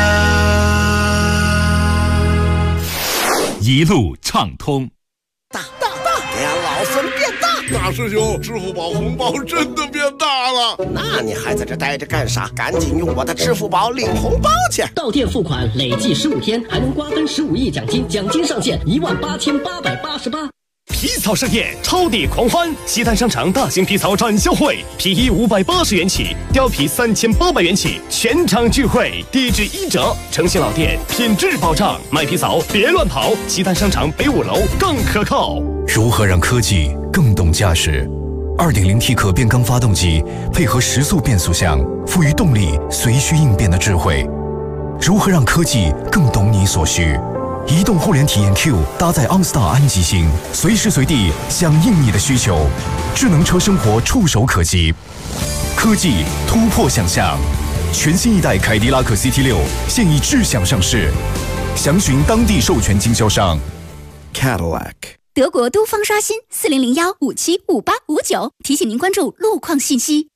Speaker 2: 一路畅通。
Speaker 4: 给俺老孙变大！大师兄，支付宝红包真的变大了，那你还在这待着干啥？赶紧用我的支付宝领红包去！
Speaker 12: 到店付款累计15天，还能瓜分15亿奖金，奖金上限18888。
Speaker 24: 皮草盛宴，超抵狂欢！西单商场大型皮草展销会，皮衣580元起，貂皮3800元起，全场聚会，低至1折。诚信老店，品质保障，卖皮草别乱跑。西单商场北5楼更可靠。
Speaker 18: 如何让科技更懂驾驶？2.0T 可变缸发动机配合时速变速箱，赋予动力随需应变的智慧。如何让科技更懂你所需？移动互联体验 Q 搭载 OnStar 安吉星，随时随地响应你的需求，智能车生活触手可及，科技突破想象。全新一代凯迪拉克 CT6 现已智享上市，详询当地授权经销商
Speaker 4: Cadillac。
Speaker 19: 德国都方刷新4001575859，提醒您关注路况信息。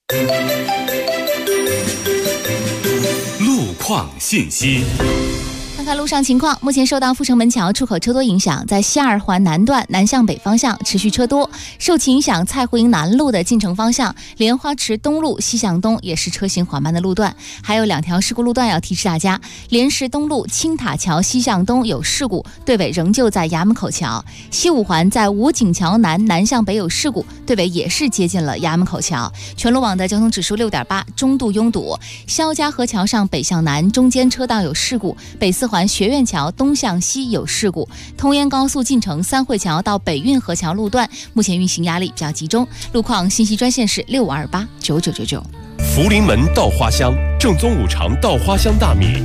Speaker 2: 路况信息。
Speaker 14: 看看路上情况，目前受到阜成门桥出口车多影响，在西二环南段南向北方向持续车多。受其影响，蔡湖营南路的进城方向莲花池东路西向东也是车行缓慢的路段。还有2条事故路段要提示大家：莲石东路青塔桥西向东有事故，队尾仍旧在衙门口桥；西五环在武警桥南南向北有事故，队尾也是接近了衙门口桥。全路网的交通指数6.8，中度拥堵。肖家河桥上北向南中间车道有事故，北四环学院桥东向西有事故，通燕高速进城三汇桥到北运河桥路段目前运行压力比较集中。路况信息专线是65289999。
Speaker 24: 福临门稻花香，正宗五常稻花香大米。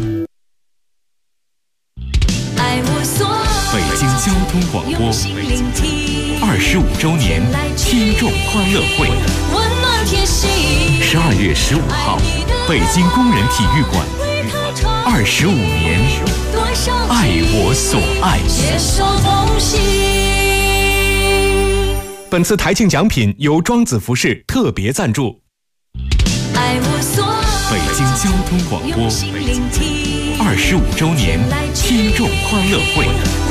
Speaker 3: 北京交通广播25周年听众欢乐会，12月15号，北京工人体育馆，25年，爱我所爱。
Speaker 24: 本次台庆奖品由庄子服饰特别赞助。
Speaker 3: 交通广播25周年听众欢乐会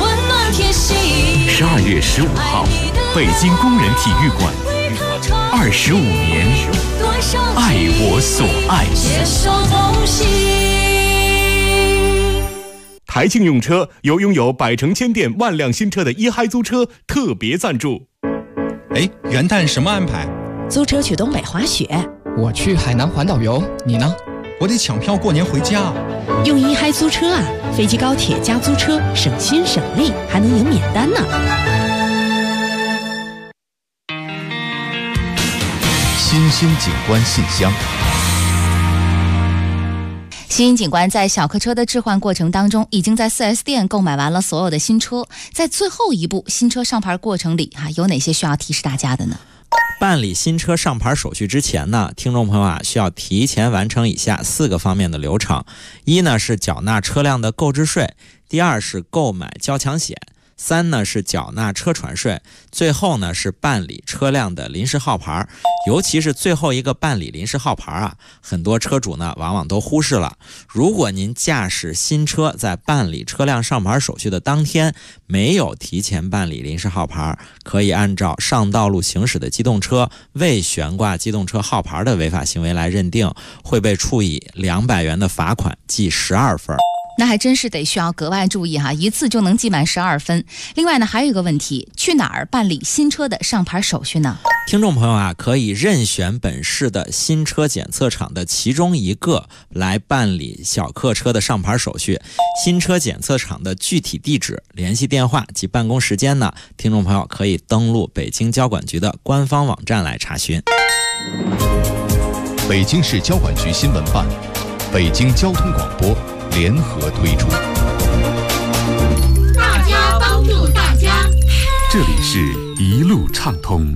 Speaker 3: ，12月15号，北京工人体育馆，25年，爱我所爱。
Speaker 23: 台庆用车由拥有百城千店万辆新车的一嗨租车特别赞助。
Speaker 9: 哎，元旦什么安排？
Speaker 1: 租车去东北滑雪。
Speaker 5: 我去海南环岛游，你呢？
Speaker 9: 我得抢票过年回家。
Speaker 1: 用一嗨租车啊，飞机高铁加租车，省心省力，还能赢免单呢。
Speaker 15: 新兴景观信箱。
Speaker 14: 新兴景观在小客车的置换过程当中，已经在 4S 店购买完了所有的新车。在最后一步新车上牌过程里有哪些需要提示大家的呢？
Speaker 17: 办理新车上牌手续之前呢，听众朋友需要提前完成以下4个方面的流程。一呢是缴纳车辆的购置税，第二是购买交强险，3呢是缴纳车船税，最后呢是办理车辆的临时号牌。尤其是最后一个办理临时号牌很多车主呢往往都忽视了。如果您驾驶新车在办理车辆上牌手续的当天没有提前办理临时号牌，可以按照上道路行驶的机动车未悬挂机动车号牌的违法行为来认定，会被处以200元的罚款，记12分。
Speaker 14: 那还真是得需要格外注意一次就能记满12分。另外呢，还有一个问题，去哪儿办理新车的上牌手续呢？
Speaker 17: 听众朋友可以任选本市的新车检测厂的其中一个来办理小客车的上牌手续。新车检测厂的具体地址、联系电话及办公时间呢，听众朋友可以登录北京交管局的官方网站来查询。
Speaker 15: 北京市交管局新闻办、北京交通广播联合推出，
Speaker 20: 大家帮助大家。
Speaker 23: 这里是一路畅通。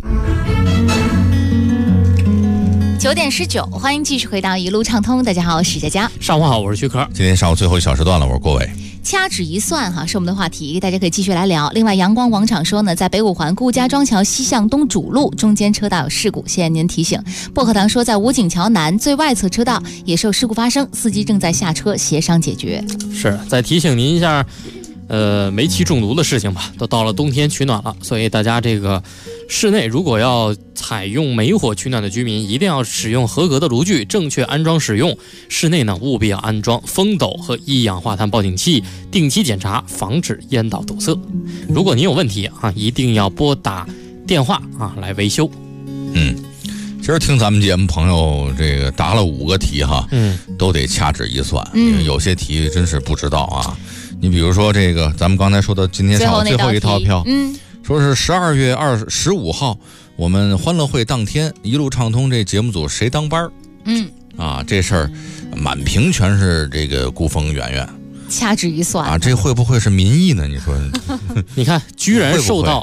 Speaker 14: 9点19，欢迎继续回到一路畅通。大家好，我是佳佳。
Speaker 21: 上午好，我是徐科。
Speaker 15: 今天上午最后一小时段了，我是郭伟。
Speaker 14: 掐指一算是我们的话题，大家可以继续来聊。另外，阳光广场说呢，在北五环顾家庄桥西向东主路中间车道有事故，谢谢您提醒。薄荷糖说，在武警桥南最外侧车道也是有事故发生，司机正在下车协商解决。
Speaker 21: 是，再提醒您一下，煤气中毒的事情吧。都到了冬天取暖了，所以大家这个室内如果要采用煤火取暖的居民，一定要使用合格的炉具，正确安装使用。室内呢，务必要安装风斗和一氧化碳报警器，定期检查，防止烟道堵塞。如果您有问题一定要拨打电话来维修。
Speaker 15: 其实听咱们节目朋友这个答了5个题都得掐指一算，因为有些题真是不知道你比如说这个，咱们刚才说的今天上午最后一套票，说是12月15号，我们欢乐会当天，一路畅通这节目组谁当班？这事儿满屏全是这个顾峰、圆圆。
Speaker 14: 掐指一算
Speaker 15: 这会不会是民意呢？你说，
Speaker 21: 你看，居然受到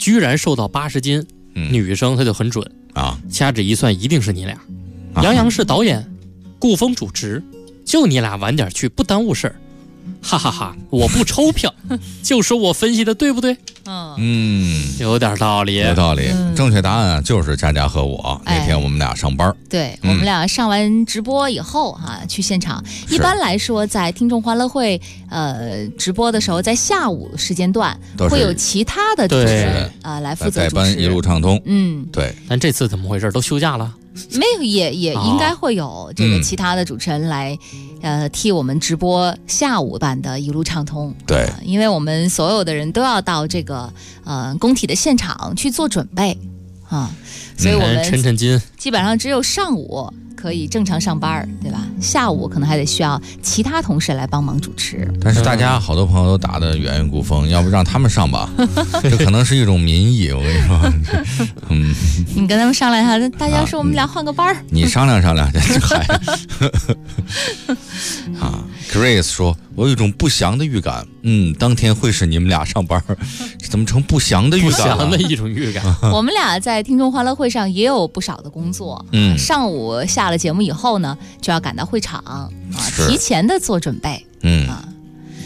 Speaker 21: 80斤，女生她就很准掐指一算，一定是你俩。杨洋是导演，顾峰主持，就你俩晚点去，不耽误事儿。哈哈哈，我不抽票，就说我分析的对不对？有点道理，
Speaker 15: 有道理。正确答案就是佳佳和我那天我们俩上班，
Speaker 14: 对，我们俩上完直播以后去现场。一般来说，在听众欢乐会直播的时候，在下午时间段会有其他的主持人来负责主持，
Speaker 15: 代班一路畅通。对。
Speaker 21: 但这次怎么回事？都休假了？
Speaker 14: 没有，也应该会有这个其他的主持人来替我们直播下午版的一路畅通。
Speaker 15: 对，
Speaker 14: 因为我们所有的人都要到这个工体的现场去做准备所以我们
Speaker 21: 抻筋，
Speaker 14: 基本上只有上午可以正常上班，对吧？下午可能还得需要其他同事来帮忙主持。
Speaker 15: 但是大家好多朋友都打的圆圆顾峰，要不让他们上吧？这可能是一种民意，我跟你说。
Speaker 14: 你跟他们商量一下，大家说我们俩换个班
Speaker 15: 你商量商量去。Grace 说，我有一种不祥的预感，当天会是你们俩上班，怎么成不祥的预感了？
Speaker 21: 不祥的一种预感。
Speaker 14: 我们俩在听众欢乐会上也有不少的工作，上午下了节目以后呢，就要赶到会场提前的做准备，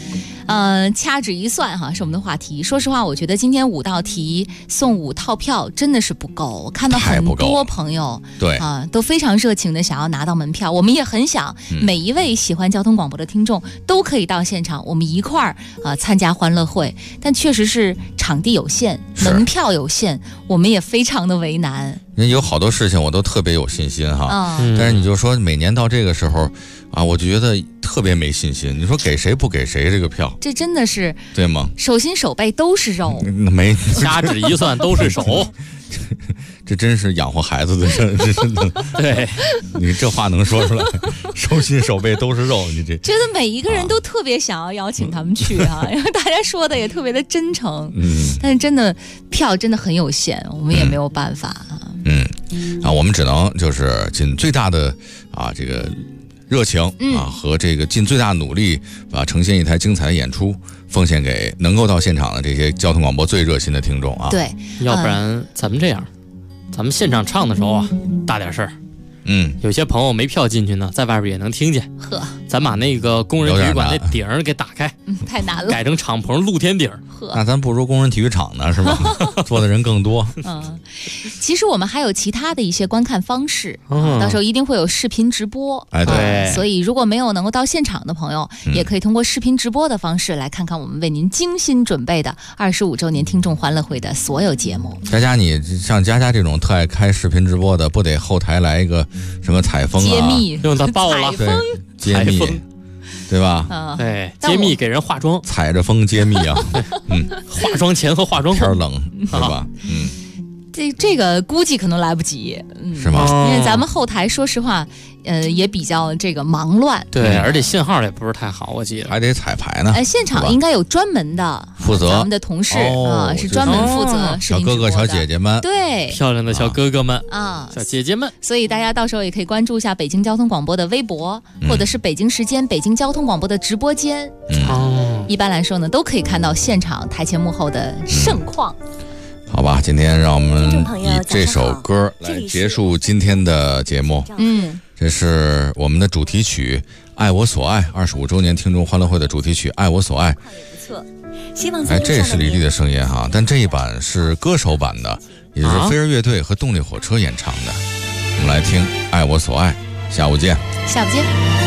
Speaker 14: 掐指一算哈，是我们的话题。说实话，我觉得今天5道题送5套票真的是不够。我看到很多朋友
Speaker 15: 对
Speaker 14: 都非常热情的想要拿到门票，我们也很想每一位喜欢交通广播的听众都可以到现场，我们一块儿参加欢乐会。但确实是场地有限，门票有限，我们也非常的为难。
Speaker 15: 有好多事情我都特别有信心哈，但是你就说每年到这个时候啊，我就觉得特别没信心。你说给谁不给谁这个票，
Speaker 14: 这真的是
Speaker 15: 对吗？
Speaker 14: 手心手背都是肉，
Speaker 15: 没
Speaker 21: 掐指一算都是手。
Speaker 15: 这真是养活孩子的事，这真的。
Speaker 21: 对，
Speaker 15: 你这话能说出来，手心手背都是肉，你这
Speaker 14: 觉得每一个人都特别想要邀请他们去啊，因为大家说的也特别的真诚。但是真的票真的很有限，我们也没有办法啊。
Speaker 15: 我们只能就是尽最大的这个热情和这个尽最大努力呈现一台精彩的演出，奉献给能够到现场的这些交通广播最热心的听众啊。
Speaker 14: 对，
Speaker 21: 要不然咱们这样，咱们现场唱的时候大点声。有些朋友没票进去呢，在外边也能听见。
Speaker 14: 呵，
Speaker 21: 咱把那个工人体育馆那顶儿给打开，
Speaker 14: 太难了，
Speaker 21: 改成敞篷露天顶。
Speaker 15: 那咱不如工人体育场呢，是吧？坐的人更多。
Speaker 14: 其实我们还有其他的一些观看方式，到时候一定会有视频直播。
Speaker 21: 对，
Speaker 14: 所以如果没有能够到现场的朋友，也可以通过视频直播的方式来看看我们为您精心准备的25周年听众欢乐会的所有节目。
Speaker 15: 佳佳，你像佳佳这种特爱开视频直播的，不得后台来一个什么采风
Speaker 14: 揭秘，
Speaker 21: 用它爆了，
Speaker 15: 对，揭秘，对吧？
Speaker 21: 对，揭秘给人化妆，
Speaker 15: 踩着风揭秘啊。
Speaker 21: 化妆前和化妆后
Speaker 15: 天冷，是吧？
Speaker 14: 这个估计可能来不及，
Speaker 15: 是吗？
Speaker 14: 因为咱们后台说实话，也比较这个忙乱，
Speaker 21: 对，而且信号也不是太好，我记得
Speaker 15: 还得彩排呢。
Speaker 14: 现场应该有专门的
Speaker 15: 负责，
Speaker 14: 咱们的同事是专门负责
Speaker 15: 小哥哥、小姐姐们，
Speaker 14: 对，
Speaker 21: 漂亮的小哥哥们
Speaker 14: 小
Speaker 21: 姐姐们。
Speaker 14: 所以大家到时候也可以关注一下北京交通广播的微博，或者是北京时间北京交通广播的直播间。一般来说呢，都可以看到现场台前幕后的盛况。
Speaker 15: 好吧，今天让我们以这首歌来结束今天的节目。这是我们的主题曲《爱我所爱》25周年听众欢乐会的主题曲《爱我所爱》。这是李丽的声音哈，但这一版是歌手版的，也就是飞儿乐队和动力火车演唱的。我们来听《爱我所爱》，下午见。
Speaker 14: 下午见。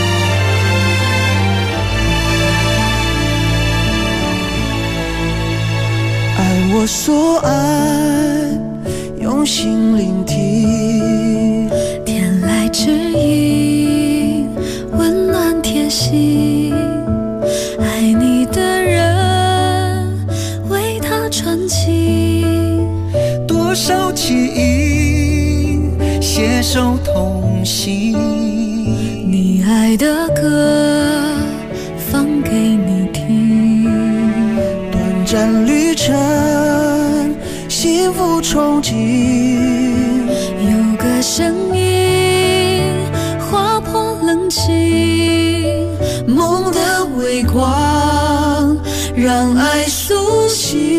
Speaker 8: 爱我所爱，用心聆听，
Speaker 10: 天籁之音，温暖贴心。爱你的人，为他传情，
Speaker 8: 多少记忆携手同行。
Speaker 10: 你爱的歌，放给你听。
Speaker 8: 短暂旅程，幸福憧憬，
Speaker 10: 有个声音划破冷清，
Speaker 8: 梦的微光让爱苏醒。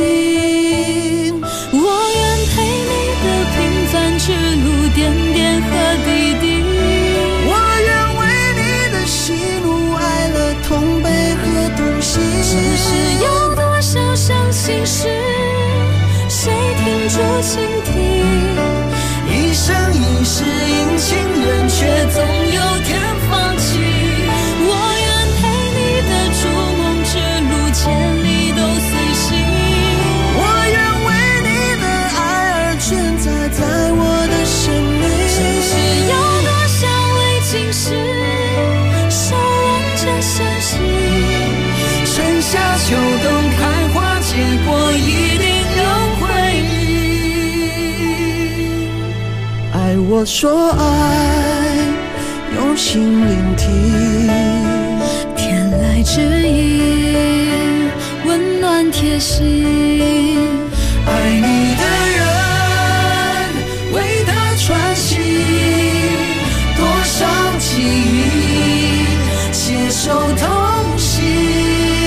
Speaker 10: 我愿陪你的平凡之路，点点和滴滴。
Speaker 8: 我愿为你的喜怒哀乐同悲和同行。
Speaker 10: 只是有多少伤心事，谁停住倾听？
Speaker 8: 一生一世因情人，却总有天放弃。
Speaker 10: 我愿陪你的逐梦之路，千里都随行。
Speaker 8: 我愿为你的爱而存在我的生命。
Speaker 10: 只是有多少未尽事，守望着相信。
Speaker 8: 春夏秋冬开花结果，一定有回忆。爱我所爱，用心聆听，
Speaker 10: 天籁之音，温暖贴心。
Speaker 8: 爱你的人，为他传情，多少记忆携手同行。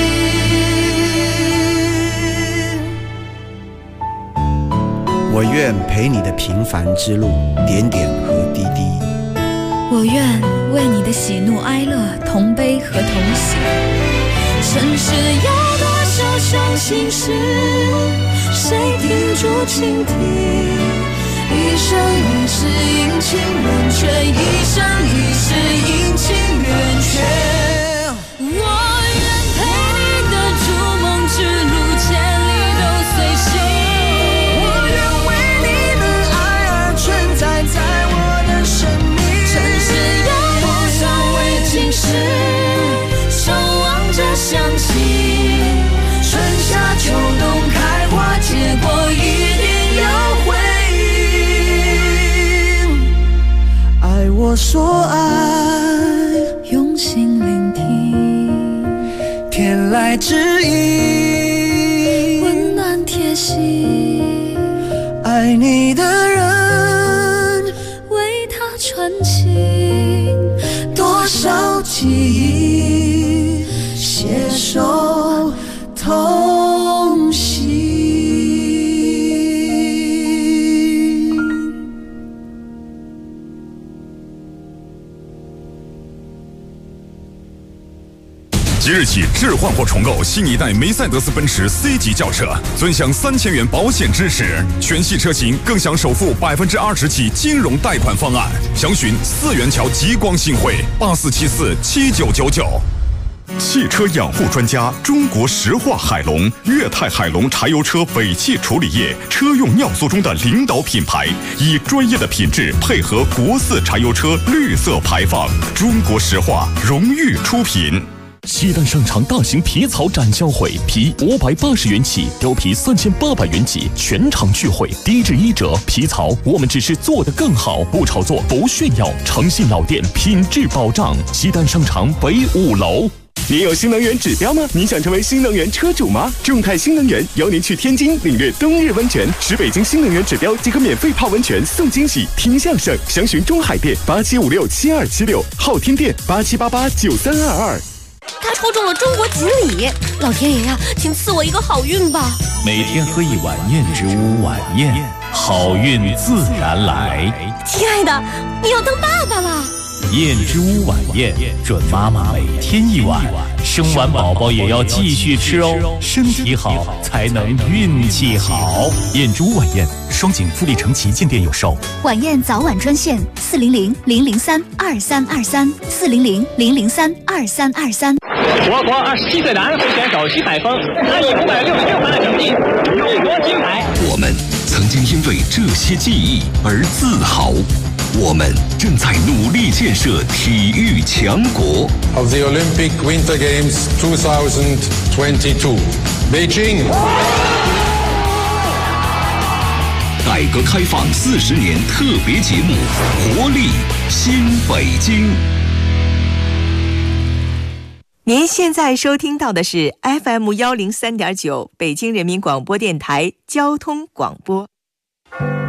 Speaker 8: 我愿陪你的平凡之路，点点和滴滴。
Speaker 10: 我愿为你的喜怒哀乐同悲和同喜。城市有伤心事，谁停住倾听？一生一世阴晴圆缺，一生一世阴晴圆缺。我愿陪你的逐梦之路，千里都随行。我愿为你的爱而存在在我的生命。尘世有多少未经事，守望着相信，春夏秋冬开花结果一定有回应。爱我所爱，用心聆听，天籁之音，温暖贴心。爱你的人，为他传情，多少记忆携手同行。
Speaker 2: 即日起置换或重购新一代梅赛德斯奔驰 C 级轿车，尊享3000元保险支持，全系车型更享首付20%起金融贷款方案。详询4元桥极光新汇84747999。汽车养护专家中国石化海龙、粤泰海龙柴油车尾气处理液车用尿素中的领导品牌，以专业的品质配合国4柴油车绿色排放。中国石化荣誉出品。
Speaker 24: 西单商场大型皮草展销会，皮580元起，貂皮3800元起，全场聚会，低至1折。皮草我们只是做得更好，不炒作，不炫耀，诚信老店，品质保障。西单商场北5楼。 您有新能源指标吗？您想成为新能源车主吗？众泰新能源邀您去天津领略冬日温泉，10北京新能源指标即可免费泡温泉送惊喜，听相声。详询中海店87567276，昊天店87889322。
Speaker 1: 他抽中了中国锦鲤，老天爷呀，请赐我一个好运吧！
Speaker 3: 每天喝一碗燕之屋晚宴，好运自然来。
Speaker 1: 亲爱的，你要当爸爸了！
Speaker 3: 燕之屋晚宴，准妈妈每天一碗，生完宝宝也要继续吃哦，身体好才能运气好。燕之屋晚宴，双井富力城旗舰店有售。
Speaker 19: 晚宴早晚专线400-003-2323，400-003-2323。
Speaker 7: 我国27岁男会选手徐海峰，他以566分的成绩勇夺金牌。
Speaker 2: 我们曾经因为这些记忆而自豪，我们正在努力建设体育强国。
Speaker 13: Of the Olympic Winter Games 2022, Beijing。
Speaker 2: 改革开放40年特别节目《活力新北京》。
Speaker 16: 您现在收听到的是 FM103.9 北京人民广播电台交通广播。